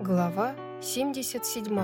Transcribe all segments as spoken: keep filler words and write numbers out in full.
Глава семьдесят семь.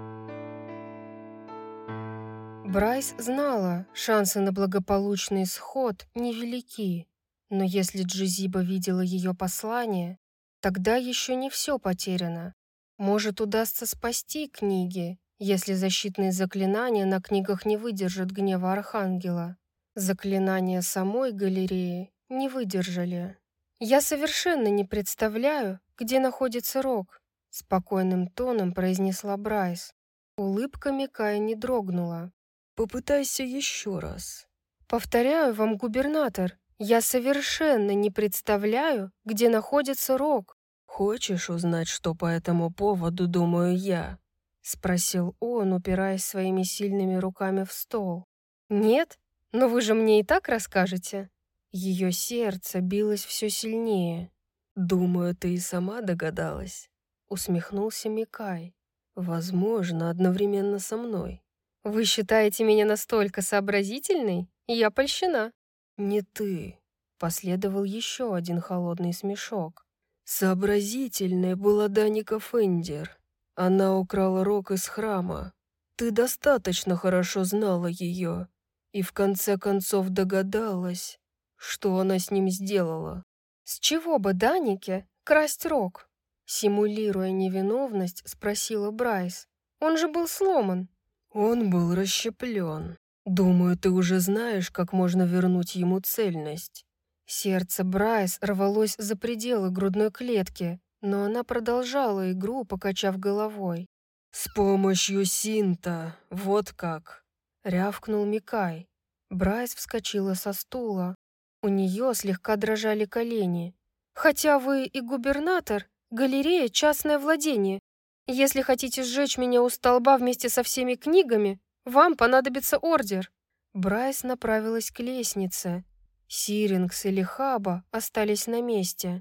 Брайс знала, шансы на благополучный исход невелики, но если Джизиба видела ее послание, тогда еще не все потеряно. Может, удастся спасти книги, если защитные заклинания на книгах не выдержат гнева Архангела. Заклинания самой галереи не выдержали. «Я совершенно не представляю, где находится Рок», — спокойным тоном произнесла Брайс. Улыбка Микая не дрогнула. «Попытайся еще раз». «Повторяю вам, губернатор, я совершенно не представляю, где находится Рок». «Хочешь узнать, что по этому поводу думаю я?» — спросил он, упираясь своими сильными руками в стол. «Нет? Но вы же мне и так расскажете». Ее сердце билось все сильнее. «Думаю, ты и сама догадалась», — усмехнулся Микай. «Возможно, одновременно со мной». «Вы считаете меня настолько сообразительной? Я польщена». «Не ты», — последовал еще один холодный смешок. «Сообразительной была Даника Фендер. Она украла Рок из храма. Ты достаточно хорошо знала ее и в конце концов догадалась, что она с ним сделала». «С чего бы Данике красть Рок?» Симулируя невиновность, спросила Брайс. «Он же был сломан». «Он был расщеплен. Думаю, ты уже знаешь, как можно вернуть ему цельность». Сердце Брайс рвалось за пределы грудной клетки, но она продолжала игру, покачав головой. «С помощью синта, вот как!» — рявкнул Микай. Брайс вскочила со стула. У нее слегка дрожали колени. «Хотя вы и губернатор, галерея — частное владение. Если хотите сжечь меня у столба вместе со всеми книгами, вам понадобится ордер». Брайс направилась к лестнице. Сирингс и Лихаба остались на месте.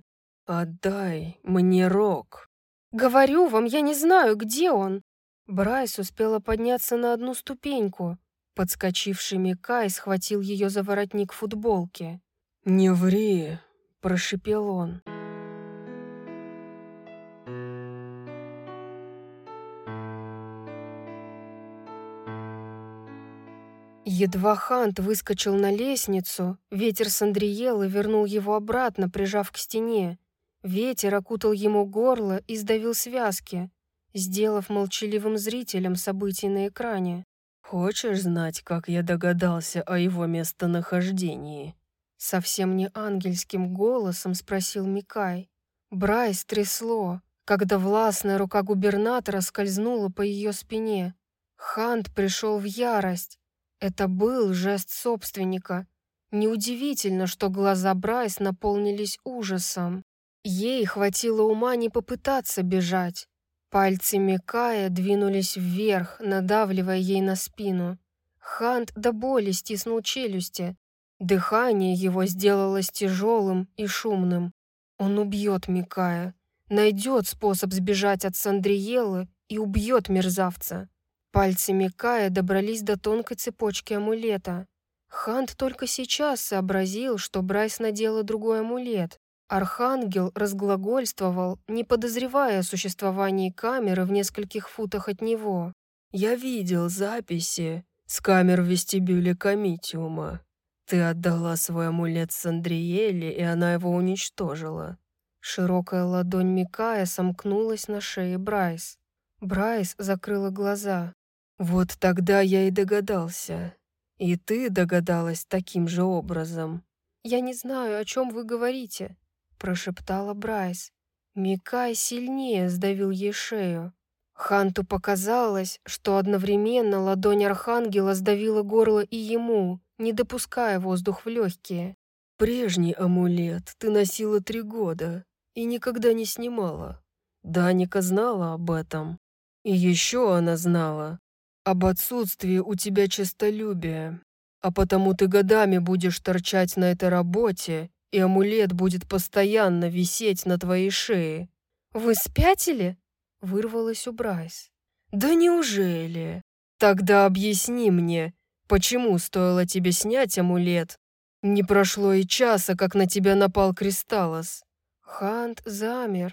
«Отдай мне Рок». «Говорю вам, я не знаю, где он». Брайс успела подняться на одну ступеньку. Подскочивший Микай схватил ее за воротник футболки. «Не ври», — прошипел он. Едва Хант выскочил на лестницу, ветер Сандриелы вернул его обратно, прижав к стене. Ветер окутал ему горло и сдавил связки, сделав молчаливым зрителем событий на экране. «Хочешь знать, как я догадался о его местонахождении?» Совсем не ангельским голосом спросил Микай. Брайс трясло, когда властная рука губернатора скользнула по ее спине. Хант пришел в ярость. Это был жест собственника. Неудивительно, что глаза Брайс наполнились ужасом. Ей хватило ума не попытаться бежать. Пальцы Микая двинулись вверх, надавливая ей на спину. Хант до боли стиснул челюсти. Дыхание его сделалось тяжелым и шумным. Он убьет Микая, найдет способ сбежать от Сандриелы и убьет мерзавца. Пальцы Микая добрались до тонкой цепочки амулета. Хант только сейчас сообразил, что Брайс надела другой амулет. Архангел разглагольствовал, не подозревая о существовании камеры в нескольких футах от него. «Я видел записи с камер в вестибюле Комитиума. Ты отдала свой амулет Сандриеле, и она его уничтожила». Широкая ладонь Микая сомкнулась на шее Брайс. Брайс закрыла глаза. «Вот тогда я и догадался. И ты догадалась таким же образом». «Я не знаю, о чем вы говорите», — прошептала Брайс. Микай сильнее сдавил ей шею. Ханту показалось, что одновременно ладонь Архангела сдавила горло и ему, не допуская воздух в легкие. «Прежний амулет ты носила три года и никогда не снимала. Даника знала об этом. И еще она знала об отсутствии у тебя честолюбия. А потому ты годами будешь торчать на этой работе, и амулет будет постоянно висеть на твоей шее». «Вы спятили?» — вырвалось у Брайс. «Да неужели? Тогда объясни мне, почему стоило тебе снять амулет? Не прошло и часа, как на тебя напал Кристаллос». Хант замер.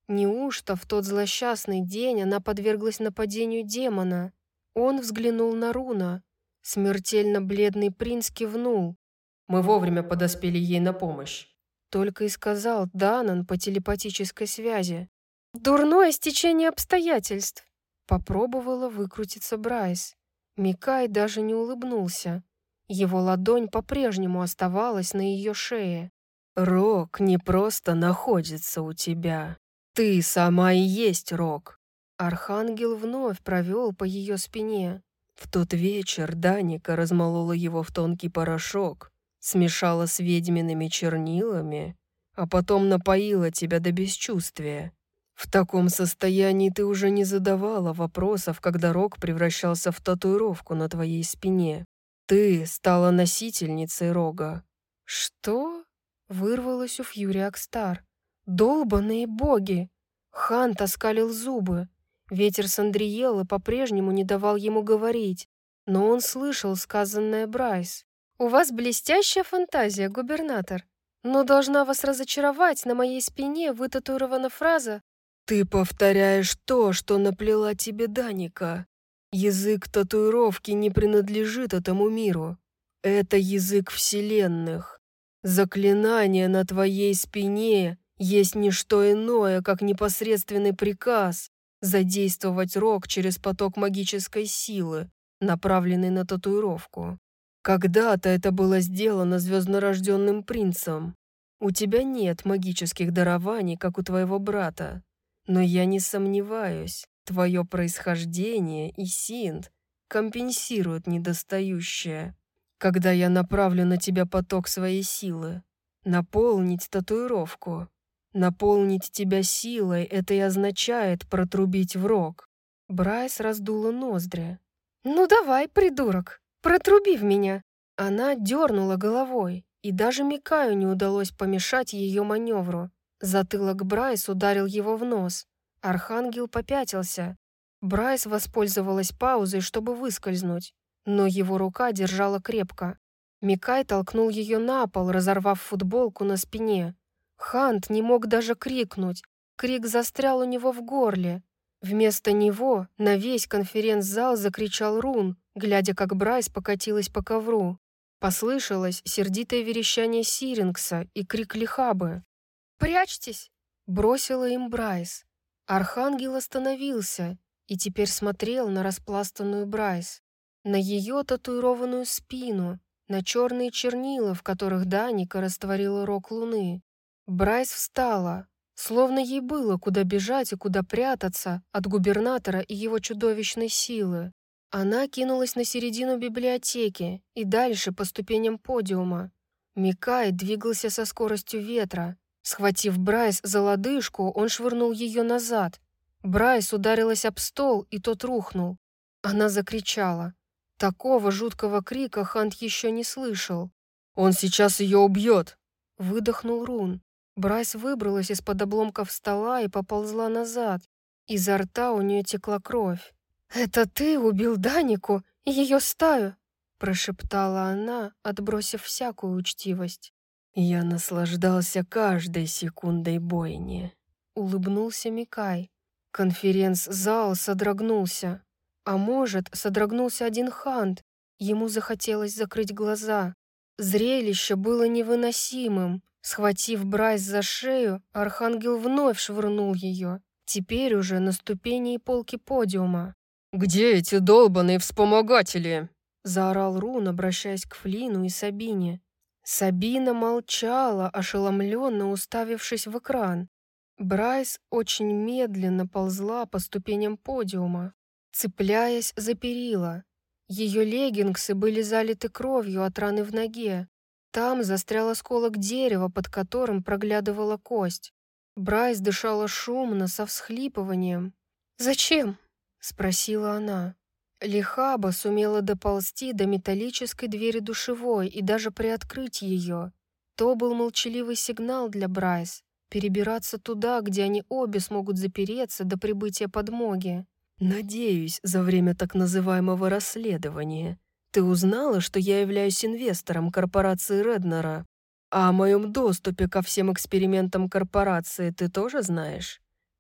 Неужто в тот злосчастный день она подверглась нападению демона? Он взглянул на Руна. Смертельно бледный принц кивнул. «Мы вовремя подоспели ей на помощь», — только и сказал Данан по телепатической связи. «Дурное стечение обстоятельств!» — попробовала выкрутиться Брайс. Микай даже не улыбнулся. Его ладонь по-прежнему оставалась на ее шее. «Рок не просто находится у тебя. Ты сама и есть Рок». Архангел вновь провел по ее спине. В тот вечер Даника размолола его в тонкий порошок, смешала с ведьмиными чернилами, а потом напоила тебя до бесчувствия. В таком состоянии ты уже не задавала вопросов, когда Рок превращался в татуировку на твоей спине. Ты стала носительницей Рога. «Что?» — вырвалось у Фьюри Акстар. «Долбаные боги!» Хант оскалил зубы. Ветер Сандриелы по-прежнему не давал ему говорить, но он слышал сказанное Брайс. «У вас блестящая фантазия, губернатор, но должна вас разочаровать, на моей спине вытатуирована фраза «Ты повторяешь то, что наплела тебе Даника. Язык татуировки не принадлежит этому миру. Это язык вселенных. Заклинание на твоей спине есть не что иное, как непосредственный приказ задействовать Рог через поток магической силы, направленный на татуировку. Когда-то это было сделано звезднорожденным принцем. У тебя нет магических дарований, как у твоего брата. Но я не сомневаюсь, твое происхождение и синт компенсируют недостающее, когда я направлю на тебя поток своей силы. Наполнить татуировку. Наполнить тебя силой — это и означает протрубить в Рог». Брайс раздула ноздри. «Ну давай, придурок, протруби в меня!» Она дернула головой, и даже Микаю не удалось помешать ее маневру. Затылок Брайс ударил его в нос. Архангел попятился. Брайс воспользовалась паузой, чтобы выскользнуть, но его рука держала крепко. Микай толкнул ее на пол, разорвав футболку на спине. Хант не мог даже крикнуть. Крик застрял у него в горле. Вместо него на весь конференц-зал закричал Рун, глядя, как Брайс покатилась по ковру. Послышалось сердитое верещание Сирингса и крик Лихабы. «Прячьтесь!» — бросила им Брайс. Архангел остановился и теперь смотрел на распластанную Брайс, на ее татуированную спину, на черные чернила, в которых Даника растворила рог луны. Брайс встала, словно ей было куда бежать и куда прятаться от губернатора и его чудовищной силы. Она кинулась на середину библиотеки и дальше по ступеням подиума. Микай двигался со скоростью ветра. Схватив Брайс за лодыжку, он швырнул ее назад. Брайс ударилась об стол, и тот рухнул. Она закричала. Такого жуткого крика Хант еще не слышал. «Он сейчас ее убьет!» — выдохнул Рун. Брайс выбралась из-под обломков стола и поползла назад. Изо рта у нее текла кровь. «Это ты убил Данику и ее стаю?» — прошептала она, отбросив всякую учтивость. «Я наслаждался каждой секундой бойни», — улыбнулся Микай. Конференц-зал содрогнулся. А может, содрогнулся один Хант. Ему захотелось закрыть глаза. Зрелище было невыносимым. Схватив Брайс за шею, Архангел вновь швырнул ее, теперь уже на ступени и полки подиума. «Где эти долбаные вспомогатели?» — заорал Рун, обращаясь к Флину и Сабине. Сабина молчала, ошеломленно уставившись в экран. Брайс очень медленно ползла по ступеням подиума, цепляясь за перила. Ее леггингсы были залиты кровью от раны в ноге. Там застрял осколок дерева, под которым проглядывала кость. Брайс дышала шумно, со всхлипыванием. «Зачем?» — спросила она. Лихаба сумела доползти до металлической двери душевой и даже приоткрыть ее. То был молчаливый сигнал для Брайс перебираться туда, где они обе смогут запереться до прибытия подмоги. «Надеюсь, за время так называемого расследования ты узнала, что я являюсь инвестором корпорации Реднера, а о моем доступе ко всем экспериментам корпорации ты тоже знаешь?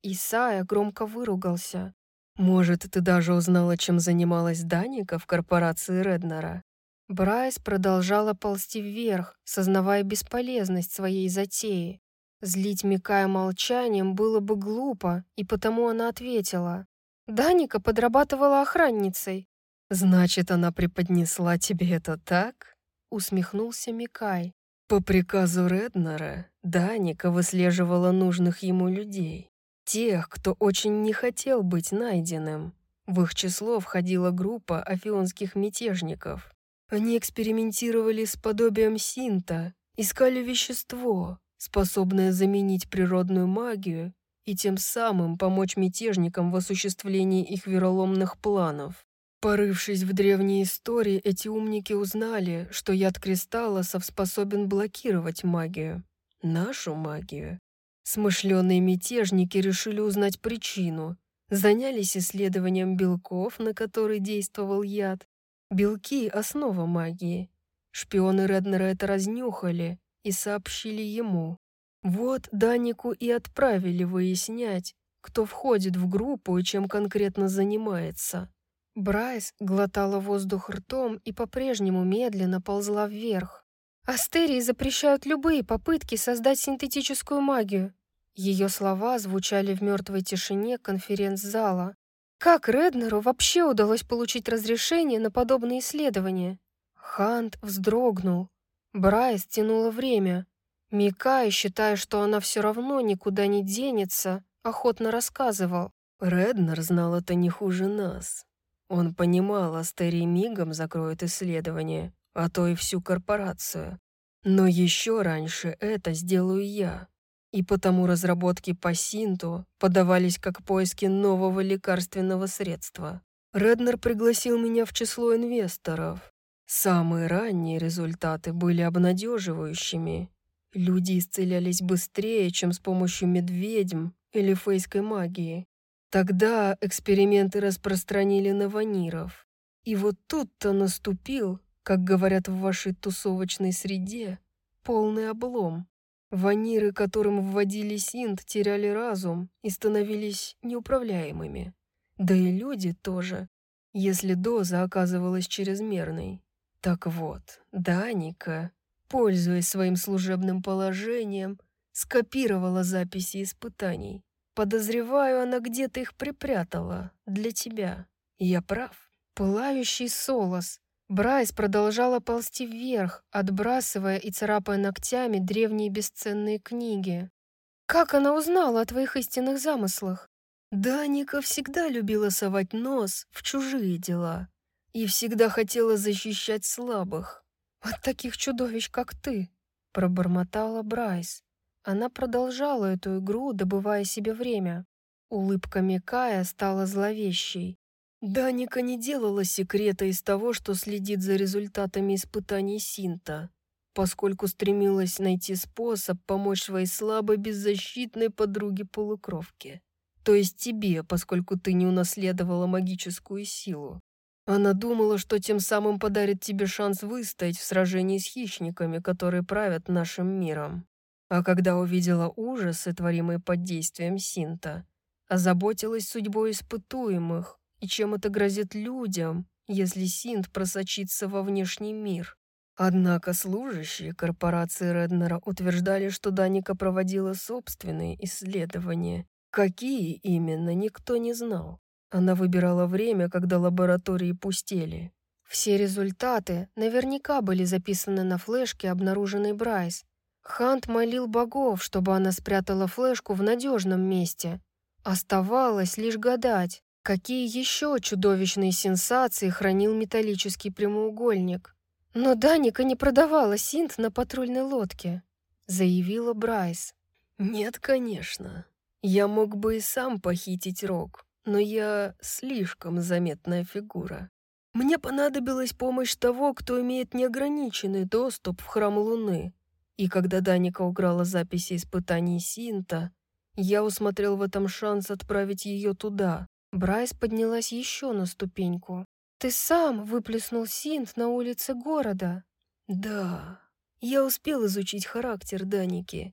Исайя громко выругался. «Может, ты даже узнала, чем занималась Даника в корпорации Реднера?» Брайс продолжала ползти вверх, сознавая бесполезность своей затеи. Злить Микая молчанием было бы глупо, и потому она ответила. «Даника подрабатывала охранницей». «Значит, она преподнесла тебе это так?» — усмехнулся Микай. «По приказу Реднера Даника выслеживала нужных ему людей. Тех, кто очень не хотел быть найденным. В их число входила группа афионских мятежников. Они экспериментировали с подобием синта, искали вещество, способное заменить природную магию и тем самым помочь мятежникам в осуществлении их вероломных планов. Порывшись в древней истории, эти умники узнали, что яд кристаллосов способен блокировать магию. Нашу магию. Смышленые мятежники решили узнать причину, занялись исследованием белков, на которые действовал яд. Белки — основа магии. Шпионы Реднера это разнюхали и сообщили ему. Вот Данику и отправили выяснять, кто входит в группу и чем конкретно занимается. Брайс глотала воздух ртом и по-прежнему медленно ползла вверх. «Астерии запрещают любые попытки создать синтетическую магию». Ее слова звучали в мертвой тишине конференц-зала. Как Реднеру вообще удалось получить разрешение на подобные исследования? Хант вздрогнул. Брайс тянула время. Микай, считая, что она все равно никуда не денется, охотно рассказывал. Реднер знал это не хуже нас. Он понимал, Астерии мигом закроет исследование, а то и всю корпорацию. Но еще раньше это сделаю я. И потому разработки по синту подавались как поиски нового лекарственного средства. Реднер пригласил меня в число инвесторов. Самые ранние результаты были обнадеживающими. Люди исцелялись быстрее, чем с помощью медведьм или фейской магии. Тогда эксперименты распространили на ваниров. И вот тут-то наступил, как говорят в вашей тусовочной среде, полный облом. Ваниры, которым вводили синт, теряли разум и становились неуправляемыми. Да и люди тоже, если доза оказывалась чрезмерной. Так вот, Даника, пользуясь своим служебным положением, скопировала записи испытаний. Подозреваю, она где-то их припрятала для тебя. Я прав? Пылающий солос. Брайс продолжала ползти вверх, отбрасывая и царапая ногтями древние бесценные книги. «Как она узнала о твоих истинных замыслах?» Даника всегда любила совать нос в чужие дела и всегда хотела защищать слабых. «От таких чудовищ, как ты», — пробормотала Брайс. Она продолжала эту игру, добывая себе время. Улыбка Микая стала зловещей. Даника не делала секрета из того, что следит за результатами испытаний синта, поскольку стремилась найти способ помочь своей слабой беззащитной подруге-полукровке. То есть тебе, поскольку ты не унаследовала магическую силу. Она думала, что тем самым подарит тебе шанс выстоять в сражении с хищниками, которые правят нашим миром. А когда увидела ужасы, творимые под действием синта, озаботилась судьбой испытуемых и чем это грозит людям, если синт просочится во внешний мир. Однако служащие корпорации Реднера утверждали, что Даника проводила собственные исследования. Какие именно, никто не знал. Она выбирала время, когда лаборатории пустели. Все результаты наверняка были записаны на флешке, обнаруженной Брайс. Хант молил богов, чтобы она спрятала флешку в надежном месте. Оставалось лишь гадать, какие еще чудовищные сенсации хранил металлический прямоугольник. «Но Даника не продавала синт на патрульной лодке», — заявила Брайс. «Нет, конечно. Я мог бы и сам похитить Рок, но я слишком заметная фигура. Мне понадобилась помощь того, кто имеет неограниченный доступ в храм Луны. И когда Даника украла записи испытаний синта, я усмотрел в этом шанс отправить ее туда». Брайс поднялась еще на ступеньку. «Ты сам выплеснул синт на улице города». «Да, я успел изучить характер Даники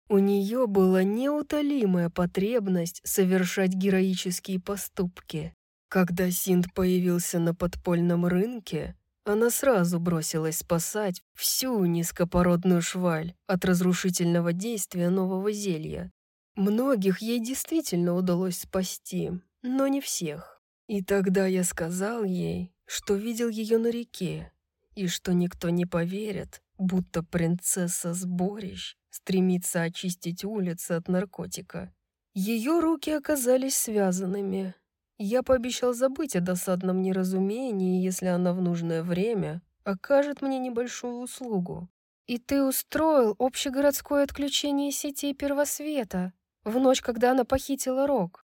У нее была неутолимая потребность совершать героические поступки. Когда Синд появился на подпольном рынке, она сразу бросилась спасать всю низкопородную шваль от разрушительного действия нового зелья. Многих ей действительно удалось спасти, но не всех. И тогда я сказал ей, что видел ее на реке, и что никто не поверит, будто принцесса Сборищ стремится очистить улицы от наркотика. Ее руки оказались связанными. Я пообещал забыть о досадном неразумении, если она в нужное время окажет мне небольшую услугу. И ты устроил общегородское отключение сетей Первосвета в ночь, когда она похитила Рок.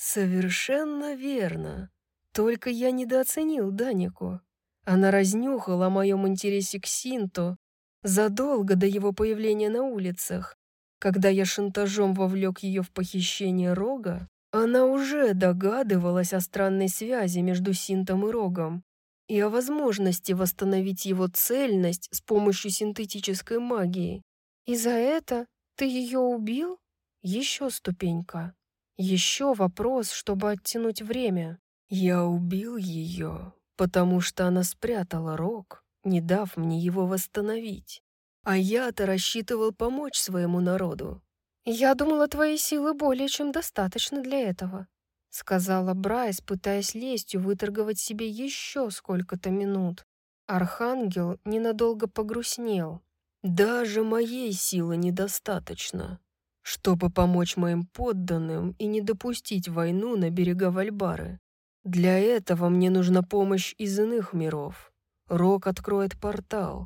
Совершенно верно. Только я недооценил Данику. Она разнюхала о моем интересе к Синту задолго до его появления на улицах. Когда я шантажом вовлек ее в похищение Рога, она уже догадывалась о странной связи между Синтом и Рогом и о возможности восстановить его цельность с помощью синтетической магии. И за это ты ее убил? Еще ступенька. Еще вопрос, чтобы оттянуть время. Я убил ее, потому что она спрятала Рог, не дав мне его восстановить. А я-то рассчитывал помочь своему народу. «Я думала, твоей силы более чем достаточно для этого», — сказала Брайс, пытаясь лестью выторговать себе еще сколько-то минут. Архангел ненадолго погрустнел. «Даже моей силы недостаточно, чтобы помочь моим подданным и не допустить войну на берега Вальбары. Для этого мне нужна помощь из иных миров. Рок откроет портал.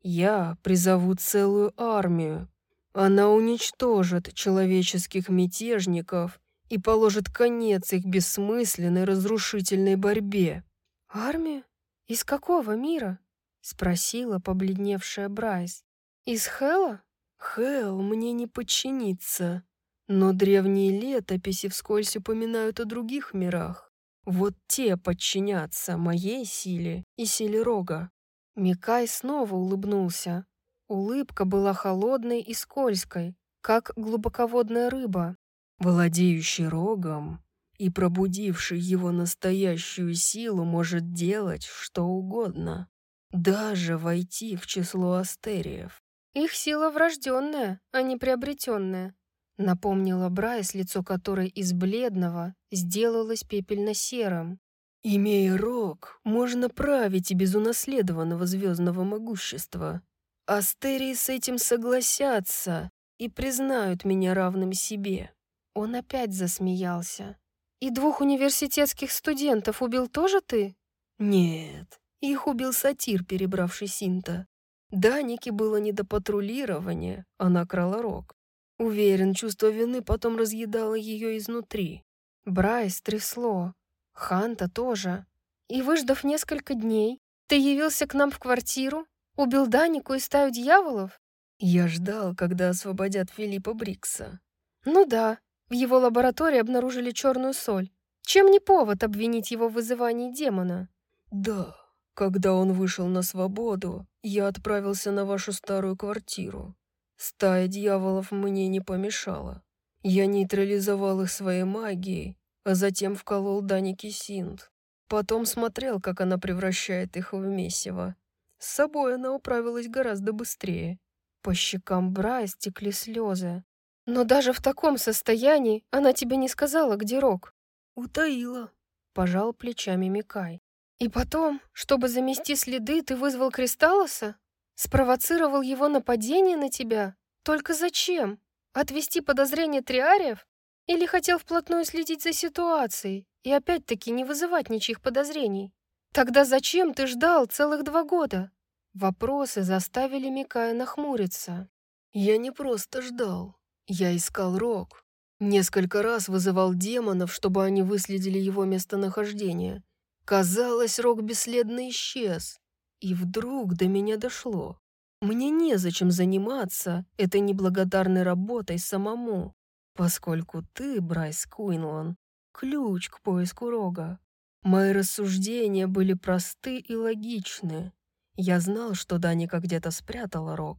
Я призову целую армию. Она уничтожит человеческих мятежников и положит конец их бессмысленной разрушительной борьбе». «Армию? Из какого мира?» — спросила побледневшая Брайс. «Из Хэла?» «Хэл мне не подчинится, но древние летописи вскользь упоминают о других мирах. Вот те подчинятся моей силе и силе Рога». Микай снова улыбнулся. Улыбка была холодной и скользкой, как глубоководная рыба. «Владеющий Рогом и пробудивший его настоящую силу может делать что угодно, даже войти в число астериев». «Их сила врожденная, а не приобретенная», — напомнила Брайс, лицо которой из бледного сделалось пепельно-серым. «Имея Рог, можно править и без унаследованного звездного могущества. Астерии с этим согласятся и признают меня равным себе». Он опять засмеялся. «И двух университетских студентов убил тоже ты?» «Нет, их убил сатир, перебравший Синта. Данике было не до патрулирования, она крала Рог. Уверен, чувство вины потом разъедало ее изнутри». Брайс трясло. Ханта тоже. «И выждав несколько дней, ты явился к нам в квартиру, убил Данику и стаю дьяволов?» «Я ждал, когда освободят Филиппа Брикса». «Ну да, в его лаборатории обнаружили черную соль. Чем не повод обвинить его в вызывании демона?» «Да, когда он вышел на свободу, я отправился на вашу старую квартиру. Стая дьяволов мне не помешала. Я нейтрализовал их своей магией, а затем вколол Данике Синт. Потом смотрел, как она превращает их в месиво. С собой она управилась гораздо быстрее». По щекам Брайс текли слезы. «Но даже в таком состоянии она тебе не сказала, где Рок?» «Утаила», — пожал плечами Микай. «И потом, чтобы замести следы, ты вызвал Кристаллоса? Спровоцировал его нападение на тебя? Только зачем? Отвести подозрения триариев? Или хотел вплотную следить за ситуацией и опять-таки не вызывать ничьих подозрений? Тогда зачем ты ждал целых два года?» Вопросы заставили Микая нахмуриться. «Я не просто ждал. Я искал Рог. Несколько раз вызывал демонов, чтобы они выследили его местонахождение. Казалось, Рог бесследно исчез. И вдруг до меня дошло. Мне незачем заниматься этой неблагодарной работой самому, поскольку ты, Брайс Куинлан, ключ к поиску Рога. Мои рассуждения были просты и логичны. Я знал, что Даника где-то спрятала Рог.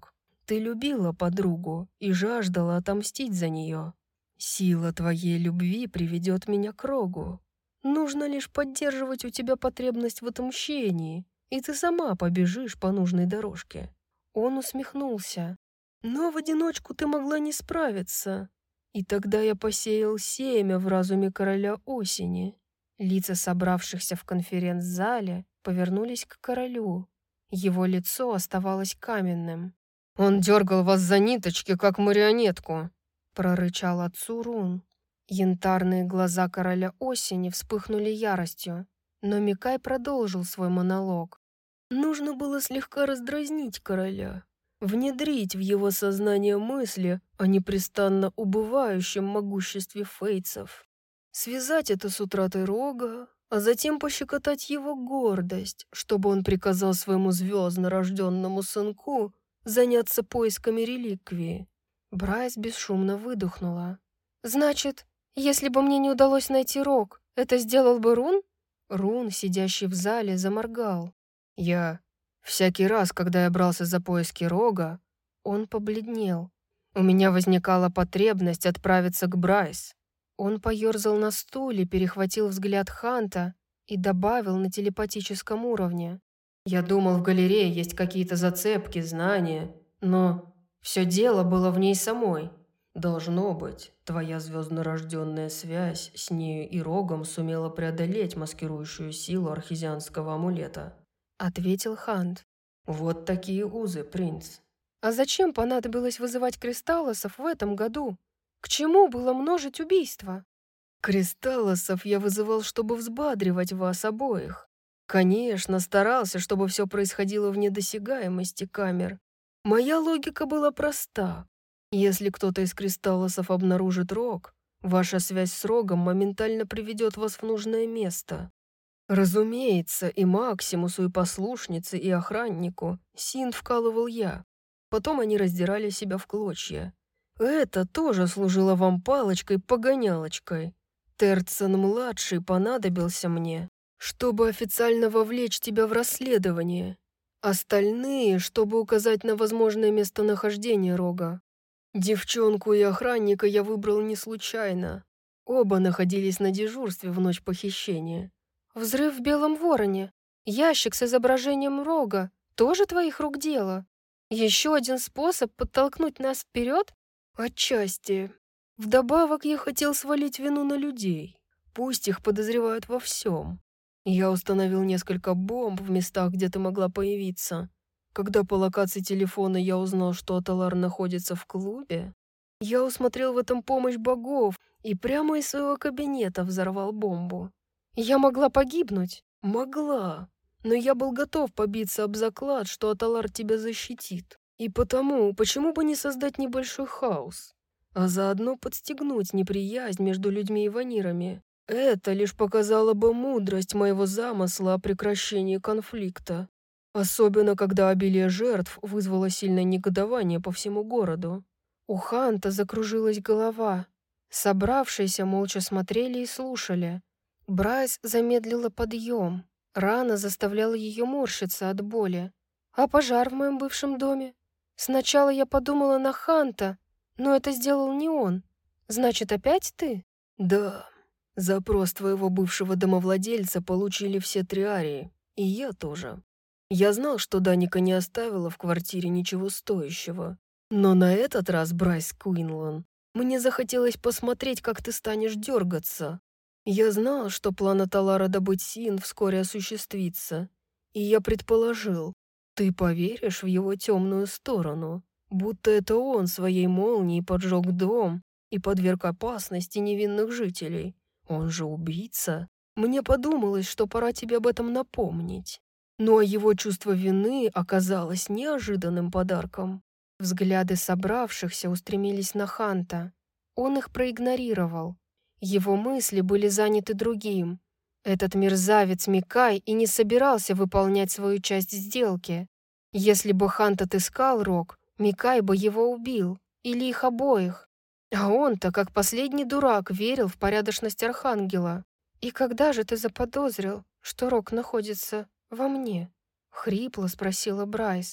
Ты любила подругу и жаждала отомстить за нее. Сила твоей любви приведет меня к Рогу. Нужно лишь поддерживать у тебя потребность в отмщении, и ты сама побежишь по нужной дорожке». Он усмехнулся. «Но в одиночку ты могла не справиться. И тогда я посеял семя в разуме короля осени». Лица собравшихся в конференц-зале повернулись к королю. Его лицо оставалось каменным. «Он дергал вас за ниточки, как марионетку», — прорычал отцу Рун. Янтарные глаза короля осени вспыхнули яростью, но Микай продолжил свой монолог. «Нужно было слегка раздразнить короля, внедрить в его сознание мысли о непрестанно убывающем могуществе фейцев, связать это с утратой Рога, а затем пощекотать его гордость, чтобы он приказал своему звездно рожденному сынку заняться поисками реликвии». Брайс бесшумно выдохнула. «Значит, если бы мне не удалось найти Рог, это сделал бы Рун?» Рун, сидящий в зале, заморгал. «Я... Всякий раз, когда я брался за поиски Рога, он побледнел. У меня возникала потребность отправиться к Брайс». Он поерзал на стуле, перехватил взгляд Ханта и добавил на телепатическом уровне. «Я думал, в галерее есть какие-то зацепки, знания, но все дело было в ней самой. Должно быть, твоя звездно-рожденная связь с нею и Рогом сумела преодолеть маскирующую силу архизианского амулета», — ответил Хант. «Вот такие узы, принц». «А зачем понадобилось вызывать кристаллосов в этом году? К чему было множить убийства?» «Кристаллосов я вызывал, чтобы взбадривать вас обоих. Конечно, старался, чтобы все происходило в недосягаемости камер. Моя логика была проста. Если кто-то из кристаллосов обнаружит Рог, ваша связь с Рогом моментально приведет вас в нужное место. Разумеется, и Максимусу, и послушнице, и охраннику Син вкалывал я. Потом они раздирали себя в клочья. Это тоже служило вам палочкой-погонялочкой. Терцен-младший понадобился мне, чтобы официально вовлечь тебя в расследование. Остальные, чтобы указать на возможное местонахождение Рога. Девчонку и охранника я выбрал не случайно. Оба находились на дежурстве в ночь похищения». «Взрыв в Белом Вороне, ящик с изображением Рога, тоже твоих рук дело? Еще один способ подтолкнуть нас вперед?» «Отчасти. Вдобавок я хотел свалить вину на людей. Пусть их подозревают во всем. Я установил несколько бомб в местах, где ты могла появиться. Когда по локации телефона я узнал, что Аталар находится в клубе, я усмотрел в этом помощь богов и прямо из своего кабинета взорвал бомбу. Я могла погибнуть?» «Могла, но я был готов побиться об заклад, что Аталар тебя защитит. И потому, почему бы не создать небольшой хаос, а заодно подстегнуть неприязнь между людьми и ванирами? Это лишь показало бы мудрость моего замысла о прекращении конфликта. Особенно, когда обилие жертв вызвало сильное негодование по всему городу». У Ханта закружилась голова. Собравшиеся молча смотрели и слушали. Брайс замедлила подъем. Рана заставляла ее морщиться от боли. «А пожар в моем бывшем доме? Сначала я подумала на Ханта, но это сделал не он. Значит, опять ты?» «Да. Запрос твоего бывшего домовладельца получили все триарии, и я тоже. Я знал, что Даника не оставила в квартире ничего стоящего. Но на этот раз, Брайс Куинлан, мне захотелось посмотреть, как ты станешь дергаться. Я знал, что план Аталара добыть Син вскоре осуществится, и я предположил, ты поверишь в его темную сторону, будто это он своей молнией поджег дом и подверг опасности невинных жителей. Он же убийца. Мне подумалось, что пора тебе об этом напомнить. Ну а его чувство вины оказалось неожиданным подарком». Взгляды собравшихся устремились на Ханта. Он их проигнорировал. Его мысли были заняты другим. Этот мерзавец Микай и не собирался выполнять свою часть сделки. Если бы Хант отыскал Рог, Микай бы его убил, или их обоих. А он-то, как последний дурак, верил в порядочность Архангела. «И когда же ты заподозрил, что Рог находится во мне?» — хрипло спросила Брайс.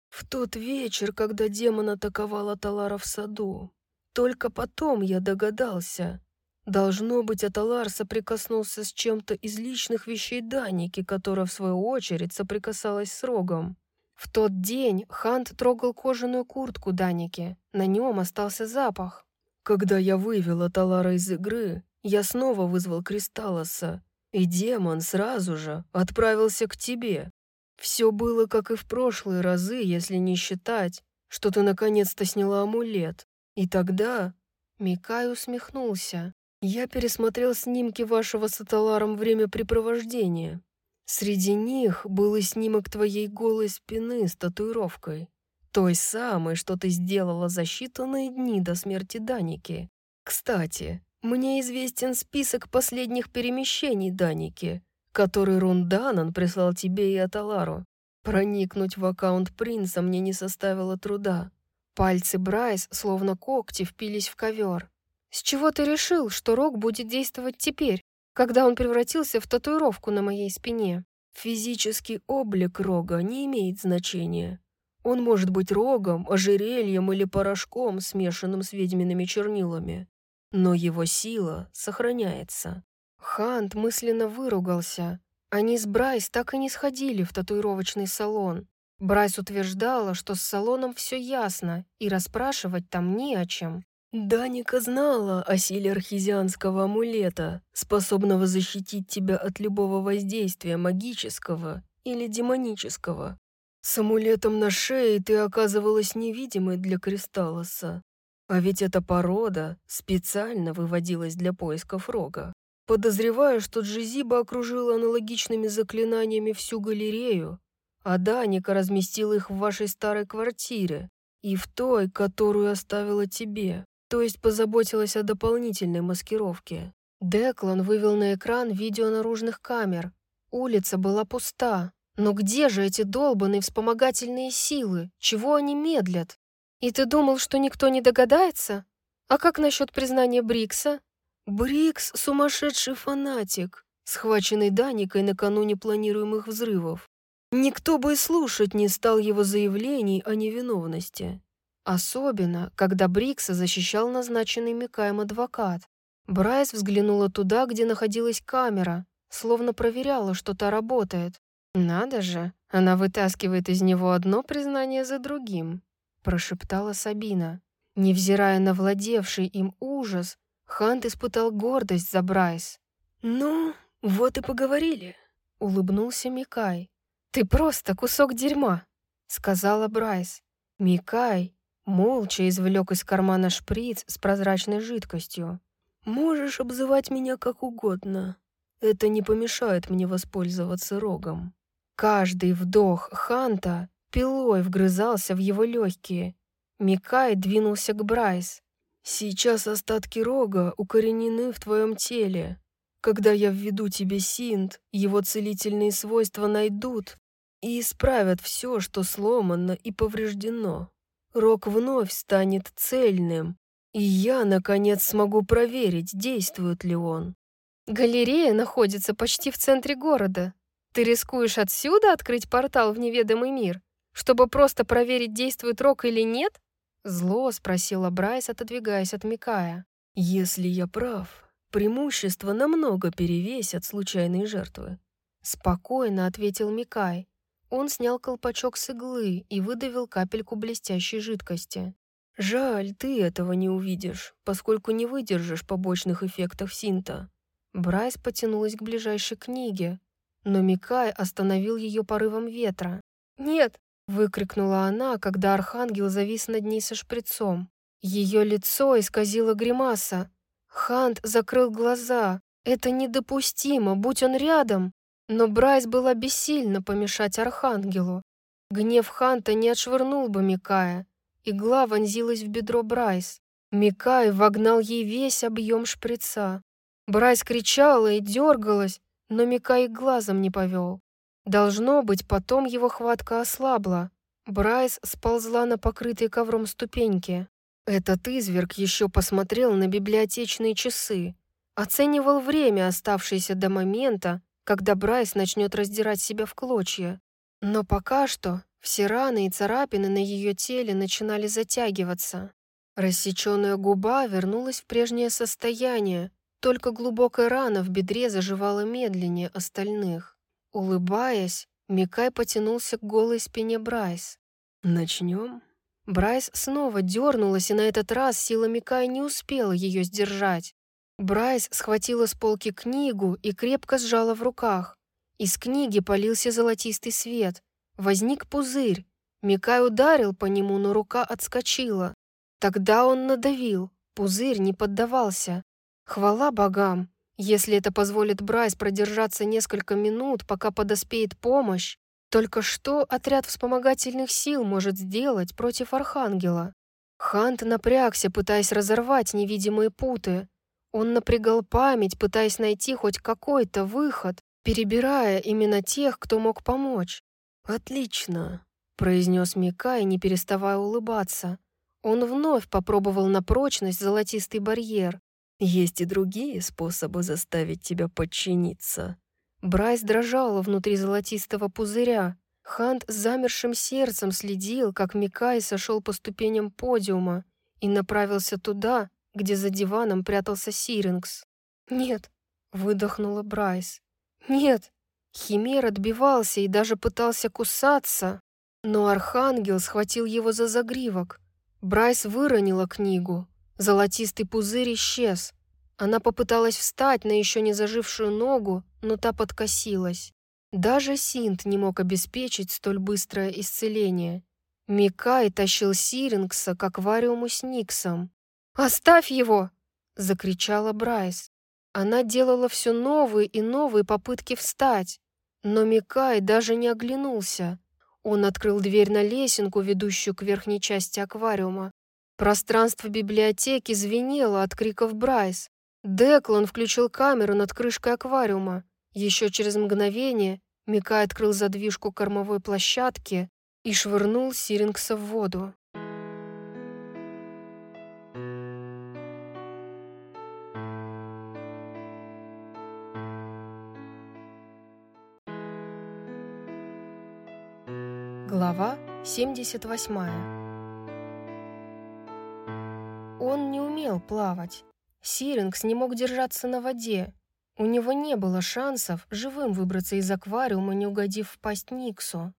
В тот вечер, когда демон атаковал Аталара в саду. Только потом я догадался. Должно быть, Аталар соприкоснулся с чем-то из личных вещей Даники, которая, в свою очередь, соприкасалась с Рогом. В тот день Хант трогал кожаную куртку Даники. На нем остался запах. Когда я вывел Аталара из игры, я снова вызвал Кристаллоса, и демон сразу же отправился к тебе. Все было, как и в прошлые разы, если не считать, что ты наконец-то сняла амулет. И тогда Микай усмехнулся. Я пересмотрел снимки вашего с Аталаром времяпрепровождения. Среди них был и снимок твоей голой спины с татуировкой. Той самой, что ты сделала за считанные дни до смерти Даники. Кстати, мне известен список последних перемещений Даники, который Рунданан прислал тебе и Аталару. Проникнуть в аккаунт принца мне не составило труда. Пальцы Брайс, словно когти, впились в ковер. «С чего ты решил, что Рог будет действовать теперь, когда он превратился в татуировку на моей спине?» Физический облик Рога не имеет значения. Он может быть рогом, ожерельем или порошком, смешанным с ведьмиными чернилами. Но его сила сохраняется. Хант мысленно выругался. Они с Брайс так и не сходили в татуировочный салон. Брайс утверждала, что с салоном все ясно, и расспрашивать там не о чем. Даника знала о силе архизианского амулета, способного защитить тебя от любого воздействия магического или демонического. С амулетом на шее ты оказывалась невидимой для Кристаллоса. А ведь эта порода специально выводилась для поисков Рога. Подозреваю, что Джизиба окружила аналогичными заклинаниями всю галерею, а Даника разместила их в вашей старой квартире и в той, которую оставила тебе, то есть позаботилась о дополнительной маскировке. Деклан вывел на экран видео наружных камер. Улица была пуста. Но где же эти долбаные вспомогательные силы? Чего они медлят? И ты думал, что никто не догадается? А как насчет признания Брикса? Брикс — сумасшедший фанатик, схваченный Даникой накануне планируемых взрывов. Никто бы и слушать не стал его заявлений о невиновности. Особенно, когда Брикса защищал назначенный Микаем адвокат. Брайс взглянула туда, где находилась камера, словно проверяла, что та работает. «Надо же, она вытаскивает из него одно признание за другим», — прошептала Сабина. Невзирая на владевший им ужас, Хант испытал гордость за Брайс. «Ну, вот и поговорили», — улыбнулся Микай. «Ты просто кусок дерьма», — сказала Брайс. Микай молча извлек из кармана шприц с прозрачной жидкостью. «Можешь обзывать меня как угодно. Это не помешает мне воспользоваться Рогом». Каждый вдох Ханта пилой вгрызался в его легкие. Микай двинулся к Брайс. «Сейчас остатки Рога укоренены в твоем теле. Когда я введу тебе синт, его целительные свойства найдут и исправят все, что сломано и повреждено. Рог вновь станет цельным, и я, наконец, смогу проверить, действует ли он». «Галерея находится почти в центре города. Ты рискуешь отсюда открыть портал в неведомый мир, чтобы просто проверить, действует Рог или нет?» Зло спросила Брайс, отодвигаясь от Микая. «Если я прав, преимущества намного перевесят случайные жертвы», — спокойно ответил Микай. Он снял колпачок с иглы и выдавил капельку блестящей жидкости. «Жаль, ты этого не увидишь, поскольку не выдержишь побочных эффектов синта». Брайс потянулась к ближайшей книге, но Микай остановил ее порывом ветра. «Нет!» — выкрикнула она, когда архангел завис над ней со шприцом. Ее лицо исказило гримаса. Хант закрыл глаза. Это недопустимо, будь он рядом. Но Брайс была бессильна помешать архангелу. Гнев Ханта не отшвырнул бы Микая. Игла вонзилась в бедро Брайс. Микай вогнал ей весь объем шприца. Брайс кричала и дергалась, но Микай глазом не повел. Должно быть, потом его хватка ослабла. Брайс сползла на покрытые ковром ступеньки. Этот изверг еще посмотрел на библиотечные часы. Оценивал время, оставшееся до момента, когда Брайс начнет раздирать себя в клочья. Но пока что Все раны и царапины на ее теле начинали затягиваться. Рассеченная губа вернулась в прежнее состояние, только глубокая рана в бедре заживала медленнее остальных. Улыбаясь, Микай потянулся к голой спине Брайс. «Начнем?» Брайс снова дернулась, и на этот раз сила Микая не успела ее сдержать. Брайс схватила с полки книгу и крепко сжала в руках. Из книги полился золотистый свет. Возник пузырь. Микай ударил по нему, но рука отскочила. Тогда он надавил. Пузырь не поддавался. Хвала богам! Если это позволит Брайс продержаться несколько минут, пока подоспеет помощь, только что отряд вспомогательных сил может сделать против Архангела? Хант напрягся, пытаясь разорвать невидимые путы. Он напрягал память, пытаясь найти хоть какой-то выход, перебирая именно тех, кто мог помочь. «Отлично», — произнес Микай, не переставая улыбаться. Он вновь попробовал на прочность золотистый барьер. «Есть и другие способы заставить тебя подчиниться». Брайс дрожала внутри золотистого пузыря. Хант с замершим сердцем следил, как Микай сошел по ступеням подиума и направился туда, где за диваном прятался Сирингс. «Нет», — выдохнула Брайс. «Нет». Химер отбивался и даже пытался кусаться, но Архангел схватил его за загривок. Брайс выронила книгу. Золотистый пузырь исчез. Она попыталась встать на еще не зажившую ногу, но та подкосилась. Даже Синт не мог обеспечить столь быстрое исцеление. Микай тащил Сирингса к аквариуму с Никсом. «Оставь его!» — закричала Брайс. Она делала все новые и новые попытки встать, но Микай даже не оглянулся. Он открыл дверь на лесенку, ведущую к верхней части аквариума. Пространство библиотеки звенело от криков Брайс. Деклан включил камеру над крышкой аквариума. Еще через мгновение Микай открыл задвижку кормовой площадки и швырнул Сирингса в воду. Глава семьдесят восьмая. Он не умел плавать. Сирингс не мог держаться на воде. У него не было шансов живым выбраться из аквариума, не угодив в пасть Никсу.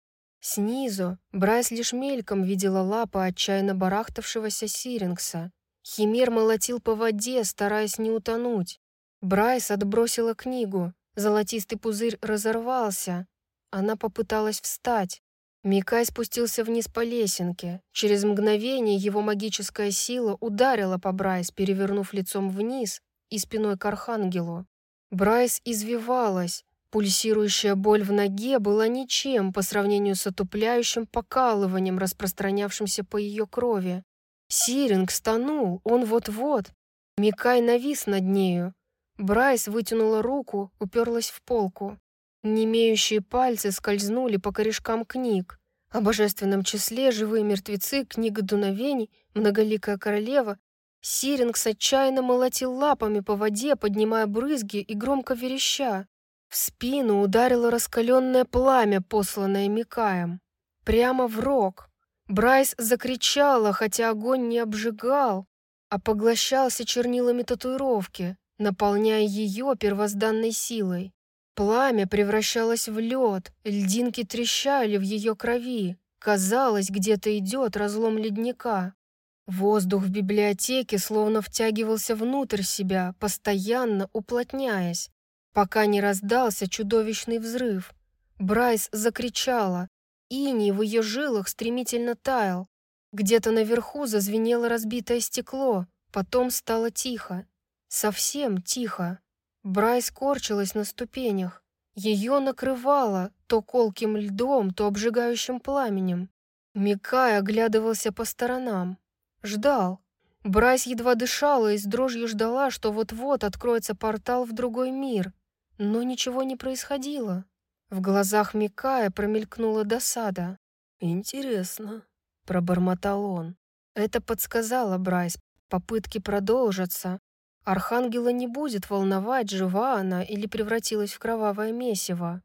Снизу Брайс лишь мельком видела лапы отчаянно барахтавшегося Сирингса. Химер молотил по воде, стараясь не утонуть. Брайс отбросила книгу. Золотистый пузырь разорвался. Она попыталась встать. Микай спустился вниз по лесенке. Через мгновение его магическая сила ударила по Брайс, перевернув лицом вниз и спиной к Архангелу. Брайс извивалась. Пульсирующая боль в ноге была ничем по сравнению с отупляющим покалыванием, распространявшимся по ее крови. Сирингс тонул, он вот-вот. Микай навис над нею. Брайс вытянула руку, уперлась в полку. Немеющие пальцы скользнули по корешкам книг. О божественном числе, живые мертвецы, книга дуновений, многоликая королева. Сирингс отчаянно молотил лапами по воде, поднимая брызги и громко вереща. В спину ударило раскаленное пламя, посланное Микаем. Прямо в рог. Брайс закричала, хотя огонь не обжигал, а поглощался чернилами татуировки, наполняя ее первозданной силой. Пламя превращалось в лед, льдинки трещали в ее крови. Казалось, где-то идет разлом ледника. Воздух в библиотеке словно втягивался внутрь себя, постоянно уплотняясь, пока не раздался чудовищный взрыв. Брайс закричала. Иней в ее жилах стремительно таял. Где-то наверху зазвенело разбитое стекло, потом стало тихо. Совсем тихо. Брайс корчилась на ступенях. Ее накрывало то колким льдом, то обжигающим пламенем. Микай оглядывался по сторонам. Ждал. Брайс едва дышала и с дрожью ждала, что вот-вот откроется портал в другой мир. Но ничего не происходило. В глазах Микая промелькнула досада. «Интересно», — пробормотал он. Это подсказала Брайс. Попытки продолжатся. Архангела не будет волновать, жива она или превратилась в кровавое месиво.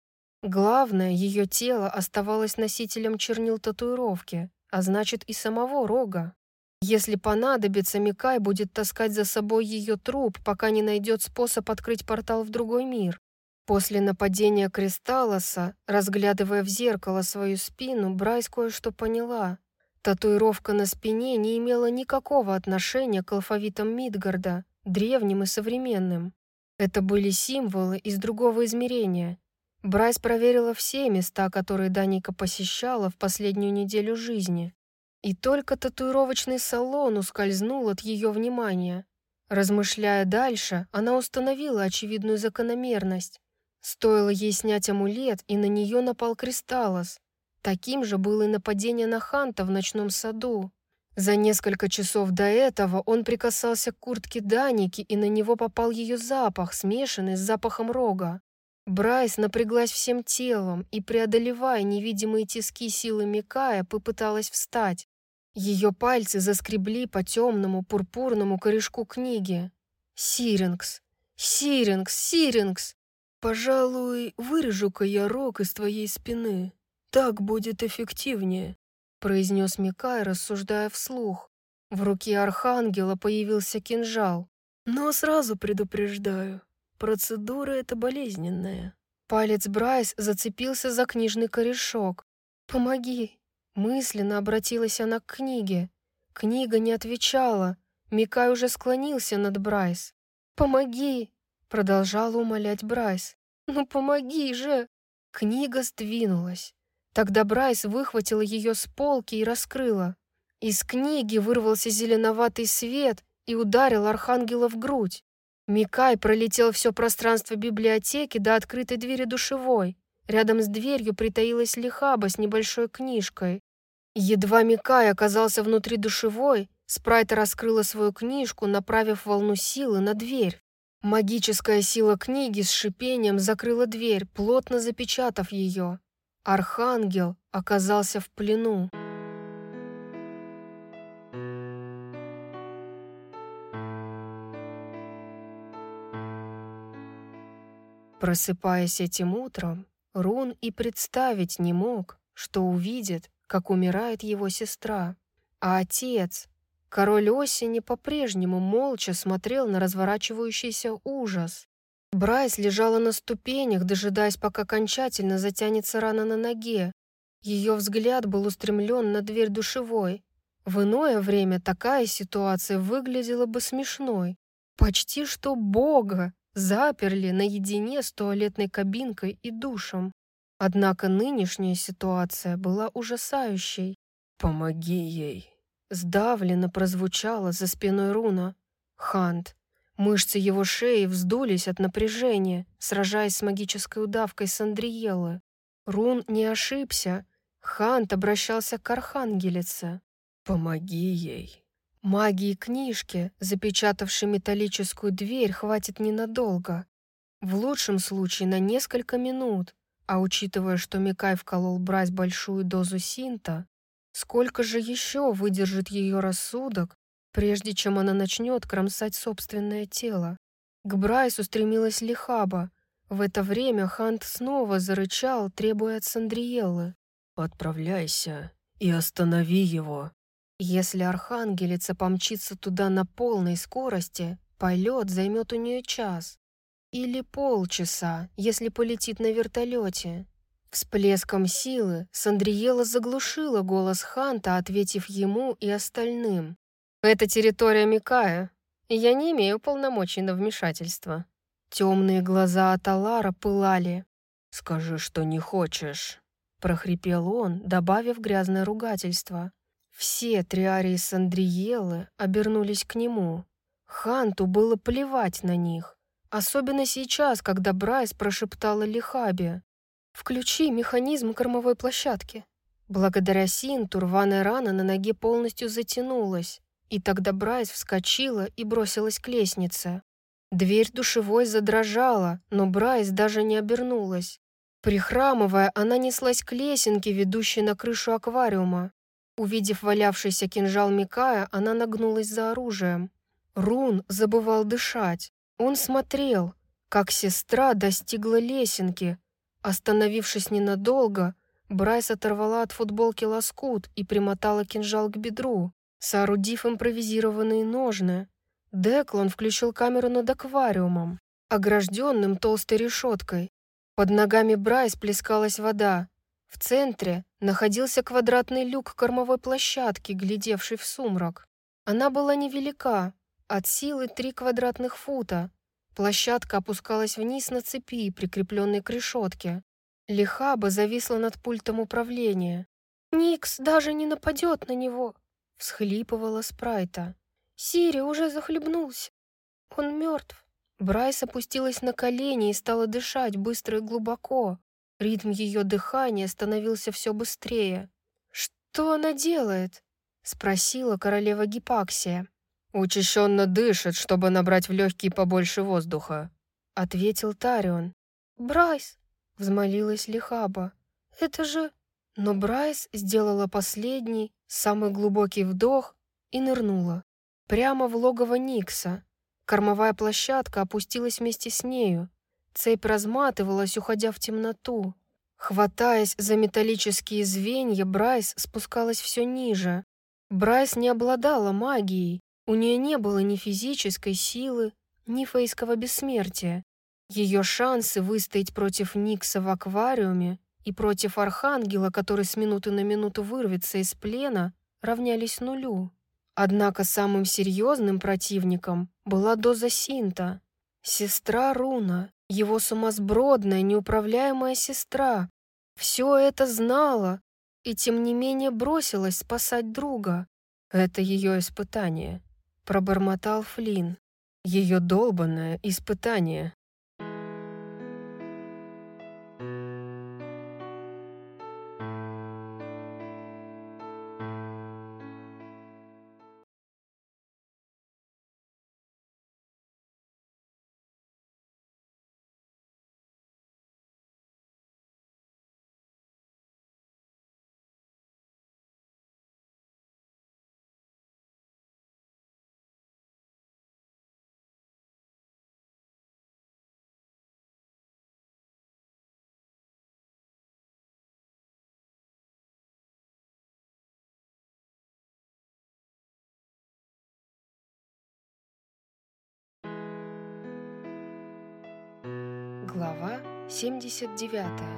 Главное, ее тело оставалось носителем чернил татуировки, а значит и самого рога. Если понадобится, Микай будет таскать за собой ее труп, пока не найдет способ открыть портал в другой мир. После нападения Кристаллоса, разглядывая в зеркало свою спину, Брайс кое-что поняла. Татуировка на спине не имела никакого отношения к алфавитам Мидгарда, древним и современным. Это были символы из другого измерения. Брайс проверила все места, которые Даника посещала в последнюю неделю жизни. И только татуировочный салон ускользнул от ее внимания. Размышляя дальше, она установила очевидную закономерность. Стоило ей снять амулет, и на нее напал Кристаллос. Таким же было и нападение на Ханта в ночном саду. За несколько часов до этого он прикасался к куртке Даники, и на него попал ее запах, смешанный с запахом рога. Брайс напряглась всем телом и, преодолевая невидимые тиски силы Микая, попыталась встать. Ее пальцы заскребли по темному пурпурному корешку книги. «Сирингс! Сирингс! Сирингс!» «Пожалуй, вырежу-ка я рог из твоей спины. Так будет эффективнее», — произнес Микай, рассуждая вслух. В руке архангела появился кинжал. «Но сразу предупреждаю, процедура эта болезненная». Палец Брайс зацепился за книжный корешок. «Помоги!» Мысленно обратилась она к книге. Книга не отвечала. Микай уже склонился над Брайс. «Помоги!» Продолжала умолять Брайс. «Ну помоги же!» Книга сдвинулась. Тогда Брайс выхватила ее с полки и раскрыла. Из книги вырвался зеленоватый свет и ударил архангела в грудь. Микай пролетел все пространство библиотеки до открытой двери душевой. Рядом с дверью притаилась Лихаба с небольшой книжкой. Едва Микай оказался внутри душевой, Спрайт раскрыла свою книжку, направив волну силы на дверь. Магическая сила книги с шипением закрыла дверь, плотно запечатав ее. Архангел оказался в плену. Просыпаясь этим утром, Рун и представить не мог, что увидит, как умирает его сестра. А отец, король осени, по-прежнему молча смотрел на разворачивающийся ужас. Брайс лежала на ступенях, дожидаясь, пока окончательно затянется рана на ноге. Ее взгляд был устремлен на дверь душевой. В иное время такая ситуация выглядела бы смешной. Почти что Бога заперли наедине с туалетной кабинкой и душем. Однако нынешняя ситуация была ужасающей. «Помоги ей!» Сдавленно прозвучало за спиной Руна. Хант. Мышцы его шеи вздулись от напряжения, сражаясь с магической удавкой Сандриеллы. Рун не ошибся. Хант обращался к архангелице. «Помоги ей!» Магии книжки, запечатавшей металлическую дверь, хватит ненадолго. В лучшем случае на несколько минут. А учитывая, что Микай вколол Брайс большую дозу синта, сколько же еще выдержит ее рассудок, прежде чем она начнет кромсать собственное тело? К Брайс устремилась Лихаба. В это время Хант снова зарычал, требуя от Сандриеллы. «Отправляйся и останови его». Если архангелица помчится туда на полной скорости, полет займет у нее час. Или полчаса, если полетит на вертолете. Всплеском силы Сандриелла заглушила голос Ханта, ответив ему и остальным. «Это территория Микая, и я не имею полномочий на вмешательство». Темные глаза Аталара пылали. «Скажи, что не хочешь», — прохрипел он, добавив грязное ругательство. Все триарии Сандриеллы обернулись к нему. Ханту было плевать на них. Особенно сейчас, когда Брайс прошептала Лихабе: «Включи механизм кормовой площадки». Благодаря Синту рваная рана на ноге полностью затянулась, и тогда Брайс вскочила и бросилась к лестнице. Дверь душевой задрожала, но Брайс даже не обернулась. Прихрамывая, она неслась к лесенке, ведущей на крышу аквариума. Увидев валявшийся кинжал Микая, она нагнулась за оружием. Рун забывал дышать. Он смотрел, как сестра достигла лесенки, Остановившись ненадолго, Брайс оторвала от футболки лоскут и примотала кинжал к бедру, соорудив импровизированные ножны. Деклан включил камеру над аквариумом, огражденным толстой решеткой. Под ногами Брайс плескалась вода. В центре находился квадратный люк кормовой площадки, глядевший в сумрак. Она была невелика, от силы три квадратных фута. Площадка опускалась вниз на цепи, прикрепленной к решетке. Лихаба зависла над пультом управления. «Никс даже не нападет на него!» — всхлипывала Спрайта. «Сири уже захлебнулся. Он мертв». Брайс опустилась на колени и стала дышать быстро и глубоко. Ритм ее дыхания становился все быстрее. «Что она делает?» — спросила королева Гипаксия. «Учащенно дышит, чтобы набрать в легкие побольше воздуха», — ответил Тарион. «Брайс!» — взмолилась Лихаба. «Это же...» Но Брайс сделала последний, самый глубокий вдох и нырнула. Прямо в логово Никса. Кормовая площадка опустилась вместе с нею. Цепь разматывалась, уходя в темноту. Хватаясь за металлические звенья, Брайс спускалась все ниже. Брайс не обладала магией. У нее не было ни физической силы, ни фейского бессмертия. Ее шансы выстоять против Никса в аквариуме и против Архангела, который с минуты на минуту вырвется из плена, равнялись нулю. Однако самым серьезным противником была Доза Синта, сестра Руна, его сумасбродная, неуправляемая сестра. Все это знала и, тем не менее, бросилась спасать друга. «Это ее испытание», — пробормотал Флинн. «Ее долбанное испытание». Глава семьдесят девятая.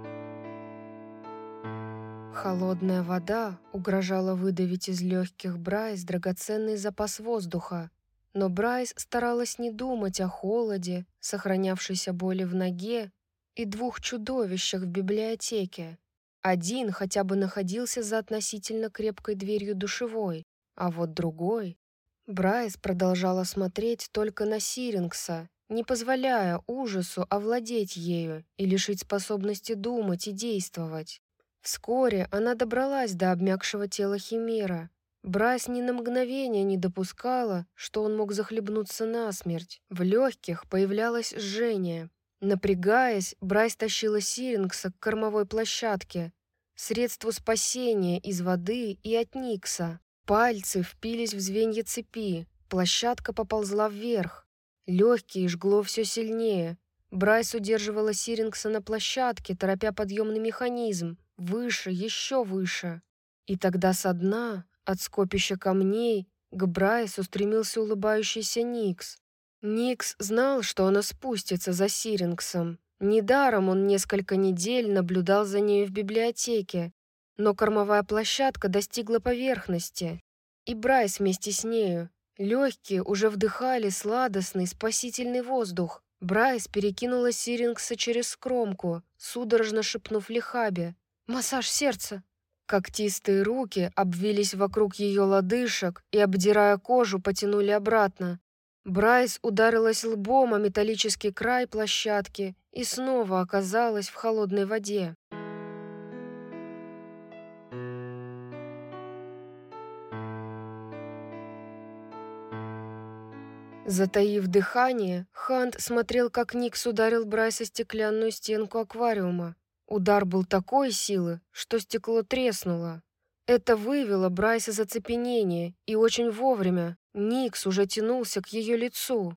Холодная вода угрожала выдавить из легких Брайс драгоценный запас воздуха, но Брайс старалась не думать о холоде, сохранявшейся боли в ноге и двух чудовищах в библиотеке. Один хотя бы находился за относительно крепкой дверью душевой, а вот другой... Брайс продолжала смотреть только на Сирингса, не позволяя ужасу овладеть ею и лишить способности думать и действовать. Вскоре она добралась до обмякшего тела Химера. Брайс ни на мгновение не допускала, что он мог захлебнуться насмерть. В легких появлялось жжение. Напрягаясь, Брайс тащила Сирингса к кормовой площадке, средству спасения из воды и от Никса. Пальцы впились в звенья цепи, площадка поползла вверх. Легкие жгло все сильнее. Брайс удерживала Сирингса на площадке, торопя подъемный механизм. Выше, еще выше. И тогда со дна, от скопища камней, к Брайс устремился улыбающийся Никс. Никс знал, что она спустится за Сирингсом. Недаром он несколько недель наблюдал за нею в библиотеке. Но кормовая площадка достигла поверхности, и Брайс вместе с нею. Легкие уже вдыхали сладостный спасительный воздух. Брайс перекинула Сирингса через кромку, судорожно шепнув Лихабе: «Массаж сердца!». Когтистые руки обвились вокруг ее лодыжек и, обдирая кожу, потянули обратно. Брайс ударилась лбом о металлический край площадки и снова оказалась в холодной воде. Затаив дыхание, Хант смотрел, как Никс ударил Брайс о стеклянную стенку аквариума. Удар был такой силы, что стекло треснуло. Это вывело Брайс из оцепенения, и очень вовремя. Никс уже тянулся к ее лицу.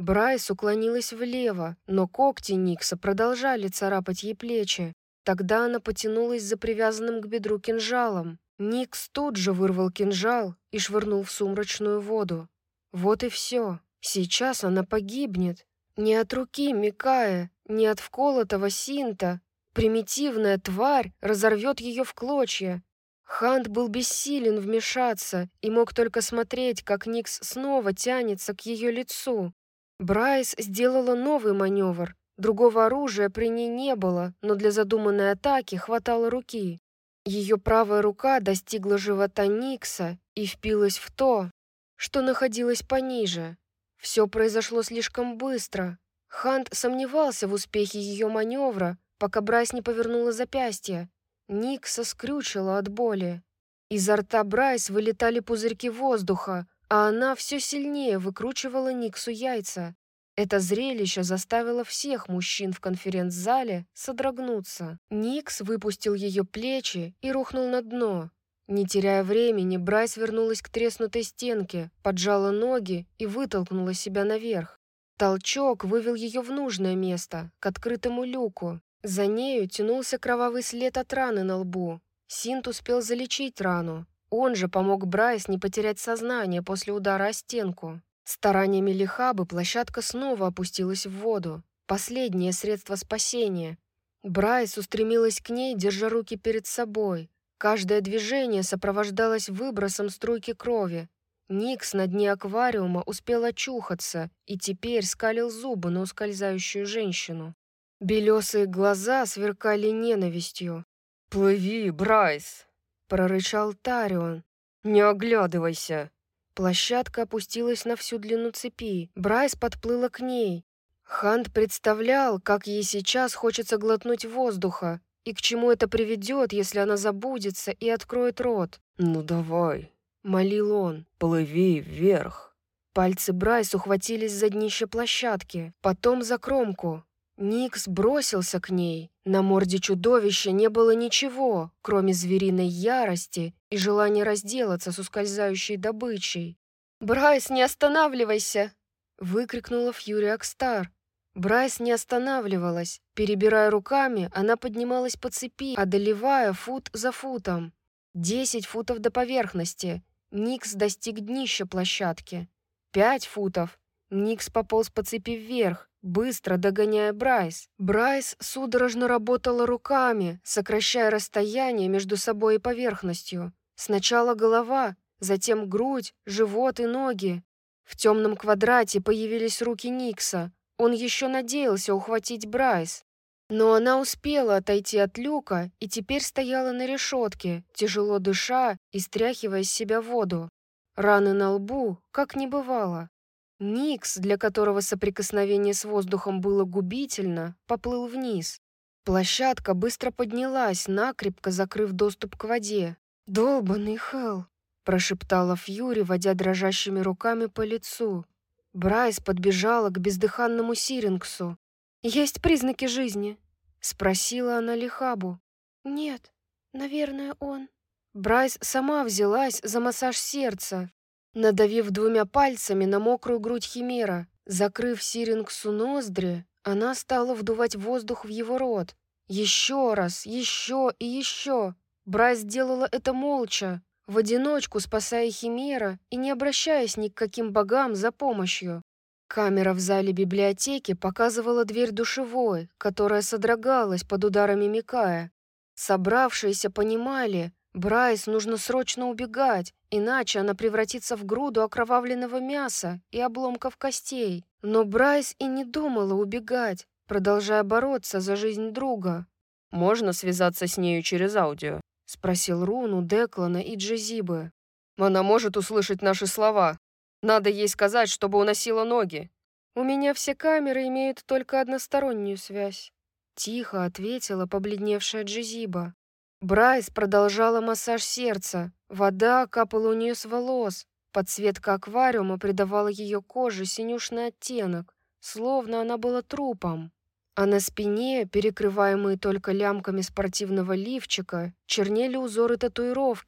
Брайс уклонилась влево, но когти Никса продолжали царапать ей плечи. Тогда она потянулась за привязанным к бедру кинжалом. Никс тут же вырвал кинжал и швырнул в сумрачную воду. Вот и все. Сейчас она погибнет. Не от руки Микая, не от вколотого синта. Примитивная тварь разорвет ее в клочья. Хант был бессилен вмешаться и мог только смотреть, как Никс снова тянется к ее лицу. Брайс сделала новый маневр. Другого оружия при ней не было, но для задуманной атаки хватало руки. Ее правая рука достигла живота Никса и впилась в то, что находилось пониже. Все произошло слишком быстро. Хант сомневался в успехе ее маневра, пока Брайс не повернула запястье. Никса скрючила от боли. Изо рта Брайс вылетали пузырьки воздуха, а она все сильнее выкручивала Никсу яйца. Это зрелище заставило всех мужчин в конференц-зале содрогнуться. Никс выпустил ее плечи и рухнул на дно. Не теряя времени, Брайс вернулась к треснутой стенке, поджала ноги и вытолкнула себя наверх. Толчок вывел ее в нужное место, к открытому люку. За нею тянулся кровавый след от раны на лбу. Синт успел залечить рану. Он же помог Брайс не потерять сознание после удара о стенку. Стараниями Лихабы площадка снова опустилась в воду. Последнее средство спасения. Брайс устремилась к ней, держа руки перед собой. Каждое движение сопровождалось выбросом струйки крови. Никс на дне аквариума успел очухаться и теперь скалил зубы на ускользающую женщину. Белесые глаза сверкали ненавистью. «Плыви, Брайс!» — прорычал Тарион. «Не оглядывайся!» Площадка опустилась на всю длину цепи. Брайс подплыла к ней. Хант представлял, как ей сейчас хочется глотнуть воздуха, и к чему это приведет, если она забудется и откроет рот. «Ну давай!» — молил он. «Плыви вверх!» Пальцы Брайс ухватились за днище площадки, потом за кромку. Никс бросился к ней. На морде чудовища не было ничего, кроме звериной ярости и желания разделаться с ускользающей добычей. «Брайс, не останавливайся!» — выкрикнула Фьюри Акстар. Брайс не останавливалась. Перебирая руками, она поднималась по цепи, одолевая фут за футом. Десять футов до поверхности. Никс достиг днища площадки. Пять футов. Никс пополз по цепи вверх, быстро догоняя Брайс. Брайс судорожно работала руками, сокращая расстояние между собой и поверхностью. Сначала голова, затем грудь, живот и ноги. В темном квадрате появились руки Никса. Он еще надеялся ухватить Брайс. Но она успела отойти от люка и теперь стояла на решетке, тяжело дыша и стряхивая с себя воду. Раны на лбу, как не бывало. Никс, для которого соприкосновение с воздухом было губительно, поплыл вниз. Площадка быстро поднялась, накрепко закрыв доступ к воде. «Долбанный Хелл!» — прошептала Фьюри, водя дрожащими руками по лицу. Брайс подбежала к бездыханному Сирингсу. «Есть признаки жизни?» — спросила она Лихабу. «Нет, наверное, он». Брайс сама взялась за массаж сердца, надавив двумя пальцами на мокрую грудь Химера. Закрыв Сирингсу ноздри, она стала вдувать воздух в его рот. Еще раз, еще и еще. Брайс делала это молча, в одиночку спасая Химера и не обращаясь ни к каким богам за помощью. Камера в зале библиотеки показывала дверь душевой, которая содрогалась под ударами Микая. Собравшиеся понимали, Брайс нужно срочно убегать, иначе она превратится в груду окровавленного мяса и обломков костей. Но Брайс и не думала убегать, продолжая бороться за жизнь друга. «Можно связаться с нею через аудио?» — спросил Рун у Деклана и Джезибы. «Она может услышать наши слова. Надо ей сказать, чтобы уносила ноги». «У меня все камеры имеют только одностороннюю связь», — тихо ответила побледневшая Джезиба. Брайс продолжала массаж сердца. Вода капала у нее с волос. Подсветка аквариума придавала ее коже синюшный оттенок, словно она была трупом. А на спине, перекрываемые только лямками спортивного лифчика, чернели узоры татуировки,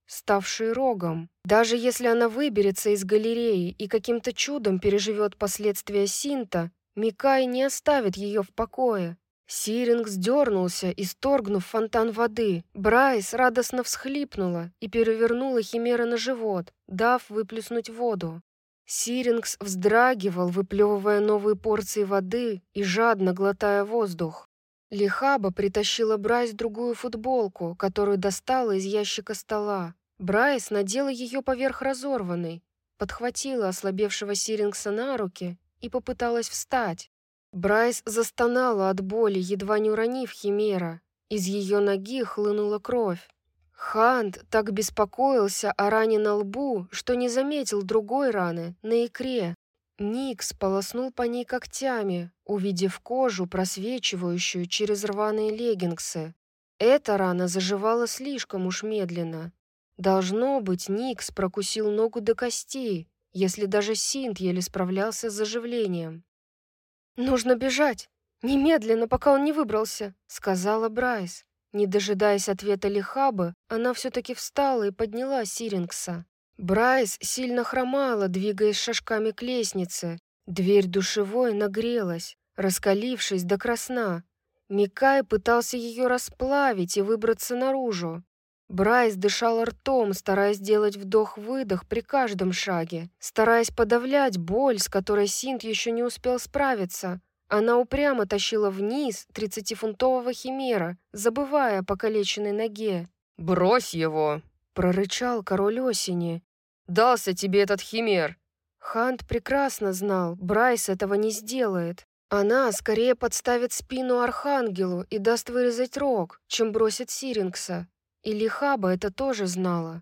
ставший рогом. Даже если она выберется из галереи и каким-то чудом переживет последствия синта, Микай не оставит ее в покое. Сирингс дернулся, исторгнув фонтан воды. Брайс радостно всхлипнула и перевернула химера на живот, дав выплеснуть воду. Сирингс вздрагивал, выплевывая новые порции воды и жадно глотая воздух. Лихаба притащила Брайс другую футболку, которую достала из ящика стола. Брайс надела ее поверх разорванной, подхватила ослабевшего Сирингса на руки и попыталась встать. Брайс застонала от боли, едва не уронив химера. Из ее ноги хлынула кровь. Хант так беспокоился о ране на лбу, что не заметил другой раны на икре. Ник сполоснул по ней когтями, увидев кожу, просвечивающую через рваные леггинсы. Эта рана заживала слишком уж медленно. Должно быть, Никс прокусил ногу до костей, если даже Синт еле справлялся с заживлением. «Нужно бежать! Немедленно, пока он не выбрался!» — сказала Брайс. Не дожидаясь ответа Лихабы, она все-таки встала и подняла Сирингса. Брайс сильно хромала, двигаясь шажками к лестнице. Дверь душевой нагрелась, раскалившись до красна. Микай пытался ее расплавить и выбраться наружу. Брайс дышала ртом, стараясь делать вдох-выдох при каждом шаге, стараясь подавлять боль, с которой Синт еще не успел справиться. Она упрямо тащила вниз тридцатифунтового химера, забывая о покалеченной ноге. «Брось его!» — прорычал король осени. «Дался тебе этот химер!» Хант прекрасно знал, Брайс этого не сделает. Она скорее подставит спину Архангелу и даст вырезать рог, чем бросит Сирингса. И Лихаба это тоже знала.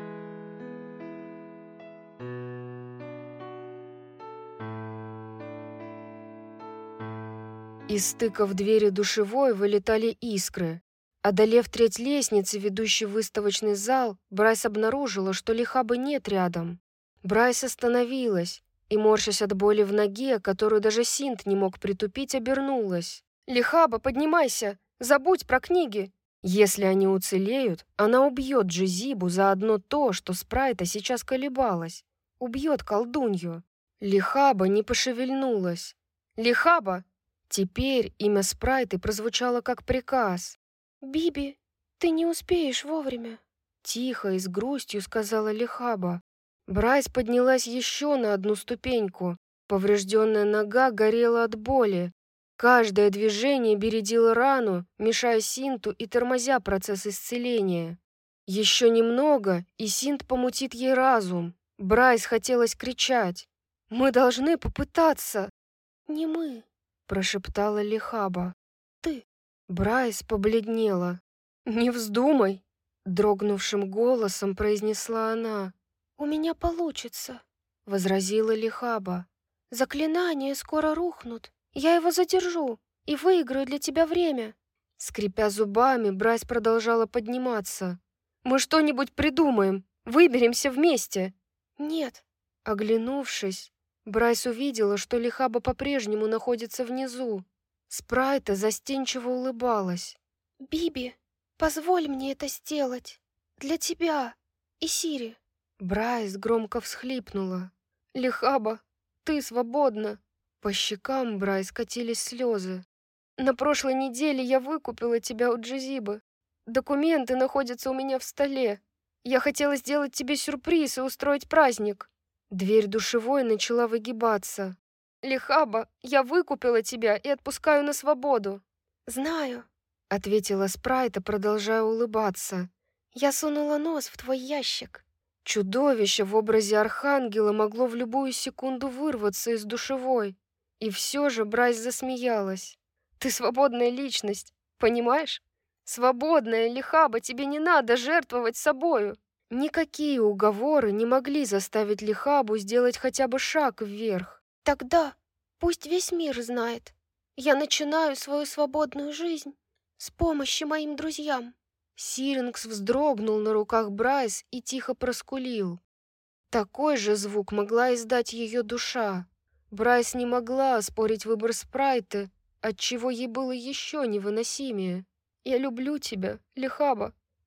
Из стыков двери душевой вылетали искры. Одолев треть лестницы, ведущей в выставочный зал, Брайс обнаружила, что Лихабы нет рядом. Брайс остановилась и, морщась от боли в ноге, которую даже Синт не мог притупить, обернулась. «Лихаба, поднимайся! Забудь про книги!» Если они уцелеют, она убьет Джизибу за одно то, что Спрайта сейчас колебалась. Убьет колдунью. Лихаба не пошевельнулась. «Лихаба!» Теперь имя Спрайты прозвучало как приказ. «Биби, ты не успеешь вовремя», — тихо и с грустью сказала Лихаба. Брайс поднялась еще на одну ступеньку. Поврежденная нога горела от боли. Каждое движение бередило рану, мешая Синту и тормозя процесс исцеления. Еще немного, и Синт помутит ей разум. Брайс хотелось кричать. «Мы должны попытаться!» «Не мы», — прошептала Лихаба. «Ты». Брайс побледнела. «Не вздумай!» — дрогнувшим голосом произнесла она. «У меня получится», — возразила Лихаба. «Заклинания скоро рухнут. Я его задержу и выиграю для тебя время». Скрипя зубами, Брайс продолжала подниматься. «Мы что-нибудь придумаем. Выберемся вместе». «Нет». Оглянувшись, Брайс увидела, что Лихаба по-прежнему находится внизу. Спрайта застенчиво улыбалась. «Биби, позволь мне это сделать. Для тебя и Сири». Брайс громко всхлипнула. «Лихаба, ты свободна». По щекам Брайс катились слезы. «На прошлой неделе я выкупила тебя у Джизибы. Документы находятся у меня в столе. Я хотела сделать тебе сюрприз и устроить праздник». Дверь душевой начала выгибаться. «Лихаба, я выкупила тебя и отпускаю на свободу». «Знаю», — ответила Спрайта, продолжая улыбаться. «Я сунула нос в твой ящик». Чудовище в образе архангела могло в любую секунду вырваться из душевой. И все же Брайс засмеялась. «Ты свободная личность, понимаешь? Свободная, Лихаба, тебе не надо жертвовать собою». Никакие уговоры не могли заставить Лихабу сделать хотя бы шаг вверх. «Тогда пусть весь мир знает. Я начинаю свою свободную жизнь с помощи моим друзьям». Сирингс вздрогнул на руках Брайс и тихо проскулил. Такой же звук могла издать ее душа. Брайс не могла оспорить выбор Спрайты, отчего ей было еще невыносимее. «Я люблю тебя, Лихаба.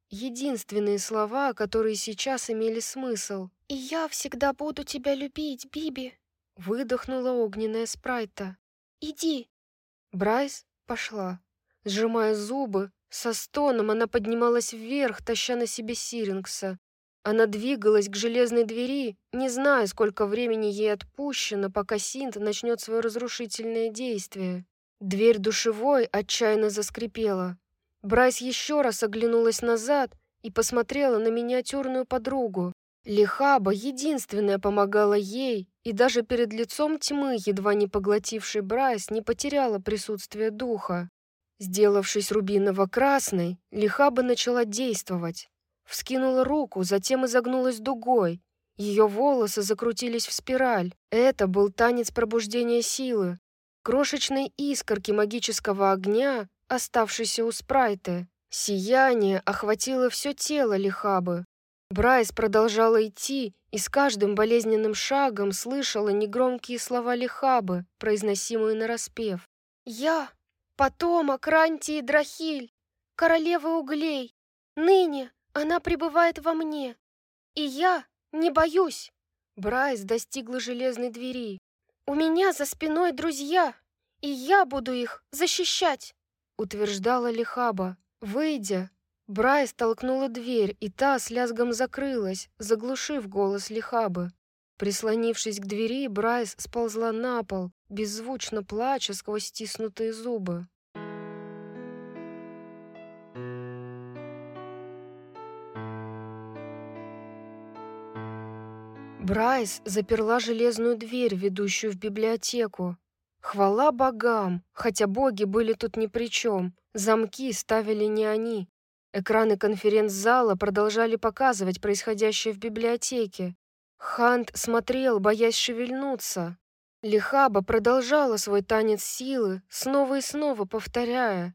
Единственные слова, которые сейчас имели смысл. «И я всегда буду тебя любить, Биби», — выдохнула огненная Спрайта. «Иди». Брайс пошла. Сжимая зубы, со стоном она поднималась вверх, таща на себе Сирингса. Она двигалась к железной двери, не зная, сколько времени ей отпущено, пока Синт начнет свое разрушительное действие. Дверь душевой отчаянно заскрипела. Брайс еще раз оглянулась назад и посмотрела на миниатюрную подругу. Лихаба единственная помогала ей, и даже перед лицом тьмы, едва не поглотившей Брайс, не потеряла присутствие духа. Сделавшись рубиново-красной, Лихаба начала действовать. Вскинула руку, затем изогнулась дугой. Ее волосы закрутились в спираль. Это был танец пробуждения силы. Крошечные искорки магического огня, оставшиеся у Спрайты. Сияние охватило все тело Лихабы. Брайс продолжала идти, и с каждым болезненным шагом слышала негромкие слова Лихабы, произносимые нараспев. «Я — потомок Рантии Драхиль, королевы углей. Ныне она пребывает во мне, и я не боюсь». Брайс достигла железной двери. «У меня за спиной друзья, и я буду их защищать», — утверждала Лихаба. Выйдя, Брайс толкнула дверь, и та с лязгом закрылась, заглушив голос Лихабы. Прислонившись к двери, Брайс сползла на пол, беззвучно плача сквозь стиснутые зубы. Брайс заперла железную дверь, ведущую в библиотеку. Хвала богам, хотя боги были тут ни при чем, замки ставили не они. Экраны конференц-зала продолжали показывать происходящее в библиотеке. Хант смотрел, боясь шевельнуться. Лихаба продолжала свой танец силы, снова и снова повторяя: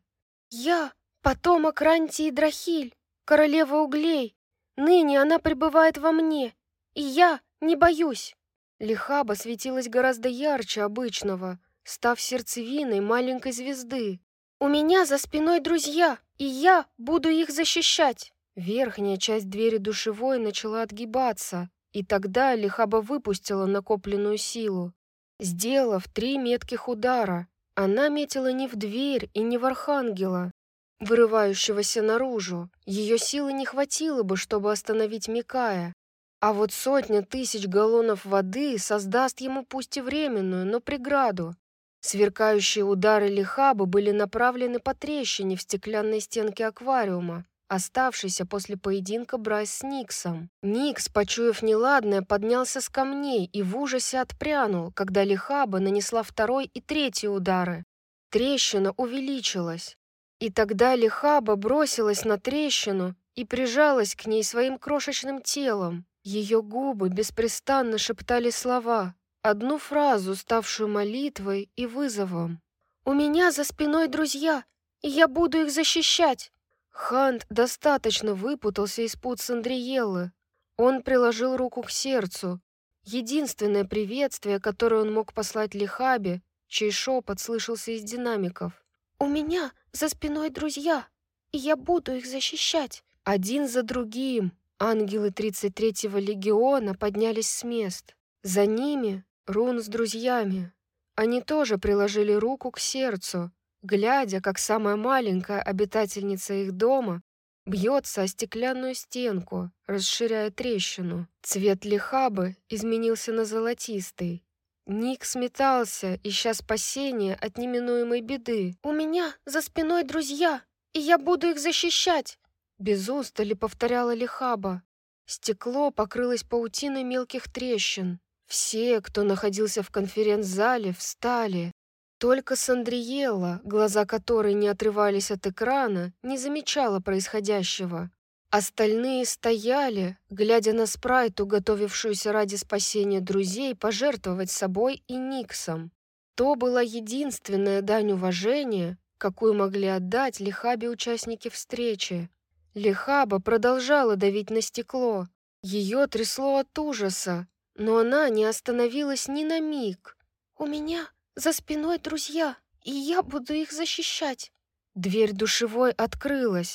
«Я — потомок Рантии Драхиль, королева углей. Ныне она пребывает во мне, и я не боюсь». Лихаба светилась гораздо ярче обычного, став сердцевиной маленькой звезды. «У меня за спиной друзья, и я буду их защищать». Верхняя часть двери душевой начала отгибаться, и тогда Лихаба выпустила накопленную силу. Сделав три метких удара, она метила не в дверь и не в архангела, вырывающегося наружу. Ее силы не хватило бы, чтобы остановить Микая. А вот сотня тысяч галлонов воды создаст ему пусть и временную, но преграду. Сверкающие удары Лихабы были направлены по трещине в стеклянной стенке аквариума, оставшейся после поединка Брайс с Никсом. Никс, почуяв неладное, поднялся с камней и в ужасе отпрянул, когда Лихаба нанесла второй и третий удары. Трещина увеличилась. И тогда Лихаба бросилась на трещину и прижалась к ней своим крошечным телом. Ее губы беспрестанно шептали слова, одну фразу, ставшую молитвой и вызовом. «У меня за спиной друзья, и я буду их защищать». Хант достаточно выпутался из пут Сандриеллы. Он приложил руку к сердцу. Единственное приветствие, которое он мог послать Лихабе, чей шепот слышался из динамиков. «У меня за спиной друзья, и я буду их защищать». Один за другим ангелы тридцать третьего легиона поднялись с мест. За ними Рун с друзьями. Они тоже приложили руку к сердцу, глядя, как самая маленькая обитательница их дома бьется о стеклянную стенку, расширяя трещину. Цвет Лихабы изменился на золотистый. Ник сметался, ища спасения от неминуемой беды. «У меня за спиной друзья, и я буду их защищать!» Без устали повторяла Лихаба. Стекло покрылось паутиной мелких трещин. Все, кто находился в конференц-зале, встали. Только Сандриелла, глаза которой не отрывались от экрана, не замечала происходящего. Остальные стояли, глядя на Спрайту, готовившуюся ради спасения друзей пожертвовать собой и Никсом. То была единственная дань уважения, какую могли отдать Лихабе участники встречи. Лихаба продолжала давить на стекло. Ее трясло от ужаса, но она не остановилась ни на миг. «У меня за спиной друзья, и я буду их защищать». Дверь душевой открылась.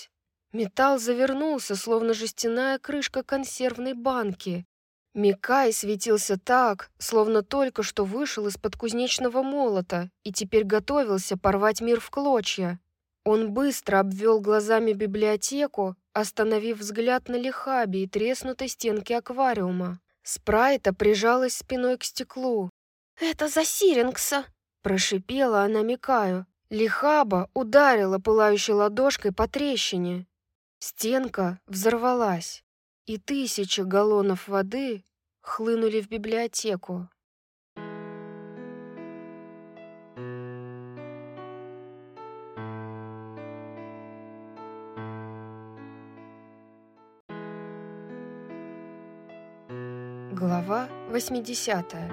Металл завернулся, словно жестяная крышка консервной банки. Микай светился так, словно только что вышел из-под кузнечного молота и теперь готовился порвать мир в клочья. Он быстро обвел глазами библиотеку, остановив взгляд на Лихабе и треснутой стенке аквариума. Спрайта прижалась спиной к стеклу. «Это за Сирингса!» – прошипела она Микаю. Лихаба ударила пылающей ладошкой по трещине. Стенка взорвалась, и тысячи галлонов воды хлынули в библиотеку. Глава восьмидесятая.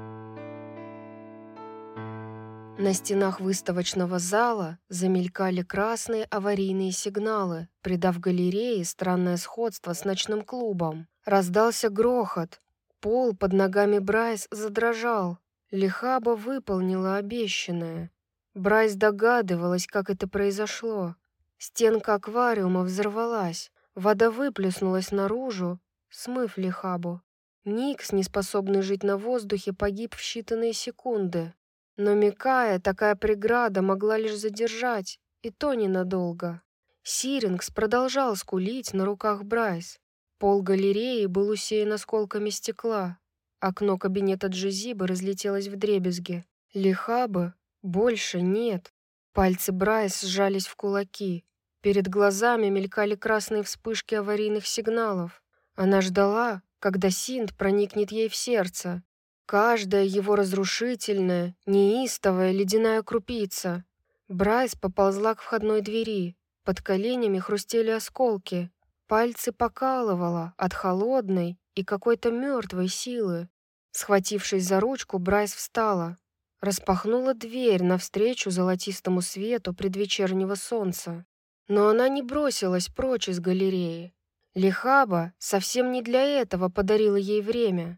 На стенах выставочного зала замелькали красные аварийные сигналы, придав галерее странное сходство с ночным клубом. Раздался грохот. Пол под ногами Брайс задрожал. Лихаба выполнила обещанное. Брайс догадывалась, как это произошло. Стенка аквариума взорвалась. Вода выплеснулась наружу, смыв Лихабу. Никс, неспособный жить на воздухе, погиб в считанные секунды. Но Микая такая преграда могла лишь задержать, и то ненадолго. Сирингс продолжал скулить на руках Брайс. Пол галереи был усеян осколками стекла. Окно кабинета Джезибы разлетелось вдребезги. Лихабы больше нет. Пальцы Брайс сжались в кулаки. Перед глазами мелькали красные вспышки аварийных сигналов. Она ждала, когда Синт проникнет ей в сердце. Каждая его разрушительная, неистовая ледяная крупица. Брайс поползла к входной двери. Под коленями хрустели осколки. Пальцы покалывало от холодной и какой-то мертвой силы. Схватившись за ручку, Брайс встала. Распахнула дверь навстречу золотистому свету предвечернего солнца. Но она не бросилась прочь из галереи. Лихаба совсем не для этого подарила ей время.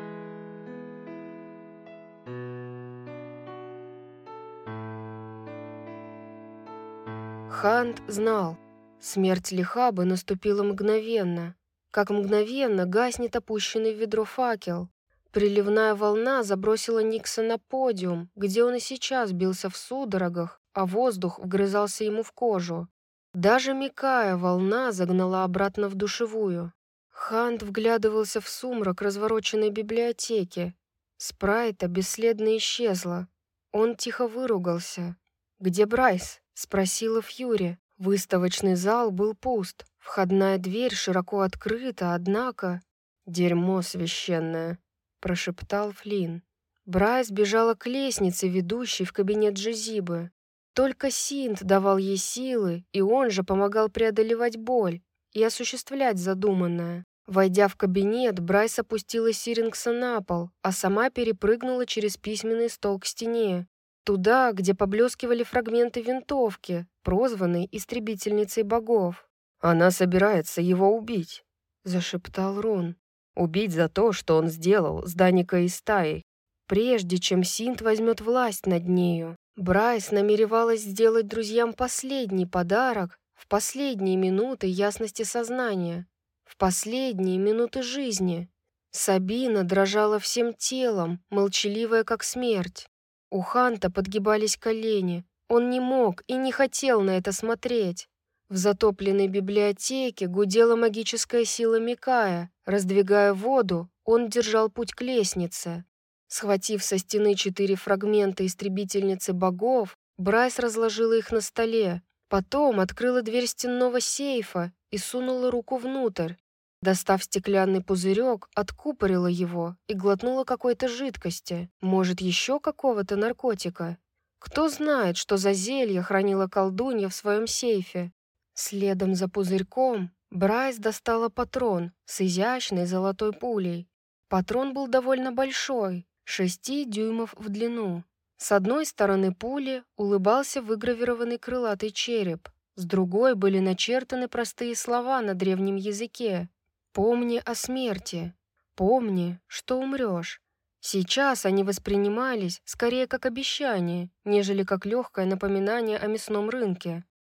Хант знал, смерть Лихабы наступила мгновенно, как мгновенно гаснет опущенный в ведро факел. Приливная волна забросила Никса на подиум, где он и сейчас бился в судорогах, а воздух вгрызался ему в кожу. Даже Микая волна загнала обратно в душевую. Хант вглядывался в сумрак развороченной библиотеки. Спрайта бесследно исчезла. Он тихо выругался. «Где Брайс?» — спросила Фьюри. Выставочный зал был пуст. Входная дверь широко открыта, однако... «Дерьмо священное», — прошептал Флинн. Брайс бежала к лестнице, ведущей в кабинет Джезибы. Только Синт давал ей силы, и он же помогал преодолевать боль и осуществлять задуманное. Войдя в кабинет, Брайс опустила Сирингса на пол, а сама перепрыгнула через письменный стол к стене. Туда, где поблескивали фрагменты винтовки, прозванной истребительницей богов. «Она собирается его убить», — зашептал Рон. «Убить за то, что он сделал с Даникой и стаей. Прежде чем Синт возьмет власть над нею, Брайс намеревалась сделать друзьям последний подарок в последние минуты ясности сознания, в последние минуты жизни. Сабина дрожала всем телом, молчаливая как смерть. У Ханта подгибались колени. Он не мог и не хотел на это смотреть. В затопленной библиотеке гудела магическая сила Микая. Раздвигая воду, он держал путь к лестнице. Схватив со стены четыре фрагмента истребительницы богов, Брайс разложила их на столе. Потом открыла дверь стенного сейфа и сунула руку внутрь. Достав стеклянный пузырек, откупорила его и глотнула какой-то жидкости. Может, еще какого-то наркотика? Кто знает, что за зелье хранила колдунья в своем сейфе? Следом за пузырьком Брайс достала патрон с изящной золотой пулей. Патрон был довольно большой, шести дюймов в длину. С одной стороны пули улыбался выгравированный крылатый череп, с другой были начертаны простые слова на древнем языке. «Помни о смерти, помни, что умрешь». Сейчас они воспринимались скорее как обещание, нежели как легкое напоминание о мясном рынке.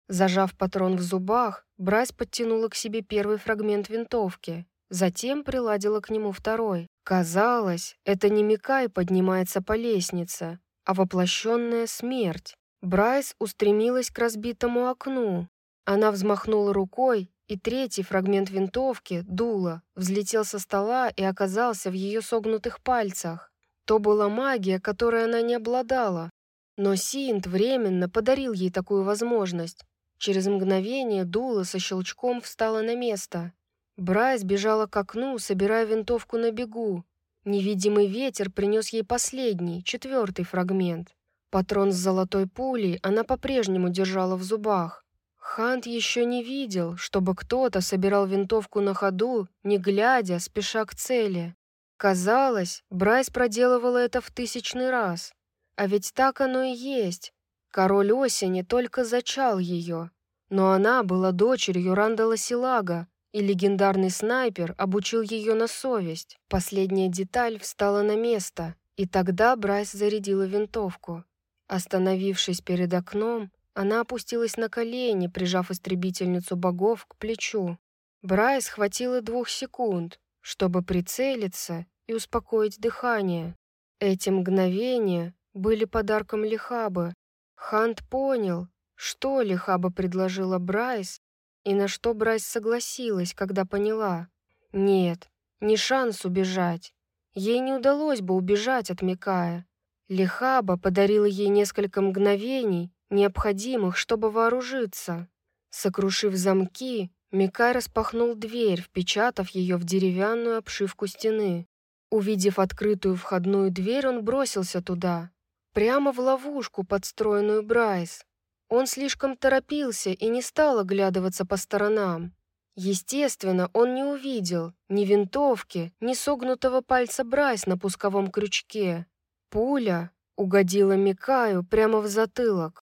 Зажав патрон в зубах, Брайс подтянула к себе первый фрагмент винтовки, затем приладила к нему второй. Казалось, это не Микай поднимается по лестнице, а воплощенная смерть. Брайс устремилась к разбитому окну. Она взмахнула рукой, и третий фрагмент винтовки, дуло, взлетел со стола и оказался в ее согнутых пальцах. То была магия, которой она не обладала. Но Синт временно подарил ей такую возможность. Через мгновение дуло со щелчком встало на место. Брайс бежала к окну, собирая винтовку на бегу. Невидимый ветер принес ей последний, четвертый фрагмент. Патрон с золотой пулей она по-прежнему держала в зубах. Хант еще не видел, чтобы кто-то собирал винтовку на ходу, не глядя, спеша к цели. Казалось, Брайс проделывала это в тысячный раз. А ведь так оно и есть. Король осени только зачал ее. Но она была дочерью Рандала Силага, и легендарный снайпер обучил ее на совесть. Последняя деталь встала на место, и тогда Брайс зарядила винтовку. Остановившись перед окном, она опустилась на колени, прижав истребительницу богов к плечу. Брайс хватило двух секунд, чтобы прицелиться и успокоить дыхание. Эти мгновения были подарком Лихабы. Хант понял, что Лихаба предложила Брайс, и на что Брайс согласилась, когда поняла. Нет, не шанс убежать. Ей не удалось бы убежать от Микая. Лихаба подарила ей несколько мгновений, необходимых, чтобы вооружиться. Сокрушив замки, Микай распахнул дверь, впечатав ее в деревянную обшивку стены. Увидев открытую входную дверь, он бросился туда, прямо в ловушку, подстроенную Брайс. Он слишком торопился и не стал оглядываться по сторонам. Естественно, он не увидел ни винтовки, ни согнутого пальца Брайс на пусковом крючке. Пуля угодила Микаю прямо в затылок.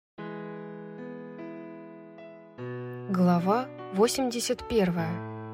Глава восемьдесят первая.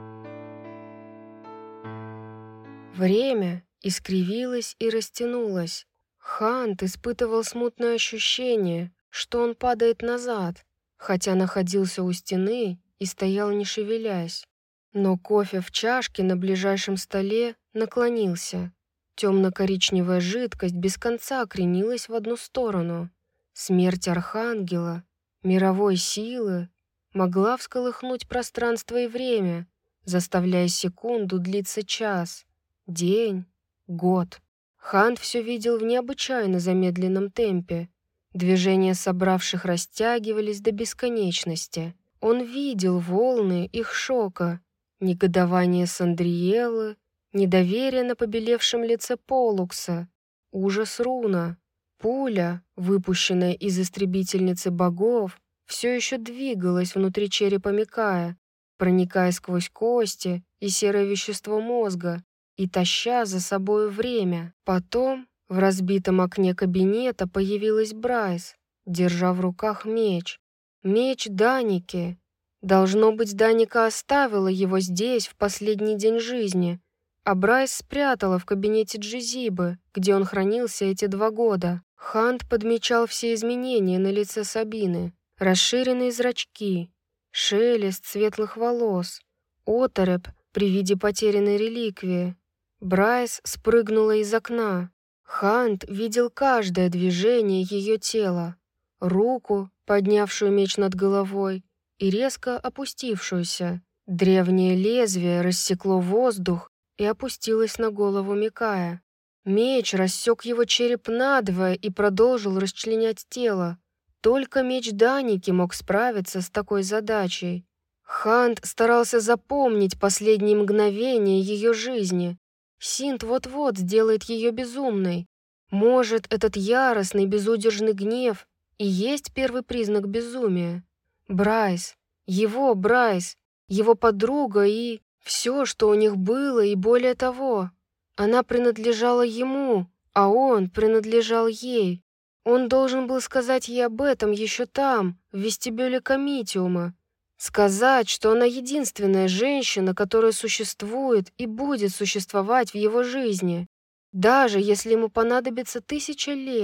Время искривилось и растянулось. Хант испытывал смутное ощущение, что он падает назад, хотя находился у стены и стоял не шевелясь. Но кофе в чашке на ближайшем столе наклонился. Темно-коричневая жидкость без конца кренилась в одну сторону. Смерть Архангела, мировой силы, могла всколыхнуть пространство и время, заставляя секунду длиться час, день, год. Хант все видел в необычайно замедленном темпе. Движения собравших растягивались до бесконечности. Он видел волны их шока, негодование Сандриэлы, недоверие на побелевшем лице Полукса, ужас Руна. Пуля, выпущенная из истребительницы богов, все еще двигалась внутри черепа Микая, проникая сквозь кости и серое вещество мозга и таща за собою время. Потом в разбитом окне кабинета появилась Брайс, держа в руках меч. Меч Даники. Должно быть, Даника оставила его здесь в последний день жизни, а Брайс спрятала в кабинете Джизибы, где он хранился эти два года. Хант подмечал все изменения на лице Сабины. Расширенные зрачки, шелест светлых волос, оторопь при виде потерянной реликвии. Брайс спрыгнула из окна. Хант видел каждое движение ее тела. Руку, поднявшую меч над головой, и резко опустившуюся. Древнее лезвие рассекло воздух и опустилось на голову Микая. Меч рассек его череп надвое и продолжил расчленять тело. Только меч Даники мог справиться с такой задачей. Хант старался запомнить последние мгновения ее жизни. Синт вот-вот сделает ее безумной. Может, этот яростный, безудержный гнев и есть первый признак безумия? Брайс, его Брайс, его подруга и все, что у них было, и более того. Она принадлежала ему, а он принадлежал ей. Он должен был сказать ей об этом еще там, в вестибюле Комитиума. Сказать, что она единственная женщина, которая существует и будет существовать в его жизни. Даже если ему понадобится тысяча лет,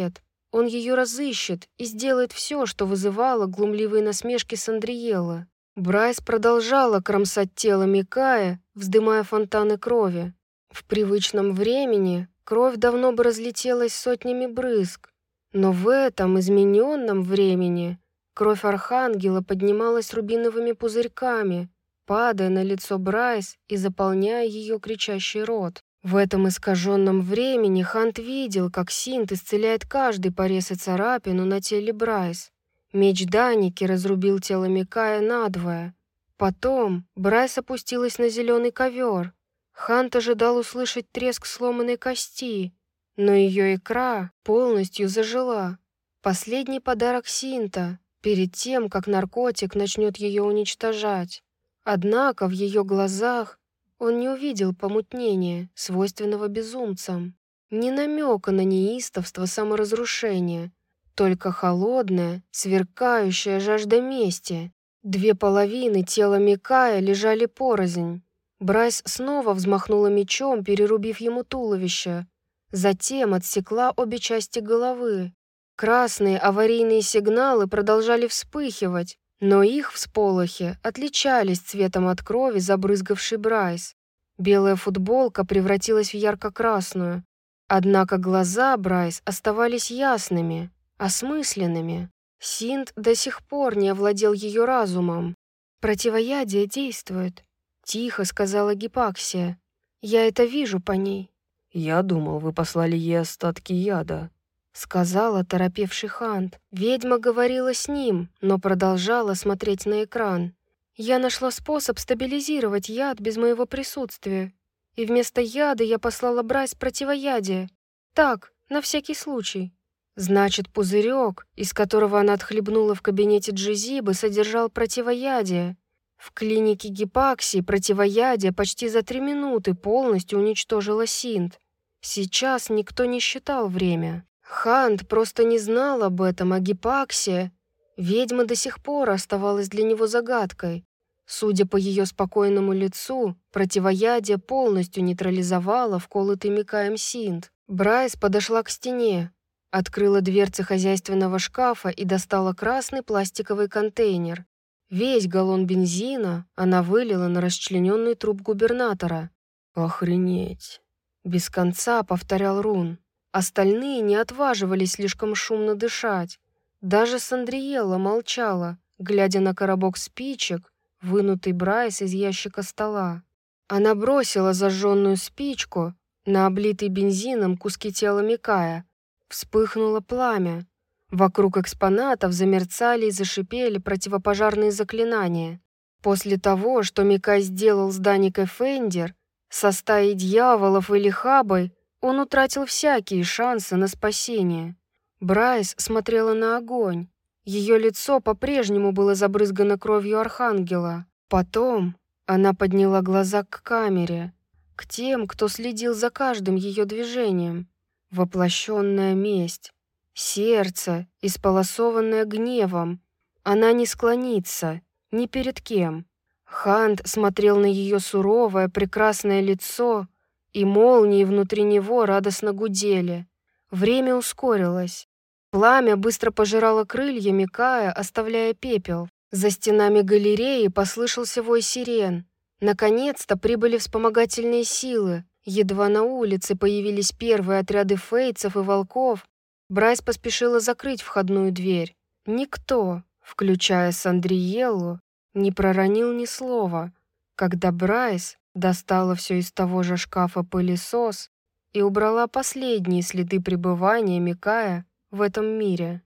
Он ее разыщет и сделает все, что вызывало глумливые насмешки Сандриэлы. Брайс продолжала кромсать тело Микая, вздымая фонтаны крови. В привычном времени кровь давно бы разлетелась сотнями брызг, но в этом измененном времени кровь Архангела поднималась рубиновыми пузырьками, падая на лицо Брайс и заполняя ее кричащий рот. В этом искаженном времени Хант видел, как Синт исцеляет каждый порез и царапину на теле Брайс. Меч Даники разрубил тело Микая надвое. Потом Брайс опустилась на зеленый ковер. Хант ожидал услышать треск сломанной кости, но ее икра полностью зажила. Последний подарок Синта, перед тем, как наркотик начнет ее уничтожать. Однако в ее глазах он не увидел помутнения, свойственного безумцам, ни намека на неистовство саморазрушения, только холодная, сверкающая жажда мести. Две половины тела Микая лежали порознь. Брайс снова взмахнула мечом, перерубив ему туловище. Затем отсекла обе части головы. Красные аварийные сигналы продолжали вспыхивать, но их всполохи отличались цветом от крови, забрызгавшей Брайс. Белая футболка превратилась в ярко-красную. Однако глаза Брайс оставались ясными, осмысленными. Синт до сих пор не овладел ее разумом. «Противоядие действует», — тихо сказала Гипаксия. «Я это вижу по ней». «Я думал, вы послали ей остатки яда», — сказал оторопевший Хант. Ведьма говорила с ним, но продолжала смотреть на экран. «Я нашла способ стабилизировать яд без моего присутствия. И вместо яда я послала Брайс противоядие. Так, на всякий случай». Значит, пузырек, из которого она отхлебнула в кабинете Джизибы, содержал противоядие. В клинике Гипаксии противоядие почти за три минуты полностью уничтожило Синт. Сейчас никто не считал время. Хант просто не знал об этом, а Гипаксия, ведьма, до сих пор оставалась для него загадкой. Судя по ее спокойному лицу, противоядие полностью нейтрализовало вколотый Микаем Синт. Брайс подошла к стене, открыла дверцы хозяйственного шкафа и достала красный пластиковый контейнер. Весь галлон бензина она вылила на расчлененный труп губернатора. «Охренеть!» Без конца повторял Рун. Остальные не отваживались слишком шумно дышать. Даже Сандриэлла молчала, глядя на коробок спичек, вынутый Брайс из ящика стола. Она бросила зажженную спичку на облитый бензином куски тела Микая. Вспыхнуло пламя. Вокруг экспонатов замерцали и зашипели противопожарные заклинания. После того, что Микай сделал с Даникой Фендер, со стаей дьяволов или Хабой, он утратил всякие шансы на спасение. Брайс смотрела на огонь. Ее лицо по-прежнему было забрызгано кровью Архангела. Потом она подняла глаза к камере, к тем, кто следил за каждым ее движением. Воплощенная месть. Сердце, исполосованное гневом. Она не склонится ни перед кем. Хант смотрел на ее суровое, прекрасное лицо, и молнии внутри него радостно гудели. Время ускорилось. Пламя быстро пожирало крылья Микая, оставляя пепел. За стенами галереи послышался вой сирен. Наконец-то прибыли вспомогательные силы. Едва на улице появились первые отряды фейцев и волков, Брайс поспешила закрыть входную дверь. Никто, включая Сандриэллу, не проронил ни слова, когда Брайс достала все из того же шкафа пылесос и убрала последние следы пребывания Микая в этом мире.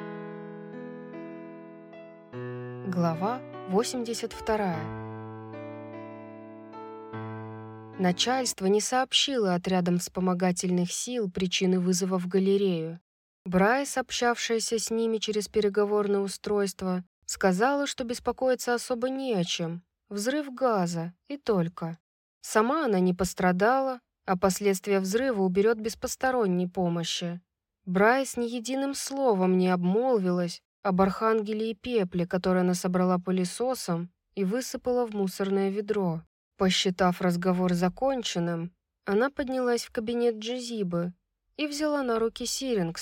Глава восемьдесят вторая. Начальство не сообщило отрядам вспомогательных сил причины вызова в галерею. Брайс, общавшаяся с ними через переговорное устройство, сказала, что беспокоиться особо не о чем. Взрыв газа и только. Сама она не пострадала, а последствия взрыва уберет без посторонней помощи. Брайс ни единым словом не обмолвилась об Архангеле и пепле, который она собрала пылесосом и высыпала в мусорное ведро. Посчитав разговор законченным, она поднялась в кабинет Джизибы и взяла на руки Сирингса,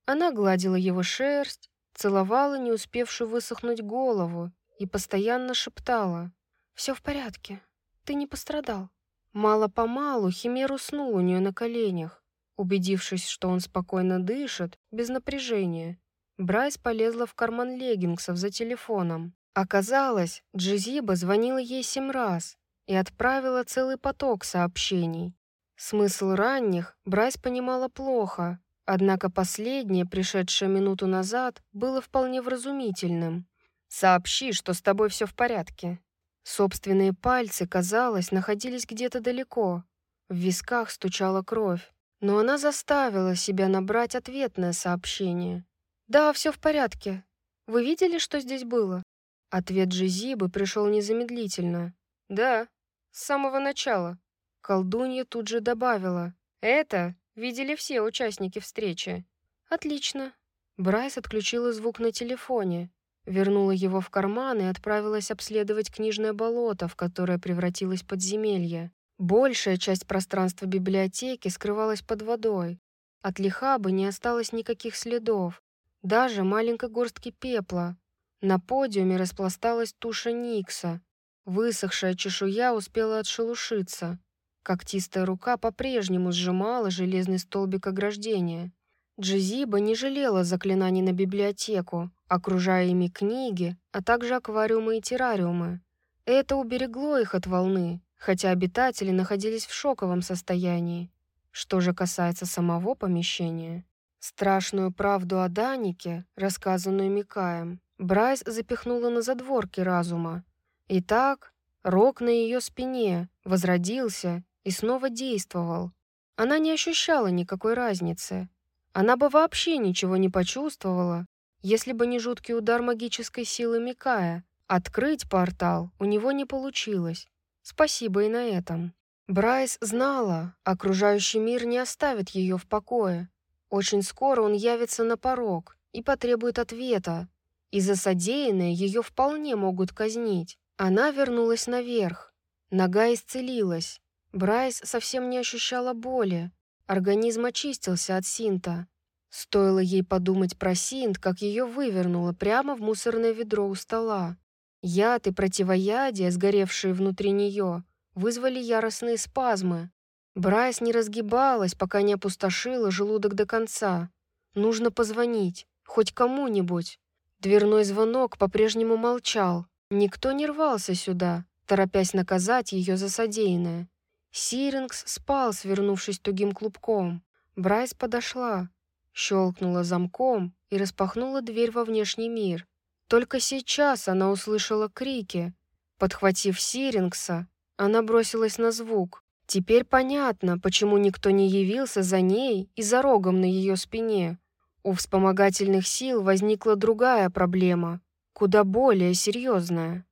Она гладила его шерсть, целовала не успевшую высохнуть голову и постоянно шептала: «Все в порядке, ты не пострадал». Мало-помалу Химер уснул у нее на коленях. Убедившись, что он спокойно дышит, без напряжения, Брайс полезла в карман леггинсов за телефоном. Оказалось, Джезиба звонила ей семь раз и отправила целый поток сообщений. Смысл ранних Брайс понимала плохо, однако последнее, пришедшее минуту назад, было вполне вразумительным. «Сообщи, что с тобой все в порядке». Собственные пальцы, казалось, находились где-то далеко. В висках стучала кровь, но она заставила себя набрать ответное сообщение. «Да, все в порядке. Вы видели, что здесь было?» Ответ Джезибы пришел незамедлительно. «Да, с самого начала». Колдунья тут же добавила: «Это видели все участники встречи». «Отлично». Брайс отключила звук на телефоне, вернула его в карман и отправилась обследовать книжное болото, в которое превратилось подземелье. Большая часть пространства библиотеки скрывалась под водой. От Лихабы не осталось никаких следов, даже маленькой горстки пепла. На подиуме распласталась туша Никса. Высохшая чешуя успела отшелушиться. Когтистая рука по-прежнему сжимала железный столбик ограждения. Джезиба не жалела заклинаний на библиотеку, окружая ими книги, а также аквариумы и террариумы. Это уберегло их от волны, хотя обитатели находились в шоковом состоянии. Что же касается самого помещения, страшную правду о Данике, рассказанную Микаем, Брайс запихнула на задворки разума. Итак, рог на ее спине возродился и снова действовал. Она не ощущала никакой разницы. Она бы вообще ничего не почувствовала, если бы не жуткий удар магической силы Микая. Открыть портал у него не получилось. Спасибо и на этом. Брайс знала, окружающий мир не оставит ее в покое. Очень скоро он явится на порог и потребует ответа, и за содеянное ее вполне могут казнить. Она вернулась наверх. Нога исцелилась. Брайс совсем не ощущала боли. Организм очистился от синта. Стоило ей подумать про синт, как ее вывернуло прямо в мусорное ведро у стола. Яд и противоядие, сгоревшие внутри нее, вызвали яростные спазмы. Брайс не разгибалась, пока не опустошила желудок до конца. Нужно позвонить, хоть кому-нибудь. Дверной звонок по-прежнему молчал. Никто не рвался сюда, торопясь наказать ее за содеянное. Сирингс спал, свернувшись тугим клубком. Брайс подошла, щелкнула замком и распахнула дверь во внешний мир. Только сейчас она услышала крики. Подхватив Сирингса, она бросилась на звук. Теперь понятно, почему никто не явился за ней и за рогом на ее спине. У вспомогательных сил возникла другая проблема, куда более серьезная.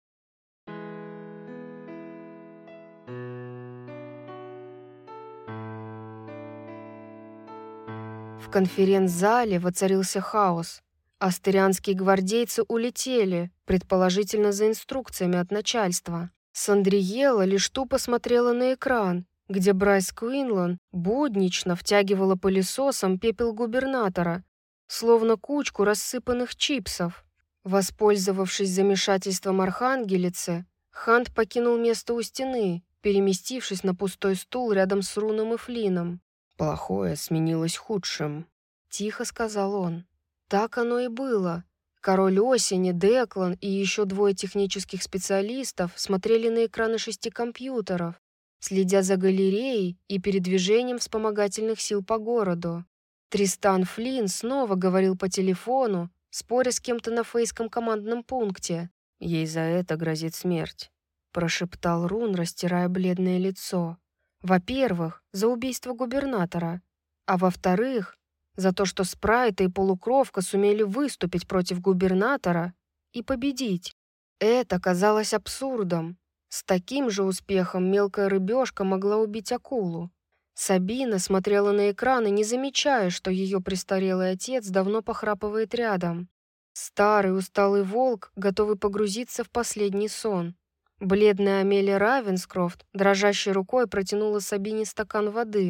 В конференц-зале воцарился хаос. Астырианские гвардейцы улетели, предположительно за инструкциями от начальства. Сандриела лишь тупо смотрела на экран, где Брайс Квинлан буднично втягивала пылесосом пепел губернатора, словно кучку рассыпанных чипсов. Воспользовавшись замешательством архангелицы, Хант покинул место у стены, переместившись на пустой стул рядом с Руном и Флином. «Плохое сменилось худшим», — тихо сказал он. Так оно и было. Король Осени, Деклан и еще двое технических специалистов смотрели на экраны шести компьютеров, следя за галереей и передвижением вспомогательных сил по городу. Тристан Флинн снова говорил по телефону, споря с кем-то на фейском командном пункте. «Ей за это грозит смерть», — прошептал Рун, растирая бледное лицо. Во-первых, за убийство губернатора, а во-вторых, за то, что Спрайта и Полукровка сумели выступить против губернатора и победить. Это казалось абсурдом. С таким же успехом мелкая рыбешка могла убить акулу. Сабина смотрела на экраны, не замечая, что ее престарелый отец давно похрапывает рядом. Старый усталый волк, готовый погрузиться в последний сон. Бледная Амелия Равенскрофт дрожащей рукой протянула Сабине стакан воды.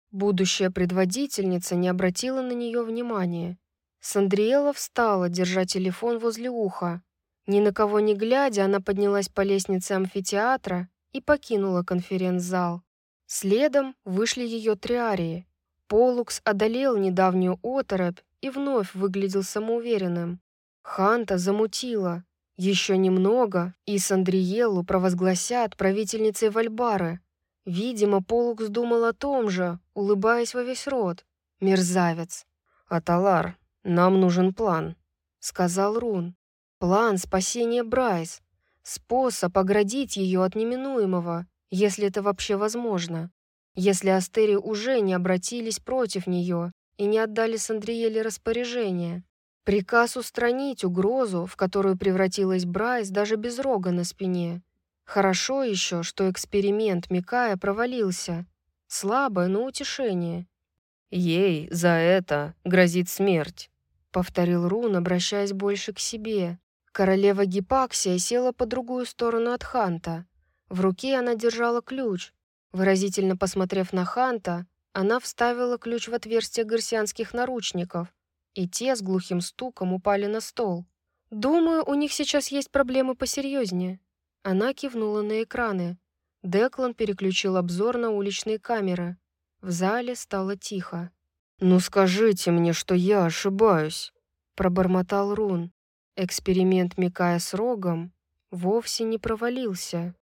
Будущая предводительница не обратила на нее внимания. Сандриэла встала, держа телефон возле уха. Ни на кого не глядя, она поднялась по лестнице амфитеатра и покинула конференц-зал. Следом вышли ее триарии. Полукс одолел недавнюю оторопь и вновь выглядел самоуверенным. Ханта замутила. Еще немного, и Сандриэлу провозгласят правительницей Вальбары. Видимо, Полукс думал о том же, улыбаясь во весь рот. Мерзавец. «Аталар, нам нужен план», — сказал Рун. «План спасения Брайс. Способ оградить ее от неминуемого, если это вообще возможно. Если Астери уже не обратились против нее и не отдали Сандриэле распоряжение. Приказ устранить угрозу, в которую превратилась Брайс даже без рога на спине. Хорошо еще, что эксперимент Микая провалился. Слабое, но утешение. «Ей за это грозит смерть», — повторил Рун, обращаясь больше к себе. Королева Гипаксия села по другую сторону от Ханта. В руке она держала ключ. Выразительно посмотрев на Ханта, она вставила ключ в отверстие гарсианских наручников, и те с глухим стуком упали на стол. «Думаю, у них сейчас есть проблемы посерьезнее». Она кивнула на экраны. Деклан переключил обзор на уличные камеры. В зале стало тихо. «Ну скажите мне, что я ошибаюсь», — пробормотал Рун. Эксперимент Микая с рогом вовсе не провалился.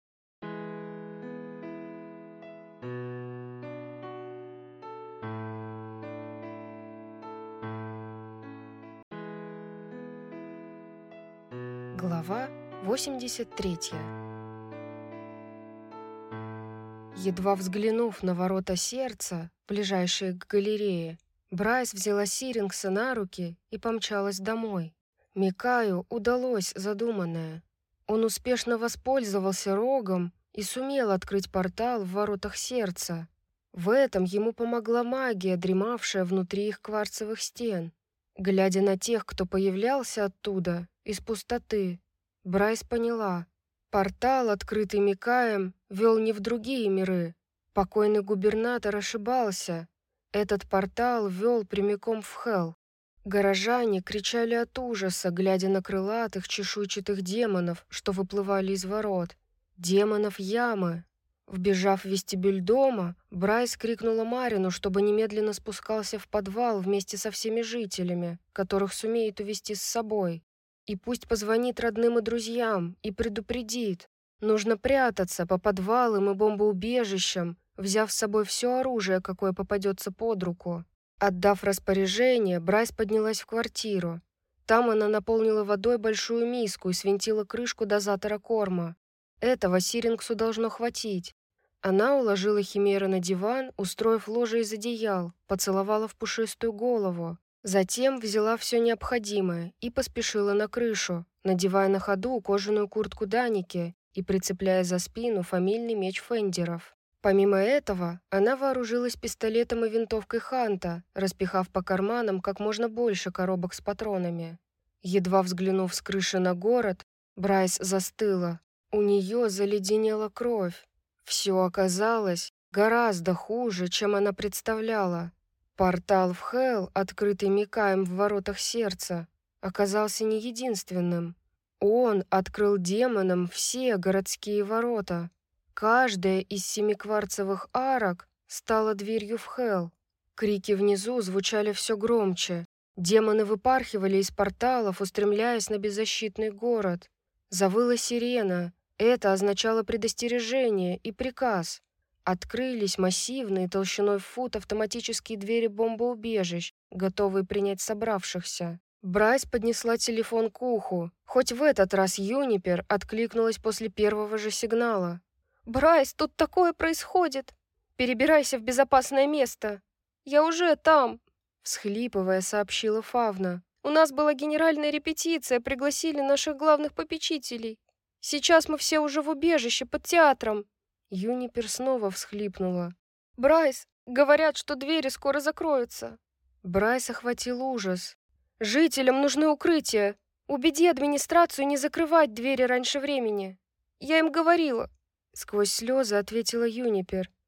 Глава восемьдесят третья. Едва взглянув на ворота сердца, ближайшие к галерее, Брайс взяла Сирингса на руки и помчалась домой. Микаю удалось задуманное. Он успешно воспользовался рогом и сумел открыть портал в воротах сердца. В этом ему помогла магия, дремавшая внутри их кварцевых стен. Глядя на тех, кто появлялся оттуда, из пустоты, Брайс поняла. Портал, открытый Микаем, вел не в другие миры. Покойный губернатор ошибался. Этот портал вел прямиком в Хелл. Горожане кричали от ужаса, глядя на крылатых чешуйчатых демонов, что выплывали из ворот. Демонов ямы. Вбежав в вестибюль дома, Брайс крикнула Марину, чтобы немедленно спускался в подвал вместе со всеми жителями, которых сумеет увести с собой. И пусть позвонит родным и друзьям и предупредит. Нужно прятаться по подвалам и бомбоубежищам, взяв с собой все оружие, какое попадется под руку. Отдав распоряжение, Брайс поднялась в квартиру. Там она наполнила водой большую миску и свинтила крышку дозатора корма. Этого Сирингсу должно хватить. Она уложила Химеру на диван, устроив ложе из одеял, поцеловала в пушистую голову. Затем взяла все необходимое и поспешила на крышу, надевая на ходу кожаную куртку Даники и прицепляя за спину фамильный меч Фендеров. Помимо этого, она вооружилась пистолетом и винтовкой Ханта, распихав по карманам как можно больше коробок с патронами. Едва взглянув с крыши на город, Брайс застыла. У нее заледенела кровь. Все оказалось гораздо хуже, чем она представляла. Портал в Хелл, открытый Микаем в воротах сердца, оказался не единственным. Он открыл демонам все городские ворота. Каждая из семи кварцевых арок стала дверью в Хелл. Крики внизу звучали все громче. Демоны выпархивали из порталов, устремляясь на беззащитный город. Завыла сирена. Это означало предостережение и приказ. Открылись массивные толщиной в фут автоматические двери бомбоубежищ, готовые принять собравшихся. Брайс поднесла телефон к уху. Хоть в этот раз Юнипер откликнулась после первого же сигнала. «Брайс, тут такое происходит! Перебирайся в безопасное место! Я уже там!» Всхлипывая, сообщила Фавна. «У нас была генеральная репетиция, пригласили наших главных попечителей. Сейчас мы все уже в убежище под театром». Юнипер снова всхлипнула. «Брайс, говорят, что двери скоро закроются». Брайс охватил ужас. «Жителям нужны укрытия. Убеди администрацию не закрывать двери раньше времени». «Я им говорила», — сквозь слезы ответила Юнипер.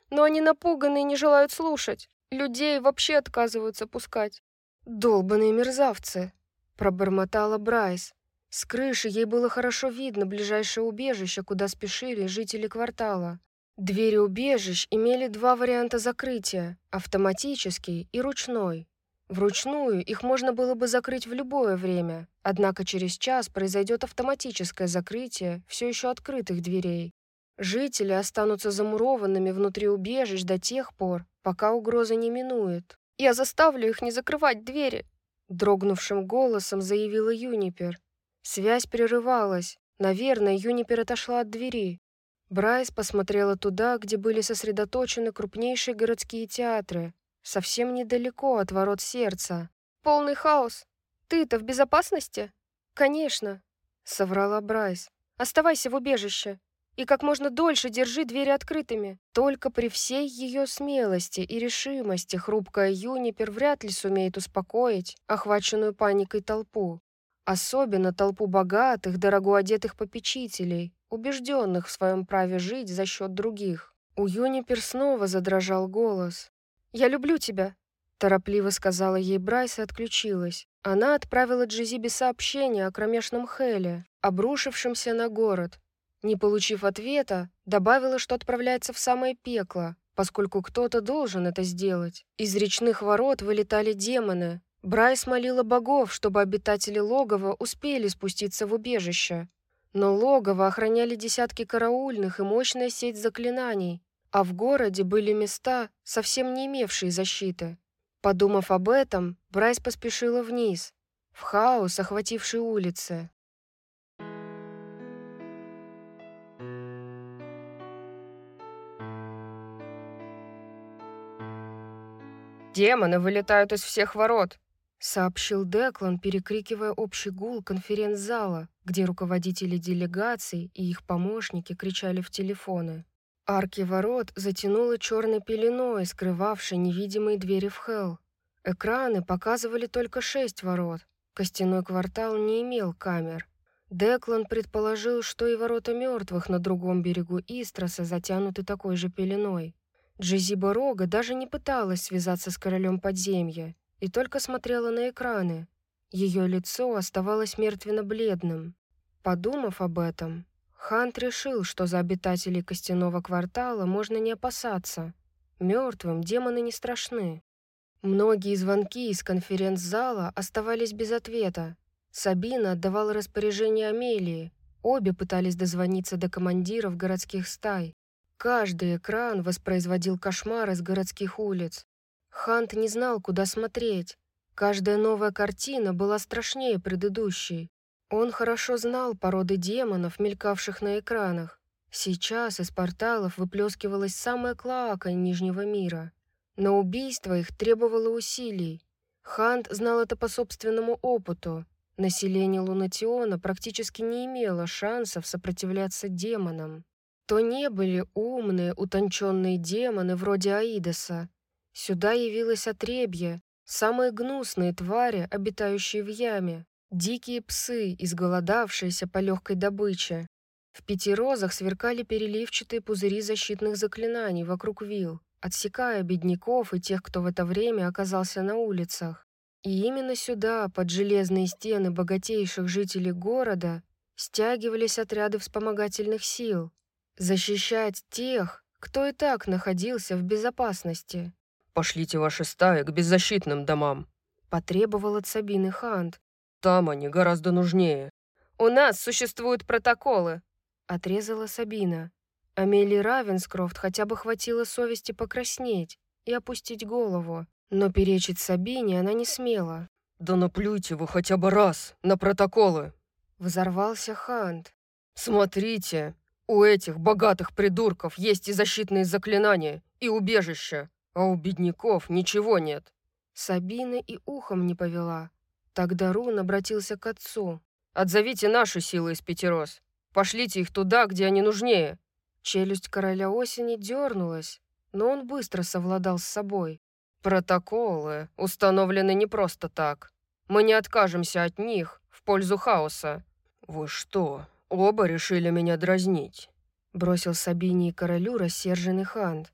но они напуганы и не желают слушать. Людей вообще отказываются пускать». «Долбаные мерзавцы», — пробормотала Брайс. С крыши ей было хорошо видно ближайшее убежище, куда спешили жители квартала. Двери убежищ имели два варианта закрытия – автоматический и ручной. Вручную их можно было бы закрыть в любое время, однако через час произойдет автоматическое закрытие все еще открытых дверей. Жители останутся замурованными внутри убежищ до тех пор, пока угроза не минует. «Я заставлю их не закрывать двери», – дрогнувшим голосом заявила Юнипер. Связь прерывалась. Наверное, Юнипер отошла от двери. Брайс посмотрела туда, где были сосредоточены крупнейшие городские театры, совсем недалеко от ворот сердца. «Полный хаос. Ты-то в безопасности?» «Конечно», — соврала Брайс. «Оставайся в убежище и как можно дольше держи двери открытыми». Только при всей ее смелости и решимости хрупкая Юнипер вряд ли сумеет успокоить охваченную паникой толпу. Особенно толпу богатых, дорого одетых попечителей, убежденных в своем праве жить за счет других. У Юнипер снова задрожал голос. «Я люблю тебя», — торопливо сказала ей Брайс и отключилась. Она отправила Джизибе сообщение о кромешном Хеле, обрушившемся на город. Не получив ответа, добавила, что отправляется в самое пекло, поскольку кто-то должен это сделать. Из речных ворот вылетали демоны. Брайс молила богов, чтобы обитатели логова успели спуститься в убежище. Но логово охраняли десятки караульных и мощная сеть заклинаний, а в городе были места, совсем не имевшие защиты. Подумав об этом, Брайс поспешила вниз, в хаос, охвативший улицы. «Демоны вылетают из всех ворот», — сообщил Деклан, перекрикивая общий гул конференц-зала, где руководители делегаций и их помощники кричали в телефоны. Арки ворот затянуло черной пеленой, скрывавшей невидимые двери в Хелл. Экраны показывали только шесть ворот. Костяной квартал не имел камер. Деклан предположил, что и ворота мертвых на другом берегу Истроса затянуты такой же пеленой. Джизиба Рога даже не пыталась связаться с королем подземья и только смотрела на экраны. Ее лицо оставалось мертвенно-бледным. Подумав об этом, Хант решил, что за обитателей Костяного квартала можно не опасаться. Мертвым демоны не страшны. Многие звонки из конференц-зала оставались без ответа. Сабина отдавала распоряжение Амелии. Обе пытались дозвониться до командиров городских стай. Каждый экран воспроизводил кошмар из городских улиц. Хант не знал, куда смотреть. Каждая новая картина была страшнее предыдущей. Он хорошо знал породы демонов, мелькавших на экранах. Сейчас из порталов выплескивалась самая клоака Нижнего мира. Но убийство их требовало усилий. Хант знал это по собственному опыту. Население Лунатиона практически не имело шансов сопротивляться демонам. То не были умные, утонченные демоны вроде Аидоса. Сюда явилось отребье, самые гнусные твари, обитающие в яме, дикие псы, изголодавшиеся по легкой добыче. В пяти розах сверкали переливчатые пузыри защитных заклинаний вокруг вилл, отсекая бедняков и тех, кто в это время оказался на улицах. И именно сюда, под железные стены богатейших жителей города, стягивались отряды вспомогательных сил. Защищать тех, кто и так находился в безопасности. «Пошлите ваши стаи к беззащитным домам», — потребовал от Сабины Хант. «Там они гораздо нужнее». «У нас существуют протоколы», — отрезала Сабина. Амелии Равенскрофт хотя бы хватило совести покраснеть и опустить голову, но перечить Сабине она не смела. «Да наплюйте вы хотя бы раз на протоколы», — взорвался Хант. «Смотрите, у этих богатых придурков есть и защитные заклинания, и убежища, а у бедняков ничего нет». Сабина и ухом не повела. Тогда Рун обратился к отцу. «Отзовите наши силы из Пятерос. Пошлите их туда, где они нужнее». Челюсть короля осени дернулась, но он быстро совладал с собой. «Протоколы установлены не просто так. Мы не откажемся от них в пользу хаоса». «Вы что, оба решили меня дразнить?» — бросил Сабине и королю рассерженный Хант.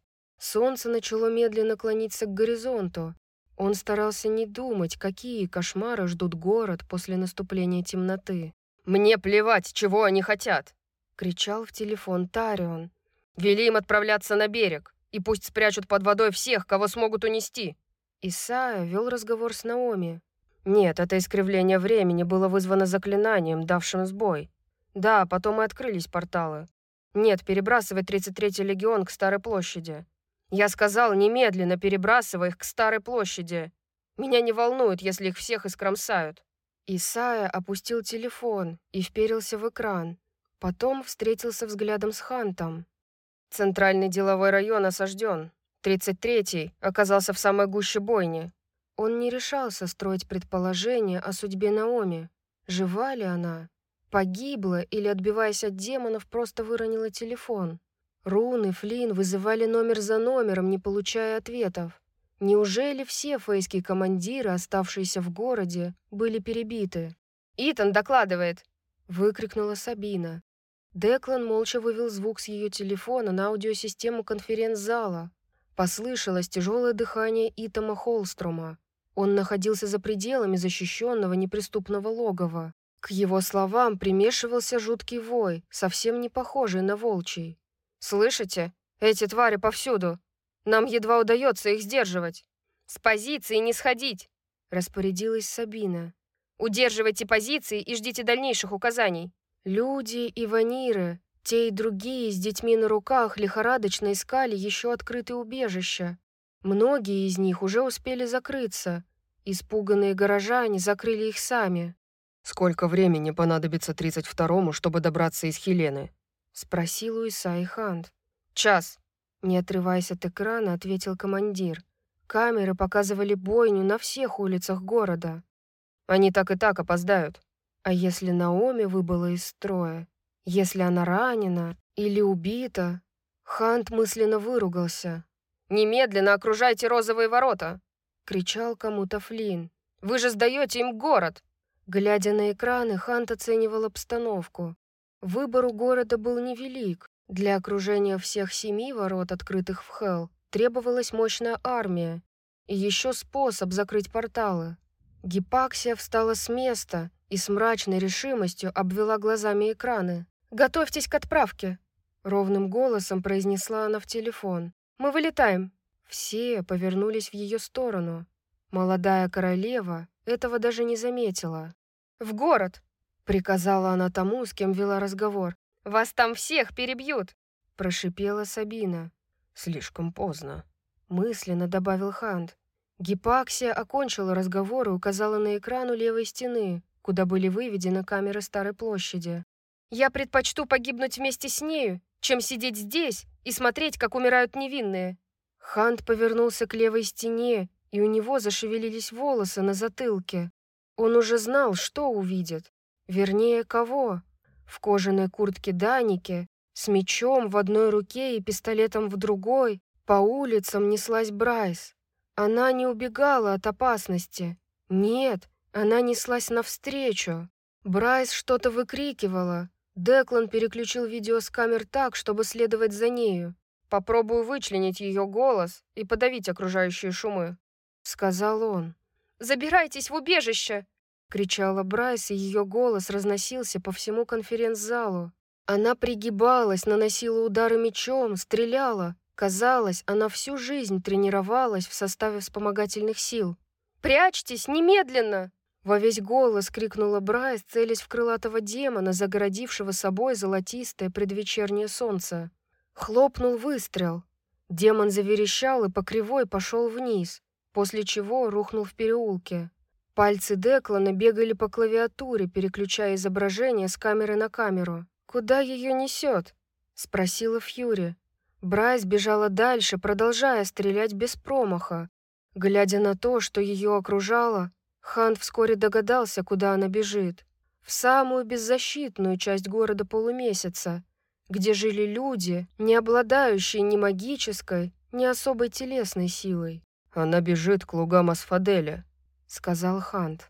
Солнце начало медленно клониться к горизонту. Он старался не думать, какие кошмары ждут город после наступления темноты. «Мне плевать, чего они хотят!» — кричал в телефон Тарион. «Вели им отправляться на берег, и пусть спрячут под водой всех, кого смогут унести!» Исайя вел разговор с Наоми. «Нет, это искривление времени было вызвано заклинанием, давшим сбой. Да, потом и открылись порталы. Нет, перебрасывай тридцать третий легион к Старой площади. Я сказал, немедленно перебрасывай их к Старой площади. Меня не волнует, если их всех искромсают». Исайя опустил телефон и вперился в экран. Потом встретился взглядом с Хантом. «Центральный деловой район осажден. тридцать третий оказался в самой гуще бойни». Он не решался строить предположения о судьбе Наоми. Жива ли она? Погибла или, отбиваясь от демонов, просто выронила телефон? Рун и Флинн вызывали номер за номером, не получая ответов. Неужели все фейские командиры, оставшиеся в городе, были перебиты? «Итан докладывает!» — выкрикнула Сабина. Деклан молча вывел звук с ее телефона на аудиосистему конференц-зала. Послышалось тяжелое дыхание Итама Холстрома. Он находился за пределами защищенного неприступного логова. К его словам примешивался жуткий вой, совсем не похожий на волчий. «Слышите? Эти твари повсюду! Нам едва удается их сдерживать! С позиции не сходить!» — распорядилась Сабина. «Удерживайте позиции и ждите дальнейших указаний!» Люди и ваниры, те и другие с детьми на руках лихорадочно искали еще открытые убежища. Многие из них уже успели закрыться. Испуганные горожане закрыли их сами. «Сколько времени понадобится тридцать второму, чтобы добраться из Хелены?» — спросил у Исайи Хант. «Час», — не отрываясь от экрана, ответил командир. Камеры показывали бойню на всех улицах города. «Они так и так опоздают». А если Наоми выбыла из строя? Если она ранена или убита? Хант мысленно выругался. «Немедленно окружайте розовые ворота!» — кричал кому-то Флинн. «Вы же сдаете им город!» Глядя на экраны, Хант оценивал обстановку. Выбор у города был невелик. Для окружения всех семи ворот, открытых в Хелл, требовалась мощная армия и еще способ закрыть порталы. Гипаксия встала с места и с мрачной решимостью обвела глазами экраны. «Готовьтесь к отправке!» — ровным голосом произнесла она в телефон. «Мы вылетаем!» Все повернулись в ее сторону. Молодая королева этого даже не заметила. «В город!» — приказала она тому, с кем вела разговор. «Вас там всех перебьют!» — прошипела Сабина. «Слишком поздно», — мысленно добавил Хант. Гипаксия окончила разговор и указала на экран у левой стены, куда были выведены камеры Старой площади. «Я предпочту погибнуть вместе с нею, чем сидеть здесь и смотреть, как умирают невинные». Хант повернулся к левой стене, и у него зашевелились волосы на затылке. Он уже знал, что увидит. Вернее, кого. В кожаной куртке Даники, с мечом в одной руке и пистолетом в другой, по улицам неслась Брайс. Она не убегала от опасности. Нет, она неслась навстречу. Брайс что-то выкрикивала. Деклан переключил видео с камер так, чтобы следовать за нею. «Попробую вычленить ее голос и подавить окружающие шумы», — сказал он. «Забирайтесь в убежище!» — кричала Брайс, и ее голос разносился по всему конференц-залу. Она пригибалась, наносила удары мечом, стреляла. Казалось, она всю жизнь тренировалась в составе вспомогательных сил. «Прячьтесь немедленно!» Во весь голос крикнула Брайс, целясь в крылатого демона, загородившего собой золотистое предвечернее солнце. Хлопнул выстрел. Демон заверещал и по кривой пошел вниз, после чего рухнул в переулке. Пальцы Деклана бегали по клавиатуре, переключая изображение с камеры на камеру. «Куда ее несет?» — спросила Фьюри. Брайс бежала дальше, продолжая стрелять без промаха. Глядя на то, что ее окружало, Хант вскоре догадался, куда она бежит. В самую беззащитную часть города полумесяца, где жили люди, не обладающие ни магической, ни особой телесной силой. «Она бежит к лугам Асфаделя», — сказал Хант.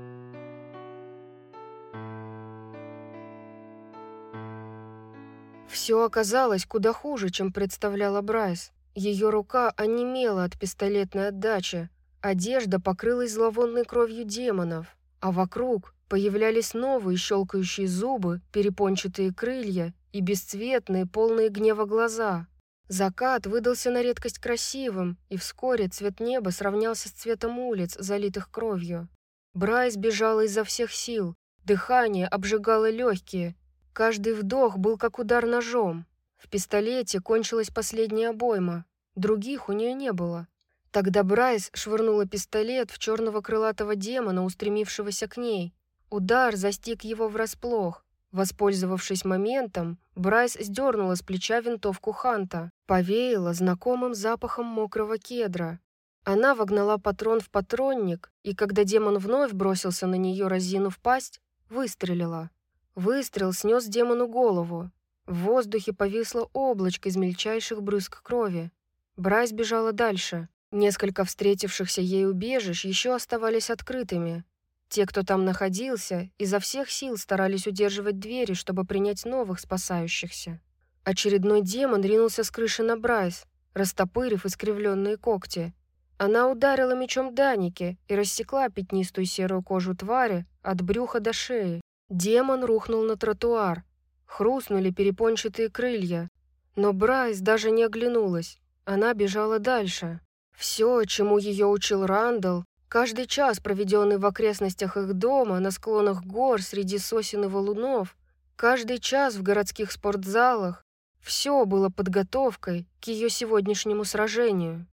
В Все оказалось куда хуже, чем представляла Брайс. Ее рука онемела от пистолетной отдачи, одежда покрылась зловонной кровью демонов, а вокруг появлялись новые щелкающие зубы, перепончатые крылья и бесцветные, полные гнева глаза. Закат выдался на редкость красивым, и вскоре цвет неба сравнялся с цветом улиц, залитых кровью. Брайс бежала изо всех сил, дыхание обжигало легкие, каждый вдох был как удар ножом. В пистолете кончилась последняя обойма, других у нее не было. Тогда Брайс швырнула пистолет в черного крылатого демона, устремившегося к ней. Удар застиг его врасплох. Воспользовавшись моментом, Брайс сдернула с плеча винтовку Ханта, повеяла знакомым запахом мокрого кедра. Она вогнала патрон в патронник, и когда демон вновь бросился на нее, разинув пасть, выстрелила. Выстрел снес демону голову. В воздухе повисло облачко из мельчайших брызг крови. Брайс бежала дальше. Несколько встретившихся ей убежищ еще оставались открытыми. Те, кто там находился, изо всех сил старались удерживать двери, чтобы принять новых спасающихся. Очередной демон ринулся с крыши на Брайс, растопырив искривленные когти. Она ударила мечом Даники и рассекла пятнистую серую кожу твари от брюха до шеи. Демон рухнул на тротуар. Хрустнули перепончатые крылья. Но Брайс даже не оглянулась. Она бежала дальше. Все, чему ее учил Рандall, каждый час, проведенный в окрестностях их дома, на склонах гор, среди сосен и валунов, каждый час в городских спортзалах, все было подготовкой к ее сегодняшнему сражению.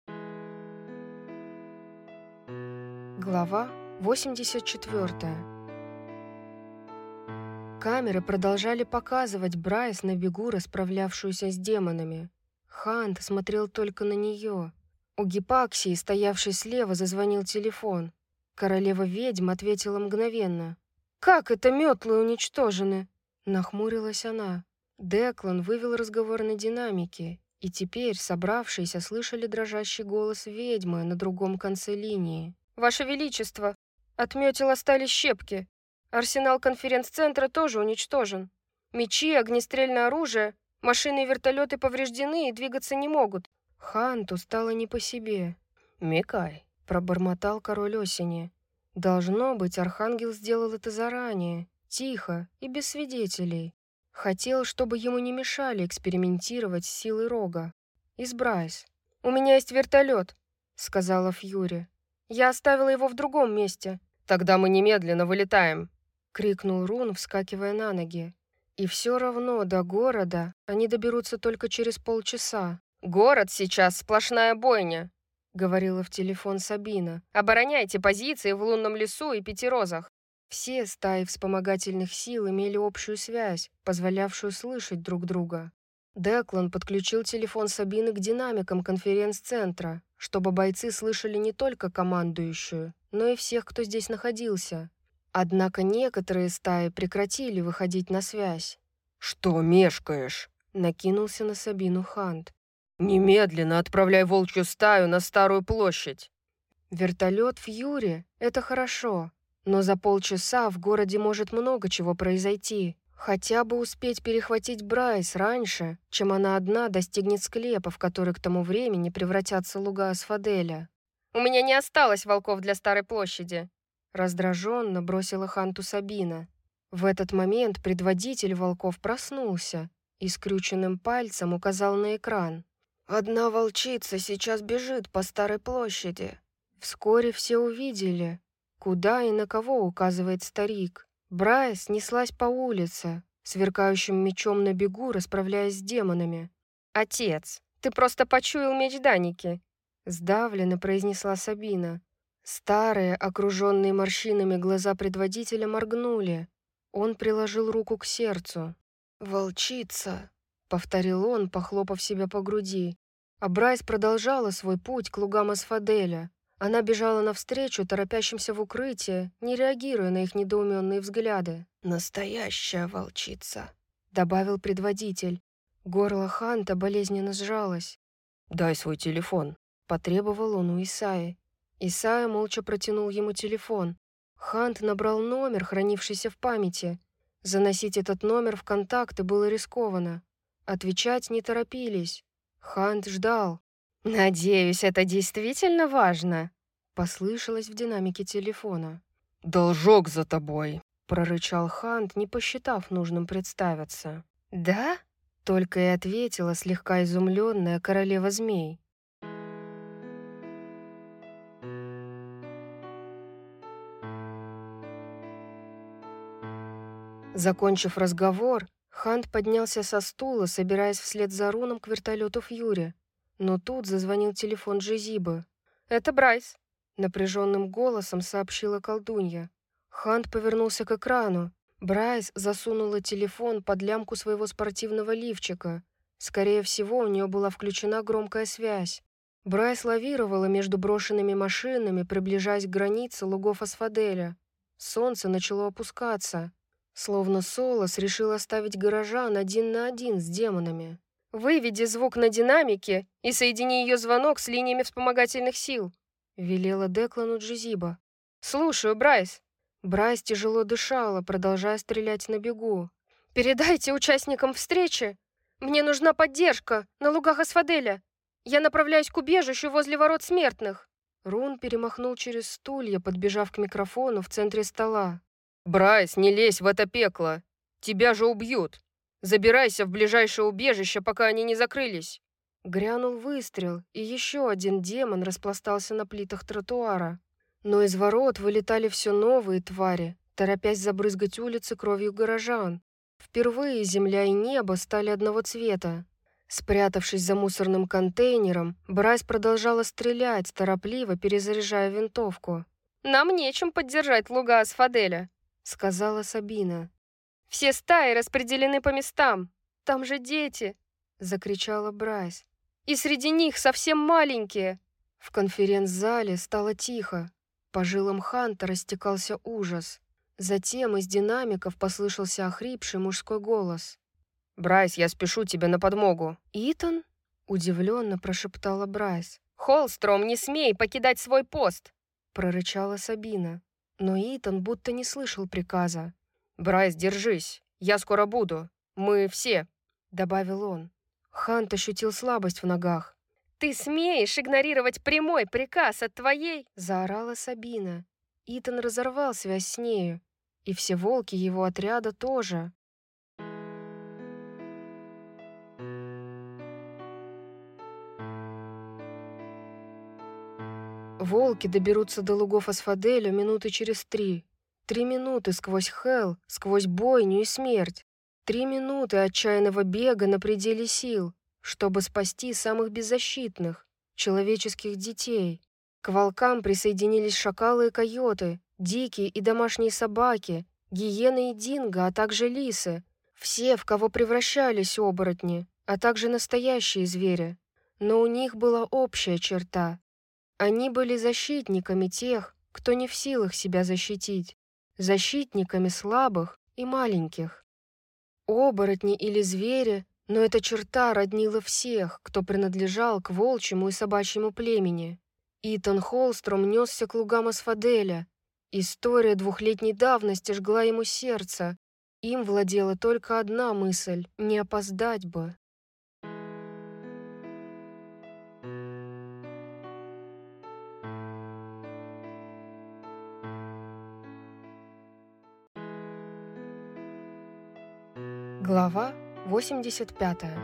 Глава восемьдесят четвёртая. Камеры продолжали показывать Брайс на бегу, расправлявшуюся с демонами. Хант смотрел только на нее. У Гипаксии, стоявшей слева, зазвонил телефон. Королева-ведьм ответила мгновенно. «Как это метлы уничтожены?» Нахмурилась она. Деклан вывел разговор на динамике, и теперь собравшиеся слышали дрожащий голос ведьмы на другом конце линии. «Ваше Величество, от метел остались щепки. Арсенал конференц-центра тоже уничтожен. Мечи, огнестрельное оружие, машины и вертолеты повреждены и двигаться не могут». Ханту стало не по себе. «Микай», — пробормотал король осени. «Должно быть, Архангел сделал это заранее, тихо и без свидетелей. Хотел, чтобы ему не мешали экспериментировать с силой рога. Из Брайс. У меня есть вертолет», — сказала Фьюри. «Я оставила его в другом месте». «Тогда мы немедленно вылетаем», — крикнул Рун, вскакивая на ноги. «И все равно до города они доберутся только через полчаса». «Город сейчас сплошная бойня», — говорила в телефон Сабина. «Обороняйте позиции в лунном лесу и Пятирозах». Все стаи вспомогательных сил имели общую связь, позволявшую слышать друг друга. Деклан подключил телефон Сабины к динамикам конференц-центра, чтобы бойцы слышали не только командующую, но и всех, кто здесь находился. Однако некоторые стаи прекратили выходить на связь. «Что мешкаешь?» — накинулся на Сабину Хант. «Немедленно отправляй волчью стаю на Старую площадь!» Вертолет в Юре — это хорошо, но за полчаса в городе может много чего произойти. Хотя бы успеть перехватить Брайс раньше, чем она одна достигнет склепа, в который к тому времени превратятся луга Асфаделя. «У меня не осталось волков для Старой площади», — раздраженно бросила Ханту Сабина. В этот момент предводитель волков проснулся и скрюченным пальцем указал на экран. «Одна волчица сейчас бежит по Старой площади». Вскоре все увидели, куда и на кого указывает старик. Брайс неслась по улице, сверкающим мечом на бегу, расправляясь с демонами. «Отец, ты просто почуял меч Даники», — сдавленно произнесла Сабина. Старые, окруженные морщинами глаза предводителя моргнули. Он приложил руку к сердцу. «Волчица», — повторил он, похлопав себя по груди. А Брайс продолжала свой путь к лугам Асфаделя. Она бежала навстречу торопящимся в укрытие, не реагируя на их недоуменные взгляды. «Настоящая волчица», — добавил предводитель. Горло Ханта болезненно сжалось. «Дай свой телефон», — потребовал он у Исаи. Исайя молча протянул ему телефон. Хант набрал номер, хранившийся в памяти. Заносить этот номер в контакты было рискованно. Отвечать не торопились. Хант ждал. «Надеюсь, это действительно важно?» — послышалось в динамике телефона. «Должок за тобой», — прорычал Хант, не посчитав нужным представиться. «Да?» — только и ответила слегка изумленная королева змей. Закончив разговор, Хант поднялся со стула, собираясь вслед за Руном к вертолету Фьюри. Но тут зазвонил телефон Джезибы. «Это Брайс», — напряженным голосом сообщила колдунья. Хант повернулся к экрану. Брайс засунула телефон под лямку своего спортивного лифчика. Скорее всего, у нее была включена громкая связь. Брайс лавировала между брошенными машинами, приближаясь к границе лугов Асфаделя. Солнце начало опускаться. Словно Солос решил оставить горожан один на один с демонами. «Выведи звук на динамике и соедини ее звонок с линиями вспомогательных сил», — велела Деклану Джезиба. «Слушаю, Брайс». Брайс тяжело дышала, продолжая стрелять на бегу. «Передайте участникам встречи. Мне нужна поддержка на лугах Асфаделя. Я направляюсь к убежищу возле ворот смертных». Рун перемахнул через стулья, подбежав к микрофону в центре стола. «Брайс, не лезь в это пекло! Тебя же убьют! Забирайся в ближайшее убежище, пока они не закрылись!» Грянул выстрел, и еще один демон распластался на плитах тротуара. Но из ворот вылетали все новые твари, торопясь забрызгать улицы кровью горожан. Впервые земля и небо стали одного цвета. Спрятавшись за мусорным контейнером, Брайс продолжала стрелять, торопливо перезаряжая винтовку. «Нам нечем поддержать луга Асфаделя», — сказала Сабина. «Все стаи распределены по местам. Там же дети!» — закричала Брайс. «И среди них совсем маленькие!» В конференц-зале стало тихо. По жилам Ханта растекался ужас. Затем из динамиков послышался охрипший мужской голос. «Брайс, я спешу тебе на подмогу». «Итан?» — удивленно прошептала Брайс. «Холлстром, не смей покидать свой пост!» — прорычала Сабина. Но Итан будто не слышал приказа. «Брайс, держись, я скоро буду. Мы все», — добавил он. Хант ощутил слабость в ногах. «Ты смеешь игнорировать прямой приказ от твоей?» — заорала Сабина. Итан разорвал связь с нею, и все волки его отряда тоже. Волки доберутся до лугов Асфаделя минуты через три. Три минуты сквозь Хелл, сквозь бойню и смерть. Три минуты отчаянного бега на пределе сил, чтобы спасти самых беззащитных, человеческих детей. К волкам присоединились шакалы и койоты, дикие и домашние собаки, гиены и динго, а также лисы. Все, в кого превращались оборотни, а также настоящие звери. Но у них была общая черта. Они были защитниками тех, кто не в силах себя защитить, защитниками слабых и маленьких. Оборотни или звери, но эта черта роднила всех, кто принадлежал к волчьему и собачьему племени. Итан Холлстром несся к лугам Асфаделя. История двухлетней давности жгла ему сердце. Им владела только одна мысль — не опоздать бы. Глава восемьдесят пятая.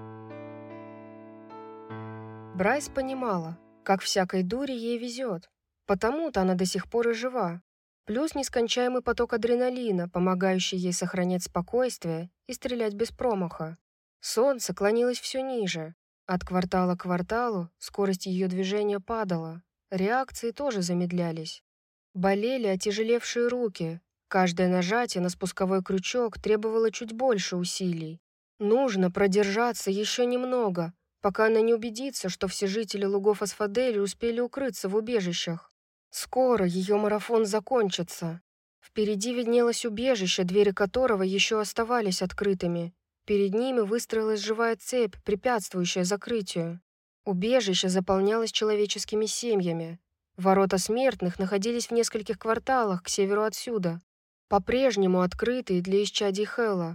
Брайс понимала, как всякой дури ей везет, потому-то она до сих пор и жива. Плюс нескончаемый поток адреналина, помогающий ей сохранять спокойствие и стрелять без промаха. Солнце клонилось все ниже. От квартала к кварталу скорость ее движения падала. Реакции тоже замедлялись. Болели отяжелевшие руки. Каждое нажатие на спусковой крючок требовало чуть больше усилий. Нужно продержаться еще немного, пока она не убедится, что все жители лугов Асфаделя успели укрыться в убежищах. Скоро ее марафон закончится. Впереди виднелось убежище, двери которого еще оставались открытыми. Перед ними выстроилась живая цепь, препятствующая закрытию. Убежище заполнялось человеческими семьями. Ворота смертных находились в нескольких кварталах к северу отсюда, по-прежнему открытые для исчадий Хелла.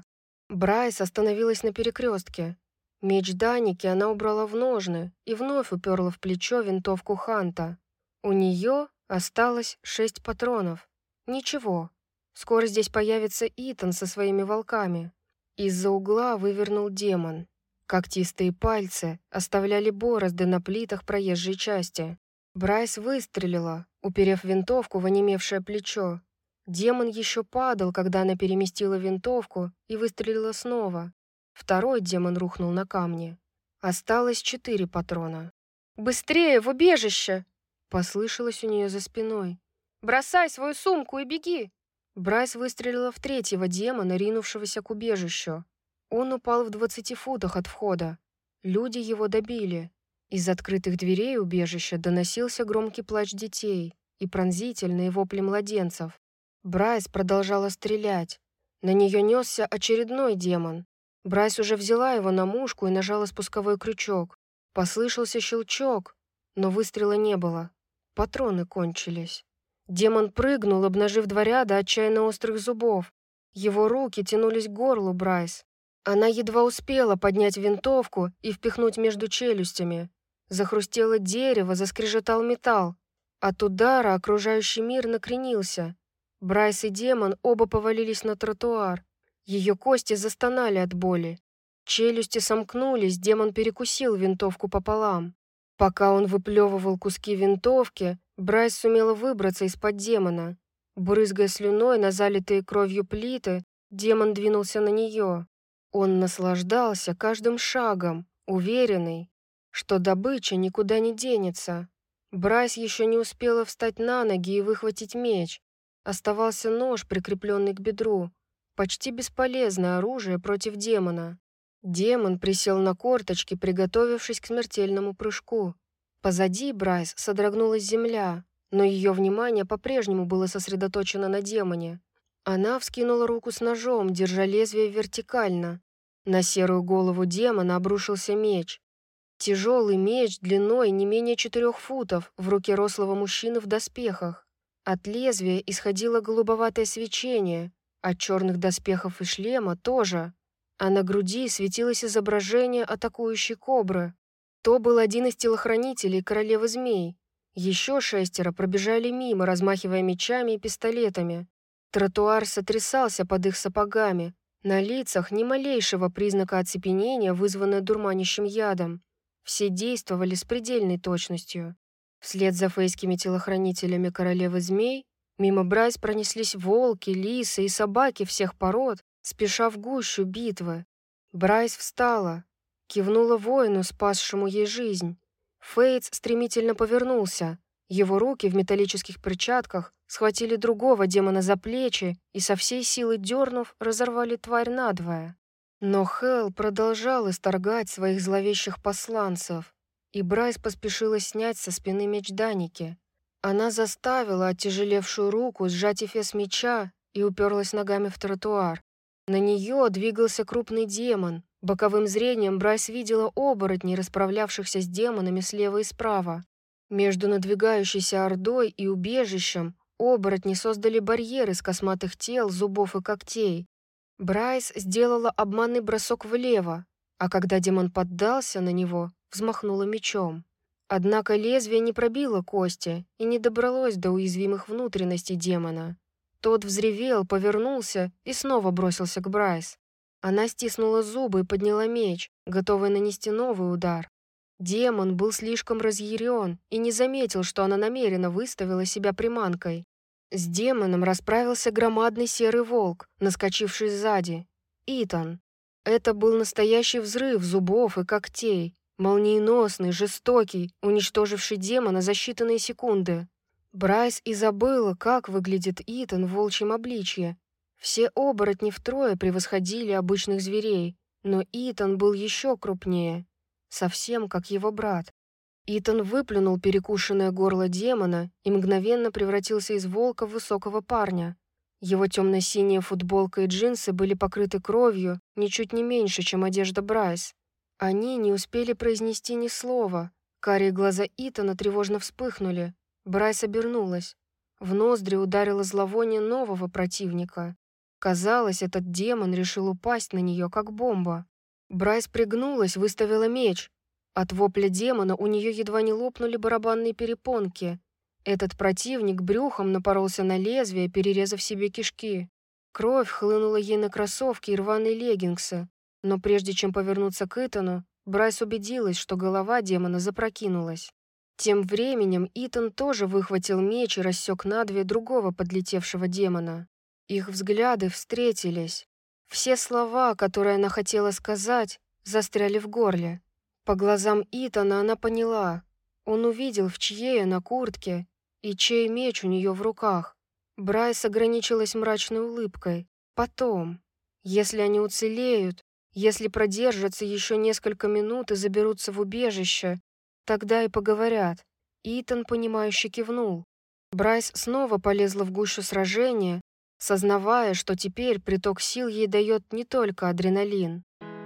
Брайс остановилась на перекрестке. Меч Даники она убрала в ножны и вновь уперла в плечо винтовку Ханта. У нее осталось шесть патронов. Ничего, скоро здесь появится Итан со своими волками. Из-за угла вывернул демон. Когтистые пальцы оставляли борозды на плитах проезжей части. Брайс выстрелила, уперев винтовку в онемевшее плечо. Демон еще падал, когда она переместила винтовку и выстрелила снова. Второй демон рухнул на камни. Осталось четыре патрона. «Быстрее, в убежище!» — послышалось у нее за спиной. «Бросай свою сумку и беги!» Брайс выстрелила в третьего демона, ринувшегося к убежищу. Он упал в двадцати футах от входа. Люди его добили. Из открытых дверей убежища доносился громкий плач детей и пронзительные вопли младенцев. Брайс продолжала стрелять. На нее несся очередной демон. Брайс уже взяла его на мушку и нажала спусковой крючок. Послышался щелчок, но выстрела не было. Патроны кончились. Демон прыгнул, обнажив два ряда отчаянно острых зубов. Его руки тянулись к горлу Брайс. Она едва успела поднять винтовку и впихнуть между челюстями. Захрустело дерево, заскрежетал металл. От удара окружающий мир накренился. Брайс и демон оба повалились на тротуар. Ее кости застонали от боли. Челюсти сомкнулись, демон перекусил винтовку пополам. Пока он выплевывал куски винтовки, Брайс сумела выбраться из-под демона. Брызгая слюной на залитые кровью плиты, демон двинулся на нее. Он наслаждался каждым шагом, уверенный, что добыча никуда не денется. Брайс еще не успела встать на ноги и выхватить меч. Оставался нож, прикрепленный к бедру. Почти бесполезное оружие против демона. Демон присел на корточки, приготовившись к смертельному прыжку. Позади Брайс содрогнулась земля, но ее внимание по-прежнему было сосредоточено на демоне. Она вскинула руку с ножом, держа лезвие вертикально. На серую голову демона обрушился меч. Тяжелый меч длиной не менее четырех футов в руке рослого мужчины в доспехах. От лезвия исходило голубоватое свечение, от черных доспехов и шлема тоже, а на груди светилось изображение атакующей кобры. То был один из телохранителей королевы змей. Еще шестеро пробежали мимо, размахивая мечами и пистолетами. Тротуар сотрясался под их сапогами, на лицах ни малейшего признака оцепенения, вызванного дурманящим ядом. Все действовали с предельной точностью. Вслед за фейскими телохранителями королевы змей мимо Брайс пронеслись волки, лисы и собаки всех пород, спеша в гущу битвы. Брайс встала, кивнула воину, спасшему ей жизнь. Фейтс стремительно повернулся. Его руки в металлических перчатках схватили другого демона за плечи и со всей силы дернув, разорвали тварь надвое. Но Хелл продолжал исторгать своих зловещих посланцев, и Брайс поспешила снять со спины меч Даники. Она заставила оттяжелевшую руку сжать эфес меча и уперлась ногами в тротуар. На нее двигался крупный демон. Боковым зрением Брайс видела оборотней, расправлявшихся с демонами слева и справа. Между надвигающейся ордой и убежищем оборотни создали барьер из косматых тел, зубов и когтей. Брайс сделала обманный бросок влево, а когда демон поддался на него, взмахнула мечом. Однако лезвие не пробило кости и не добралось до уязвимых внутренностей демона. Тот взревел, повернулся и снова бросился к Брайс. Она стиснула зубы и подняла меч, готовая нанести новый удар. Демон был слишком разъярен и не заметил, что она намеренно выставила себя приманкой. С демоном расправился громадный серый волк, наскочивший сзади. Итан. Это был настоящий взрыв зубов и когтей, молниеносный, жестокий, уничтоживший демона за считанные секунды. Брайс и забыла, как выглядит Итан в волчьем обличье. Все оборотни втрое превосходили обычных зверей, но Итан был еще крупнее, совсем как его брат. Итан выплюнул перекушенное горло демона и мгновенно превратился из волка в высокого парня. Его темно-синяя футболка и джинсы были покрыты кровью ничуть не меньше, чем одежда Брайс. Они не успели произнести ни слова. Карие глаза Итана тревожно вспыхнули. Брайс обернулась. В ноздри ударило зловоние нового противника. Казалось, этот демон решил упасть на нее, как бомба. Брайс пригнулась, выставила меч. От вопля демона у нее едва не лопнули барабанные перепонки. Этот противник брюхом напоролся на лезвие, перерезав себе кишки. Кровь хлынула ей на кроссовки и рваные леггинсы. Но прежде чем повернуться к Итану, Брайс убедилась, что голова демона запрокинулась. Тем временем Итан тоже выхватил меч и рассек надвое другого подлетевшего демона. Их взгляды встретились. Все слова, которые она хотела сказать, застряли в горле. По глазам Итана она поняла. Он увидел, в чьей она куртке и чей меч у нее в руках. Брайс ограничилась мрачной улыбкой. Потом, если они уцелеют, если продержатся еще несколько минут и заберутся в убежище, тогда и поговорят. Итан, понимающе кивнул. Брайс снова полезла в гущу сражения, сознавая, что теперь приток сил ей дает не только адреналин.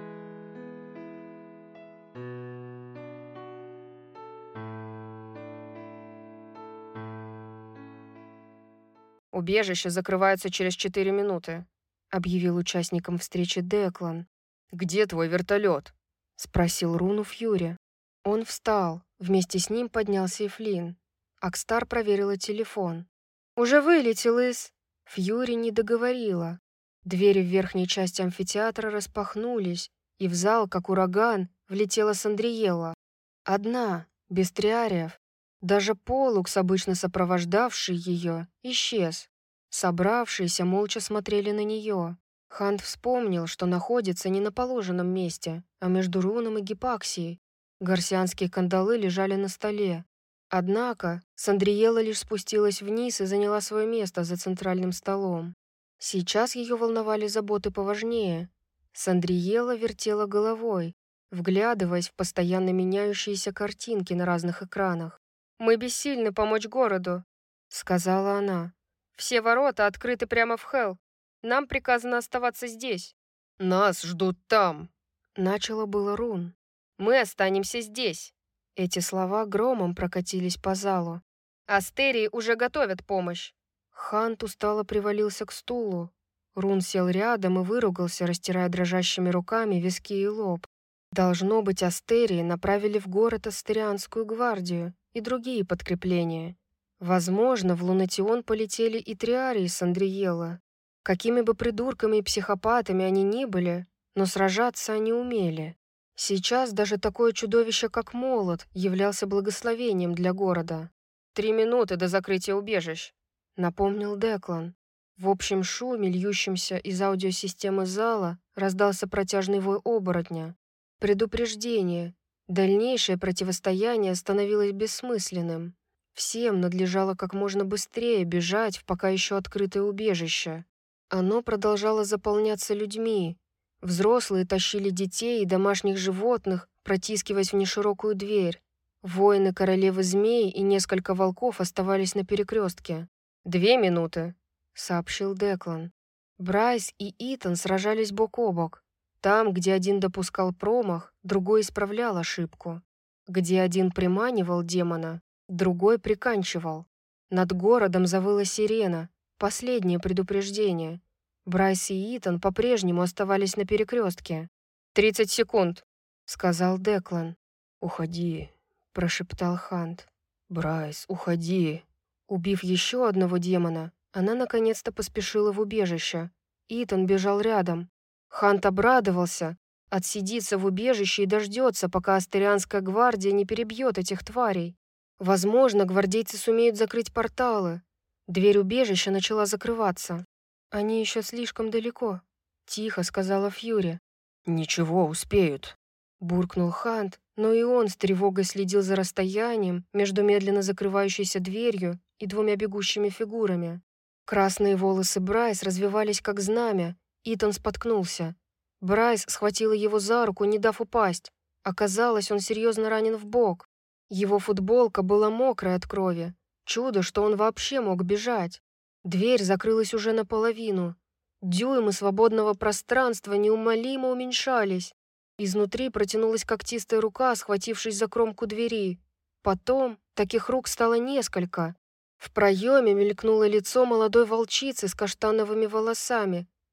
«Убежище закрывается через четыре минуты», — объявил участникам встречи Деклан. «Где твой вертолет?» — спросил Руну Фьюри. Он встал, вместе с ним поднялся и Флинн. Акстар проверила телефон. «Уже вылетел из...» Фьюри не договорила. Двери в верхней части амфитеатра распахнулись, и в зал, как ураган, влетела Сандриелла. Одна, без триариев. Даже Полукс, обычно сопровождавший ее, исчез. Собравшиеся молча смотрели на нее. Хант вспомнил, что находится не на положенном месте, а между Руном и Гипаксией. Гарсианские кандалы лежали на столе. Однако Сандриелла лишь спустилась вниз и заняла свое место за центральным столом. Сейчас ее волновали заботы поважнее. Сандриелла вертела головой, вглядываясь в постоянно меняющиеся картинки на разных экранах. «Мы бессильны помочь городу», — сказала она. «Все ворота открыты прямо в Хелл. Нам приказано оставаться здесь». «Нас ждут там», — начало было Рун. «Мы останемся здесь». Эти слова громом прокатились по залу. «Астерии уже готовят помощь». Хант устало привалился к стулу. Рун сел рядом и выругался, растирая дрожащими руками виски и лоб. Должно быть, Астерии направили в город Астерианскую гвардию и другие подкрепления. Возможно, в Лунатион полетели и триарии Сандриелла. Какими бы придурками и психопатами они ни были, но сражаться они умели. Сейчас даже такое чудовище, как Молот, являлся благословением для города. «Три минуты до закрытия убежищ», — напомнил Деклан. В общем шуме, льющемся из аудиосистемы зала, раздался протяжный вой оборотня. Предупреждение. Дальнейшее противостояние становилось бессмысленным. Всем надлежало как можно быстрее бежать в пока еще открытое убежище. Оно продолжало заполняться людьми. Взрослые тащили детей и домашних животных, протискиваясь в неширокую дверь. Воины королевы змей и несколько волков оставались на перекрестке. «Две минуты», — сообщил Деклан. Брайс и Итан сражались бок о бок. Там, где один допускал промах, другой исправлял ошибку. Где один приманивал демона, другой приканчивал. Над городом завыла сирена, последнее предупреждение. Брайс и Итан по-прежнему оставались на перекрестке. «Тридцать секунд», — сказал Деклан. «Уходи», — прошептал Хант. «Брайс, уходи». Убив еще одного демона, она наконец-то поспешила в убежище. Итан бежал рядом. Хант обрадовался, отсидится в убежище и дождется, пока Астерианская гвардия не перебьет этих тварей. Возможно, гвардейцы сумеют закрыть порталы. Дверь убежища начала закрываться. «Они еще слишком далеко», — тихо сказала Фьюри. «Ничего, успеют», — буркнул Хант, но и он с тревогой следил за расстоянием между медленно закрывающейся дверью и двумя бегущими фигурами. Красные волосы Брайс развивались как знамя. Итан споткнулся. Брайс схватила его за руку, не дав упасть. Оказалось, он серьезно ранен в бок. Его футболка была мокрая от крови. Чудо, что он вообще мог бежать. Дверь закрылась уже наполовину. Дюймы свободного пространства неумолимо уменьшались. Изнутри протянулась когтистая рука, схватившись за кромку двери. Потом таких рук стало несколько. В проеме мелькнуло лицо молодой волчицы с каштановыми волосами.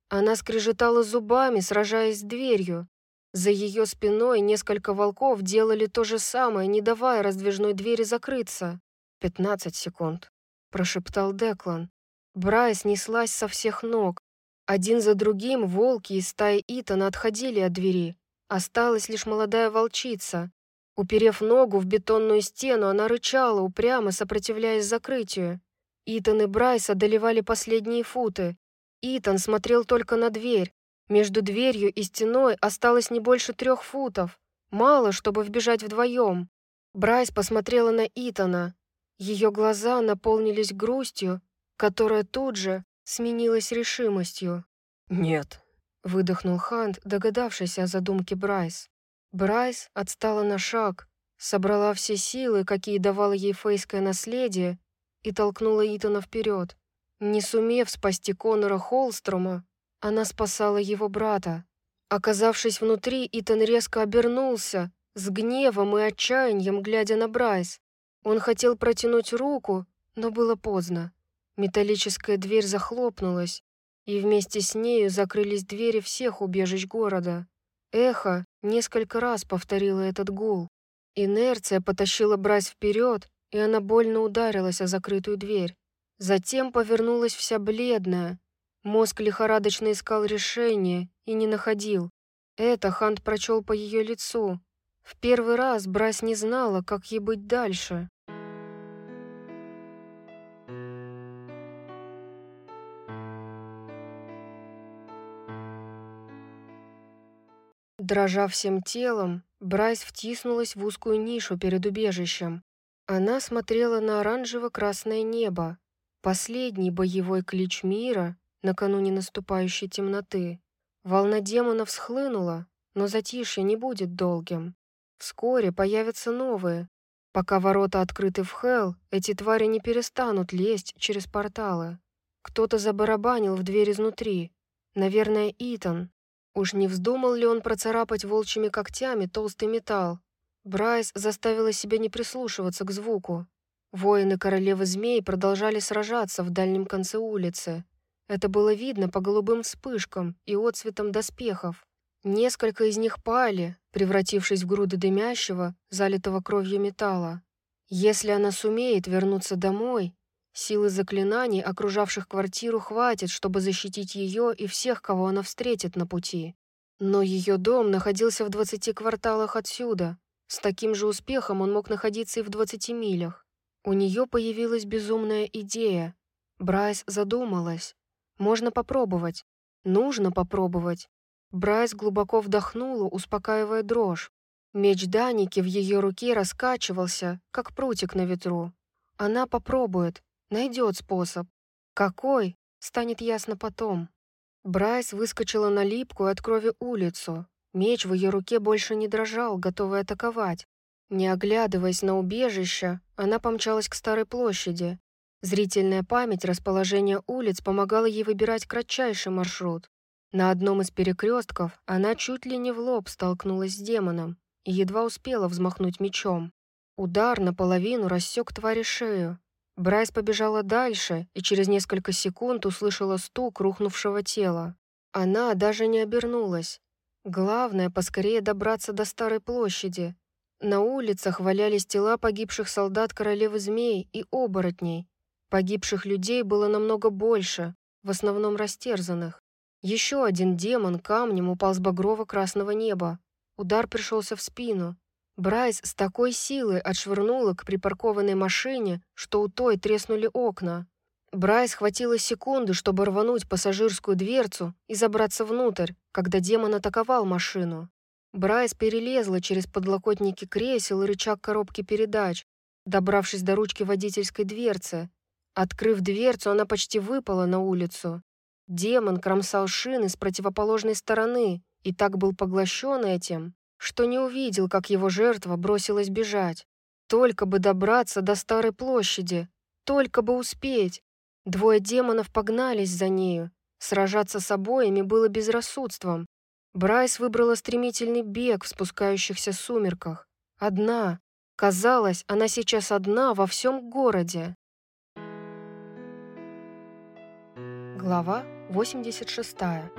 Она скрежетала зубами, сражаясь с дверью. За ее спиной несколько волков делали то же самое, не давая раздвижной двери закрыться. «Пятнадцать секунд», — прошептал Деклан. Брайс неслась со всех ног. Один за другим волки из стаи Итана отходили от двери. Осталась лишь молодая волчица. Уперев ногу в бетонную стену, она рычала, упрямо сопротивляясь закрытию. Итан и Брайс одолевали последние футы. Итан смотрел только на дверь. Между дверью и стеной осталось не больше трех футов. Мало, чтобы вбежать вдвоем. Брайс посмотрела на Итана. Ее глаза наполнились грустью, которая тут же сменилась решимостью. «Нет», — выдохнул Хант, догадавшись о задумке Брайс. Брайс отстала на шаг, собрала все силы, какие давало ей фейское наследие, и толкнула Итана вперед. Не сумев спасти Конора Холстрома, она спасала его брата. Оказавшись внутри, Итан резко обернулся, с гневом и отчаянием глядя на Брайс. Он хотел протянуть руку, но было поздно. Металлическая дверь захлопнулась, и вместе с нею закрылись двери всех убежищ города. Эхо несколько раз повторило этот гул. Инерция потащила Брайс вперед, и она больно ударилась о закрытую дверь. Затем повернулась вся бледная. Мозг лихорадочно искал решение и не находил. Это Хант прочел по ее лицу. В первый раз Брайс не знала, как ей быть дальше. Дрожа всем телом, Брайс втиснулась в узкую нишу перед убежищем. Она смотрела на оранжево-красное небо, последний боевой клич мира накануне наступающей темноты. Волна демонов схлынула, но затишье не будет долгим. Вскоре появятся новые. Пока ворота открыты в Хелл, эти твари не перестанут лезть через порталы. Кто-то забарабанил в дверь изнутри. Наверное, Итан. Уж не вздумал ли он процарапать волчьими когтями толстый металл? Брайс заставила себя не прислушиваться к звуку. Воины королевы змей продолжали сражаться в дальнем конце улицы. Это было видно по голубым вспышкам и отцветам доспехов. Несколько из них пали, превратившись в груды дымящего, залитого кровью металла. Если она сумеет вернуться домой, силы заклинаний, окружавших квартиру, хватит, чтобы защитить ее и всех, кого она встретит на пути. Но ее дом находился в двадцати кварталах отсюда. С таким же успехом он мог находиться и в двадцати милях. У нее появилась безумная идея. Брайс задумалась. Можно попробовать. Нужно попробовать. Брайс глубоко вдохнула, успокаивая дрожь. Меч Даники в ее руке раскачивался, как прутик на ветру. Она попробует. Найдет способ. Какой, станет ясно потом. Брайс выскочила на липкую от крови улицу. Меч в ее руке больше не дрожал, готовый атаковать. Не оглядываясь на убежище, она помчалась к старой площади. Зрительная память расположения улиц помогала ей выбирать кратчайший маршрут. На одном из перекрестков она чуть ли не в лоб столкнулась с демоном и едва успела взмахнуть мечом. Удар наполовину рассек твари шею. Брайс побежала дальше и через несколько секунд услышала стук рухнувшего тела. Она даже не обернулась. Главное, поскорее добраться до старой площади. На улицах валялись тела погибших солдат королевы змей и оборотней. Погибших людей было намного больше, в основном растерзанных. Еще один демон камнем упал с багрово-красного неба. Удар пришелся в спину. Брайс с такой силой отшвырнула к припаркованной машине, что у той треснули окна. Брайс хватило секунды, чтобы рвануть пассажирскую дверцу и забраться внутрь, когда демон атаковал машину. Брайс перелезла через подлокотники кресел и рычаг коробки передач, добравшись до ручки водительской дверцы. Открыв дверцу, она почти выпала на улицу. Демон кромсал шины с противоположной стороны и так был поглощен этим, что не увидел, как его жертва бросилась бежать. Только бы добраться до старой площади, только бы успеть. Двое демонов погнались за нею. Сражаться с обоими было безрассудством. Брайс выбрала стремительный бег в спускающихся сумерках. Одна. Казалось, она сейчас одна во всем городе. Глава восемьдесят шестая.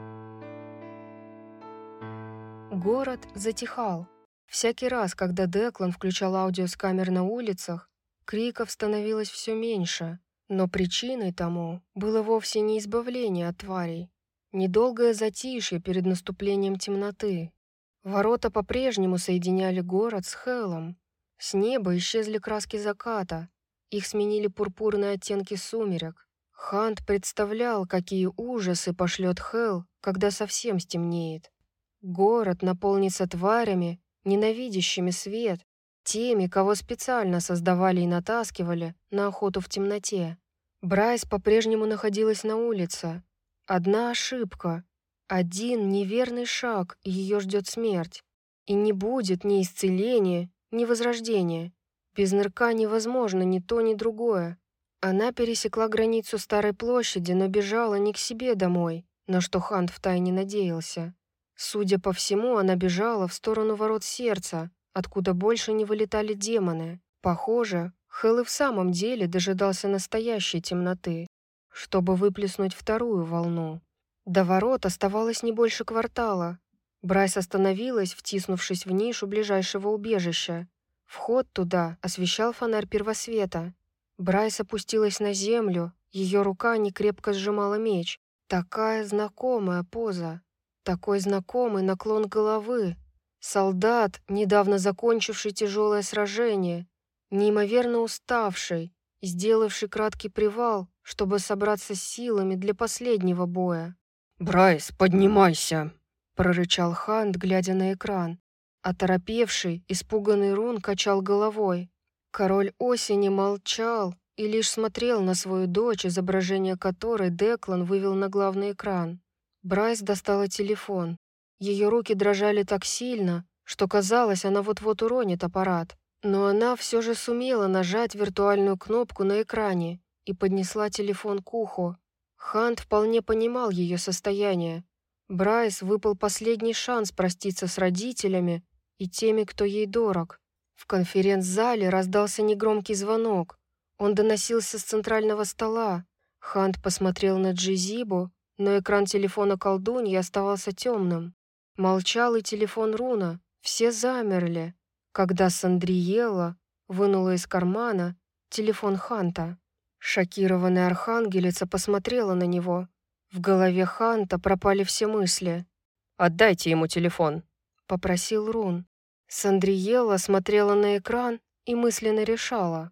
Город затихал. Всякий раз, когда Деклан включал аудио с камер на улицах, криков становилось все меньше, но причиной тому было вовсе не избавление от тварей. Недолгое затишье перед наступлением темноты. Ворота по-прежнему соединяли город с Хеллом. С неба исчезли краски заката, их сменили пурпурные оттенки сумерек. Хант представлял, какие ужасы пошлет Хелл, когда совсем стемнеет. Город наполнится тварями, ненавидящими свет, теми, кого специально создавали и натаскивали на охоту в темноте. Брайс по-прежнему находилась на улице. Одна ошибка, один неверный шаг, и ее ждет смерть. И не будет ни исцеления, ни возрождения. Без нырка невозможно ни то, ни другое. Она пересекла границу Старой площади, но бежала не к себе домой, на что Хант втайне надеялся. Судя по всему, она бежала в сторону ворот сердца, откуда больше не вылетали демоны. Похоже, Хелл и в самом деле дожидался настоящей темноты, чтобы выплеснуть вторую волну. До ворот оставалось не больше квартала. Брайс остановилась, втиснувшись в нишу ближайшего убежища. Вход туда освещал фонарь первосвета. Брайс опустилась на землю, ее рука некрепко сжимала меч. Такая знакомая поза, такой знакомый наклон головы. Солдат, недавно закончивший тяжелое сражение, неимоверно уставший, сделавший краткий привал, чтобы собраться с силами для последнего боя. «Брайс, поднимайся!» — прорычал Хант, глядя на экран. Оторопевший, испуганный Рун качал головой. Король осени молчал и лишь смотрел на свою дочь, изображение которой Деклан вывел на главный экран. Брайс достала телефон. Ее руки дрожали так сильно, что казалось, она вот-вот уронит аппарат. Но она все же сумела нажать виртуальную кнопку на экране и поднесла телефон к уху. Хант вполне понимал ее состояние. Брайс выпал последний шанс проститься с родителями и теми, кто ей дорог. В конференц-зале раздался негромкий звонок. Он доносился с центрального стола. Хант посмотрел на Джизибу, но экран телефона колдуньи оставался темным. Молчал и телефон Руна. Все замерли, когда Сандриела вынула из кармана телефон Ханта. Шокированная архангелица посмотрела на него. В голове Ханта пропали все мысли. «Отдайте ему телефон», — попросил Рун. Сандриела смотрела на экран и мысленно решала.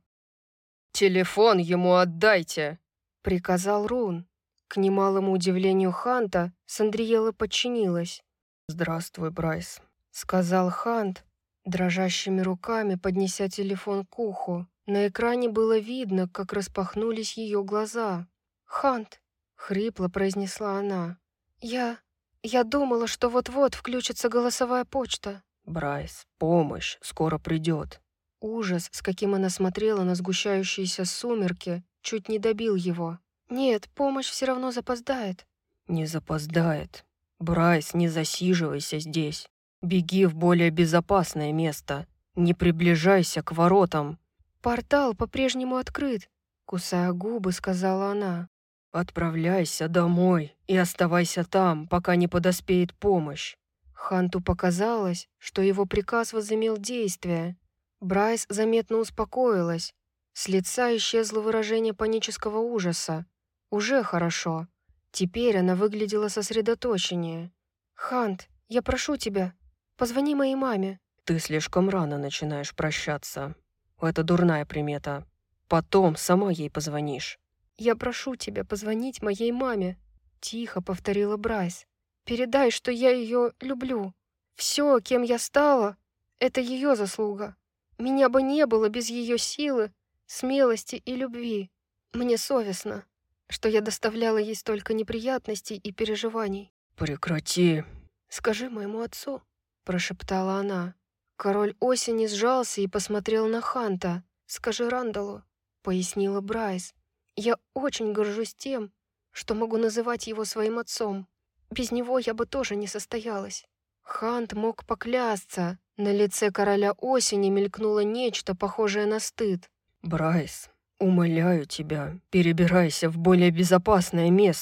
«Телефон ему отдайте», — приказал Рун. К немалому удивлению Ханта, Сандриела подчинилась. «Здравствуй, Брайс», — сказал Хант, дрожащими руками поднеся телефон к уху. На экране было видно, как распахнулись ее глаза. «Хант», — хрипло произнесла она, — «я... я думала, что вот-вот включится голосовая почта». «Брайс, помощь скоро придет». Ужас, с каким она смотрела на сгущающиеся сумерки, чуть не добил его. «Нет, помощь все равно запоздает». «Не запоздает. Брайс, не засиживайся здесь. Беги в более безопасное место. Не приближайся к воротам». «Портал по-прежнему открыт», — кусая губы, сказала она. «Отправляйся домой и оставайся там, пока не подоспеет помощь». Ханту показалось, что его приказ возымел действие. Брайс заметно успокоилась. С лица исчезло выражение панического ужаса. Уже хорошо. Теперь она выглядела сосредоточеннее. «Хант, я прошу тебя, позвони моей маме». «Ты слишком рано начинаешь прощаться. Это дурная примета. Потом сама ей позвонишь». «Я прошу тебя позвонить моей маме», — тихо повторила Брайс. «Передай, что я ее люблю. Все, кем я стала, это ее заслуга. Меня бы не было без ее силы, смелости и любви. Мне совестно, что я доставляла ей столько неприятностей и переживаний». «Прекрати». «Скажи моему отцу», — прошептала она. Король осени сжался и посмотрел на Ханта. «Скажи Рандалу», — пояснила Брайс. «Я очень горжусь тем, что могу называть его своим отцом. Без него я бы тоже не состоялась». Хант мог поклясться. На лице короля осени мелькнуло нечто похожее на стыд. «Брайс, умоляю тебя, перебирайся в более безопасное место.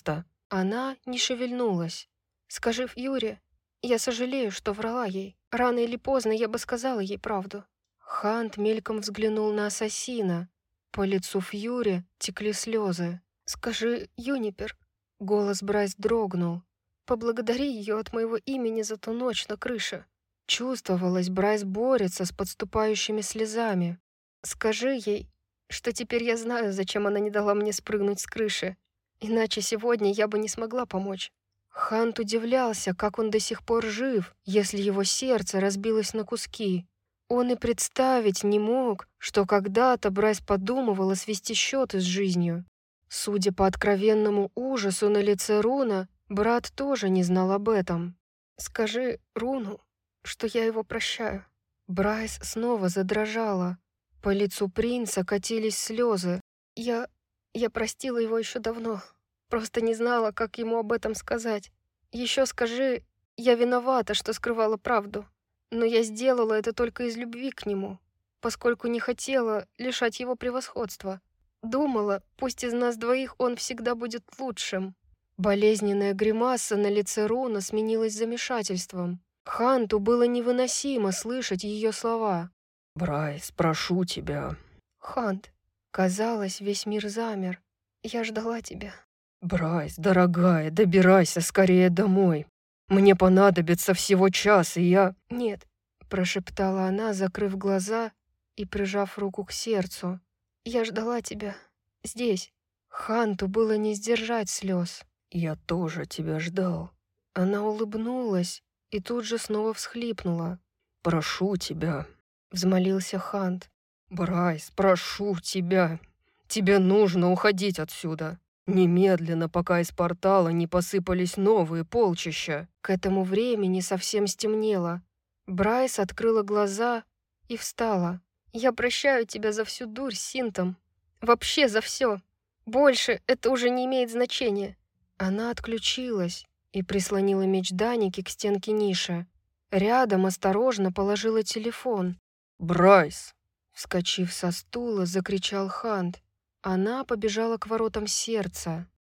Она не шевельнулась. «Скажи Фьюри, я сожалею, что врала ей. Рано или поздно я бы сказала ей правду». Хант мельком взглянул на ассасина. По лицу Фьюри текли слезы. «Скажи, Юнипер». Голос Брайс дрогнул. «Поблагодари ее от моего имени за ту ночь на крыше». Чувствовалось, Брайс борется с подступающими слезами. «Скажи ей, что теперь я знаю, зачем она не дала мне спрыгнуть с крыши. Иначе сегодня я бы не смогла помочь». Хант удивлялся, как он до сих пор жив, если его сердце разбилось на куски. Он и представить не мог, что когда-то Брайс подумывала свести счеты с жизнью. Судя по откровенному ужасу на лице Руна, брат тоже не знал об этом. «Скажи Руну, что я его прощаю». Брайс снова задрожала. По лицу принца катились слезы. «Я... я простила его еще давно. Просто не знала, как ему об этом сказать. Еще скажи, я виновата, что скрывала правду. Но я сделала это только из любви к нему, поскольку не хотела лишать его превосходства. Думала, пусть из нас двоих он всегда будет лучшим». Болезненная гримаса на лице Руна сменилась замешательством. Ханту было невыносимо слышать ее слова. «Брайс, прошу тебя». «Хант, казалось, весь мир замер. Я ждала тебя». «Брайс, дорогая, добирайся скорее домой. Мне понадобится всего час, и я...» «Нет», — прошептала она, закрыв глаза и прижав руку к сердцу. «Я ждала тебя. Здесь». Ханту было не сдержать слез. «Я тоже тебя ждал». Она улыбнулась и тут же снова всхлипнула. «Прошу тебя», — взмолился Хант. «Брайс, прошу тебя. Тебе нужно уходить отсюда. Немедленно, пока из портала не посыпались новые полчища». К этому времени совсем стемнело. Брайс открыла глаза и встала. «Я прощаю тебя за всю дурь с Синтом. Вообще за все. Больше это уже не имеет значения». Она отключилась и прислонила меч Даники к стенке ниши. Рядом осторожно положила телефон. «Брайс!» Вскочив со стула, закричал Хант. Она побежала к воротам сердца.